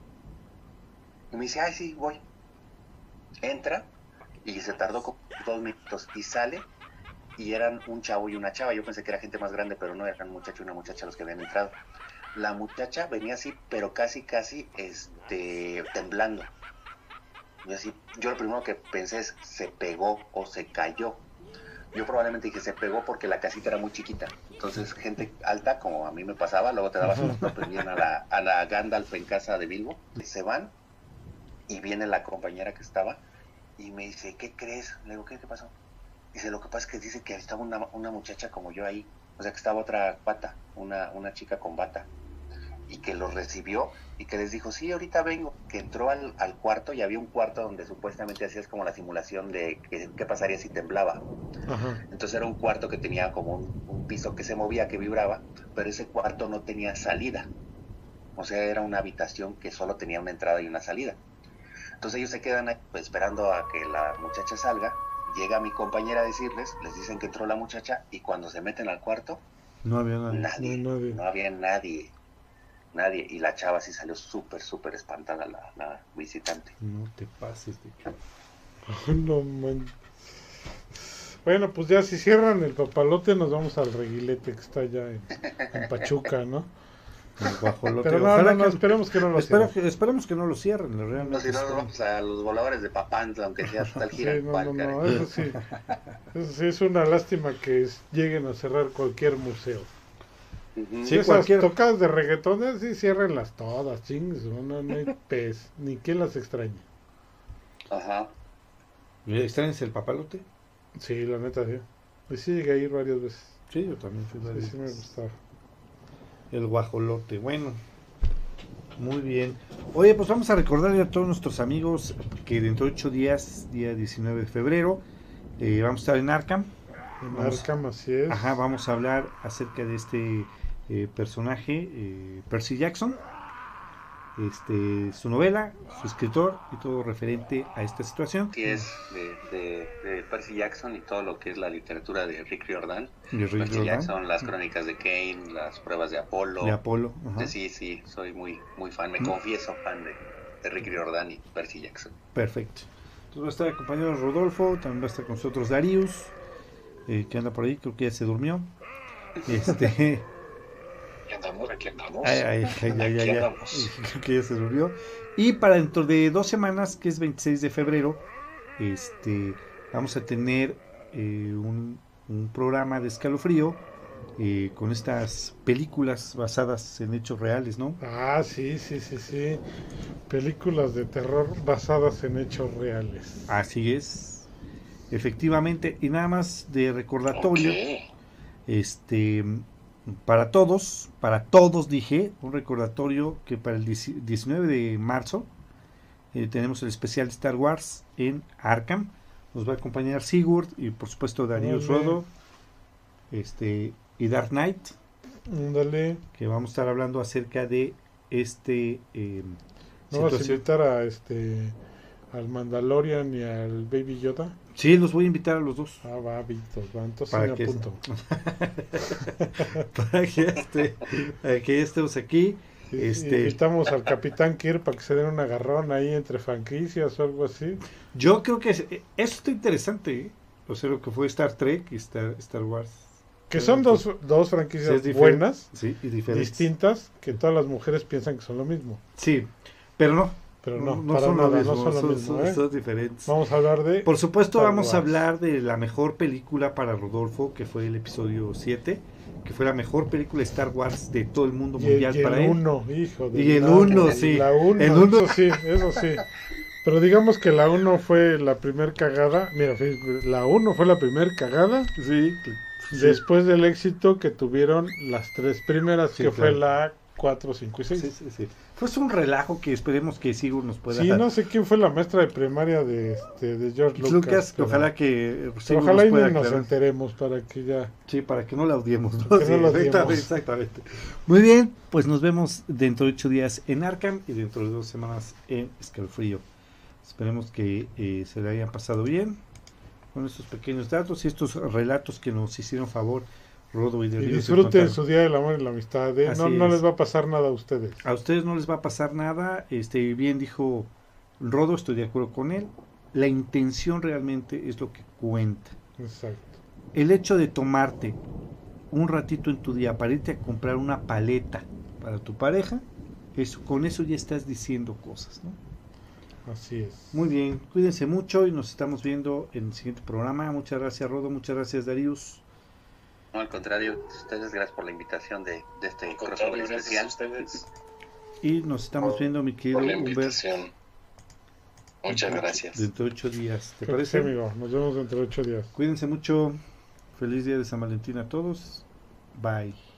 Speaker 5: Y me dice, ay, sí, voy. Entra y se tardó como dos minutos y sale y eran un chavo y una chava. Yo pensé que era gente más grande, pero no, eran un muchacho y una muchacha los que habían entrado. La muchacha venía así, pero casi, casi, este, temblando. Y así, yo lo primero que pensé es, se pegó o se cayó. Yo probablemente dije, se pegó porque la casita era muy chiquita. Entonces, gente alta, como a mí me pasaba, luego te dabas unos topes bien a la, a la Gandalf en casa de Bilbo. Y se van y viene la compañera que estaba y me dice, ¿qué crees? Le digo, ¿qué, qué pasó? Dice, lo que pasa es que dice que estaba una, una muchacha como yo ahí. O sea, que estaba otra bata, una, una chica con bata. Y que los recibió y que les dijo, sí, ahorita vengo. Que entró al, al cuarto y había un cuarto donde supuestamente hacías como la simulación de que, qué pasaría si temblaba.
Speaker 3: Ajá.
Speaker 5: Entonces era un cuarto que tenía como un, un piso que se movía, que vibraba, pero ese cuarto no tenía salida. O sea, era una habitación que solo tenía una entrada y una salida. Entonces ellos se quedan ahí, pues, esperando a que la muchacha salga. Llega mi compañera a decirles, les dicen que entró la muchacha y cuando se meten al cuarto,
Speaker 2: No había nadie.
Speaker 5: nadie,
Speaker 3: No, nadie.
Speaker 5: no había nadie, nadie. Y la chava sí salió súper, súper espantada, la, la visitante.
Speaker 2: No te pases de...
Speaker 3: No man. Bueno, pues ya si cierran el papalote nos vamos al Reguilete que está allá en, en Pachuca, ¿no?
Speaker 2: El guajolote.
Speaker 3: Pero no,
Speaker 2: Ojalá
Speaker 3: no, no,
Speaker 2: que-
Speaker 3: esperemos que no lo
Speaker 2: espero
Speaker 3: cierren.
Speaker 2: que- esperemos que no lo cierren,
Speaker 5: No,
Speaker 2: realmente.
Speaker 5: si no, nos
Speaker 2: espero-
Speaker 5: vamos a los voladores de Papantla, aunque sea hasta el
Speaker 3: Sí,
Speaker 5: Girafal,
Speaker 3: no, no, no,
Speaker 5: caray.
Speaker 3: eso sí. Eso sí es una lástima que es- lleguen a cerrar cualquier museo.
Speaker 5: Ujú.
Speaker 2: Sí,
Speaker 3: Esas
Speaker 2: cualquier-
Speaker 3: tocadas de reggaetones, sí, ciérrenlas todas, chingues, no, no, no hay pez, ni quien las extrañe.
Speaker 5: Ajá.
Speaker 2: ¿Extrañas el papalote?
Speaker 3: Sí, la neta, sí. Y sí llegué a ir varias veces.
Speaker 2: Sí, yo también fui
Speaker 3: Sí,
Speaker 2: varias
Speaker 3: sí me
Speaker 2: veces.
Speaker 3: gustaba.
Speaker 2: El guajolote, bueno. Muy bien. Oye, pues vamos a recordarle a todos nuestros amigos que dentro de ocho días, día diecinueve de febrero, eh, vamos a estar en Arkham.
Speaker 3: En
Speaker 2: Vamos-
Speaker 3: Arkham, así es.
Speaker 2: Ajá, vamos a hablar acerca de este eh, personaje, eh, Percy Jackson, este, su novela, su escritor y todo referente a esta situación.
Speaker 5: Que es de, de, de Percy Jackson y todo lo que es la literatura de Rick Riordan.
Speaker 2: De Rick
Speaker 5: Percy
Speaker 2: Riordan,
Speaker 5: Jackson, las crónicas de Kane, las pruebas de Apolo.
Speaker 2: de Apolo. Ajá.
Speaker 5: Sí, sí, soy muy, muy fan, me
Speaker 2: Mm.
Speaker 5: confieso fan de, de Rick Riordan y Percy Jackson.
Speaker 2: Perfecto. Entonces va a estar acompañado Rodolfo, también va a estar con nosotros Darius, eh, que anda por ahí, creo que ya se durmió. Este,
Speaker 4: Aquí andamos, aquí andamos.
Speaker 2: ay, ay, ay, ay,
Speaker 4: Aquí
Speaker 2: ay, ay,
Speaker 4: andamos.
Speaker 2: creo que ya se durmió. Y para dentro de dos semanas, que es veintiséis de febrero, este, vamos a tener eh, un, un programa de Escalofrío eh, con estas películas basadas en hechos reales, ¿no?
Speaker 3: Ah, sí, sí, sí, sí. Películas de terror basadas en hechos reales.
Speaker 2: Así es, efectivamente, y nada más de recordatorio,
Speaker 4: Ok.
Speaker 2: este, para todos, para todos dije, un recordatorio que para el diecinueve de marzo eh, tenemos el especial de Star Wars en Arkham. Nos va a acompañar Sigurd y por supuesto Darius
Speaker 3: Órale.
Speaker 2: Rodo, este, y Dark Knight,
Speaker 3: Ándale.
Speaker 2: que vamos a estar hablando acerca de este eh,
Speaker 3: ¿No vas a
Speaker 2: situación.
Speaker 3: invitar a este al Mandalorian y al Baby Yoda?
Speaker 2: Sí, los voy a invitar a los dos.
Speaker 3: Ah, va, Víctor, va, entonces
Speaker 2: Para
Speaker 3: me
Speaker 2: que-
Speaker 3: apunto.
Speaker 2: para que, este, para que ya estemos aquí.
Speaker 3: Sí,
Speaker 2: Este-
Speaker 3: Invitamos al Capitán Kirk para que se den un agarrón ahí entre franquicias o algo así.
Speaker 2: Yo creo que es- eso está interesante, ¿eh? O sea, lo que fue Star Trek y Star, Star Wars.
Speaker 3: Que son dos, dos
Speaker 2: Sí,
Speaker 3: franquicias
Speaker 2: es diferente.
Speaker 3: buenas,
Speaker 2: Sí, y diferentes.
Speaker 3: distintas, que todas las mujeres piensan que son lo mismo.
Speaker 2: Sí, pero no.
Speaker 3: Pero no,
Speaker 2: no
Speaker 3: para
Speaker 2: son lo
Speaker 3: nada,
Speaker 2: mismo,
Speaker 3: no son lo
Speaker 2: son,
Speaker 3: mismo.
Speaker 2: son-
Speaker 3: ¿eh?
Speaker 2: son diferentes.
Speaker 3: Vamos a hablar de...
Speaker 2: Por supuesto,
Speaker 3: Star
Speaker 2: vamos a
Speaker 3: Wars.
Speaker 2: hablar de la mejor película para Rodolfo, que fue el episodio siete, que fue la mejor película de Star Wars de todo el mundo
Speaker 3: y el,
Speaker 2: mundial
Speaker 3: y el
Speaker 2: para él.
Speaker 3: uno, hijo de...
Speaker 2: Y el
Speaker 3: la-
Speaker 2: uno, sí.
Speaker 3: La uno,
Speaker 2: El uno.
Speaker 3: eso sí, eso sí. Pero digamos que la uno fue la primer cagada. Mira, fue- la uno fue la primer cagada
Speaker 2: Sí, sí.
Speaker 3: después del éxito que tuvieron las tres primeras,
Speaker 2: Sí,
Speaker 3: que fue
Speaker 2: claro.
Speaker 3: la cuatro, cinco y seis.
Speaker 2: Sí, sí, sí. Fue un relajo que esperemos que Sigur nos pueda
Speaker 3: Sí, no sé quién fue la maestra de primaria de, este, de George Lucas.
Speaker 2: Lucas,
Speaker 3: pero-
Speaker 2: ojalá que
Speaker 3: pero
Speaker 2: Sigur
Speaker 3: ojalá
Speaker 2: nos
Speaker 3: y
Speaker 2: pueda
Speaker 3: ni nos
Speaker 2: aclarar.
Speaker 3: enteremos para que ya...
Speaker 2: Sí, para que no la odiemos, ¿no?
Speaker 3: Para que
Speaker 2: Sí,
Speaker 3: no la
Speaker 2: exactamente,
Speaker 3: odiemos.
Speaker 2: exactamente. Muy bien, pues nos vemos dentro de ocho días en Arkham y dentro de dos semanas en Escalofrío. Esperemos que eh, se le hayan pasado bien con estos pequeños datos y estos relatos que nos hicieron favor Rodo y
Speaker 3: Y
Speaker 2: Darío de
Speaker 3: disfruten
Speaker 2: contar.
Speaker 3: su Día del Amor y la Amistad. ¿eh?
Speaker 2: Así
Speaker 3: No, no
Speaker 2: es.
Speaker 3: les va a pasar nada a ustedes.
Speaker 2: A ustedes no les va a pasar nada, este bien dijo Rodo, estoy de acuerdo con él. La intención realmente es lo que cuenta.
Speaker 3: Exacto.
Speaker 2: El hecho de tomarte un ratito en tu día para irte a comprar una paleta para tu pareja, eso, con eso ya estás diciendo cosas, ¿no?
Speaker 3: Así es.
Speaker 2: Muy bien, cuídense mucho y nos estamos viendo en el siguiente programa. Muchas gracias, Rodo, muchas gracias, Darius.
Speaker 5: No, al contrario, ustedes gracias por la invitación de, de este
Speaker 4: Al
Speaker 5: crossover
Speaker 4: contrario, gracias a
Speaker 5: especial.
Speaker 4: ustedes
Speaker 2: Y nos estamos viendo, mi querido
Speaker 4: por la
Speaker 2: Humbert,
Speaker 4: invitación. Muchas gracias.
Speaker 2: dentro de ocho días. ¿Te
Speaker 3: Sí,
Speaker 2: parece?
Speaker 3: amigo. Nos vemos dentro de ocho días.
Speaker 2: Cuídense mucho. Feliz día de San Valentín a todos. Bye.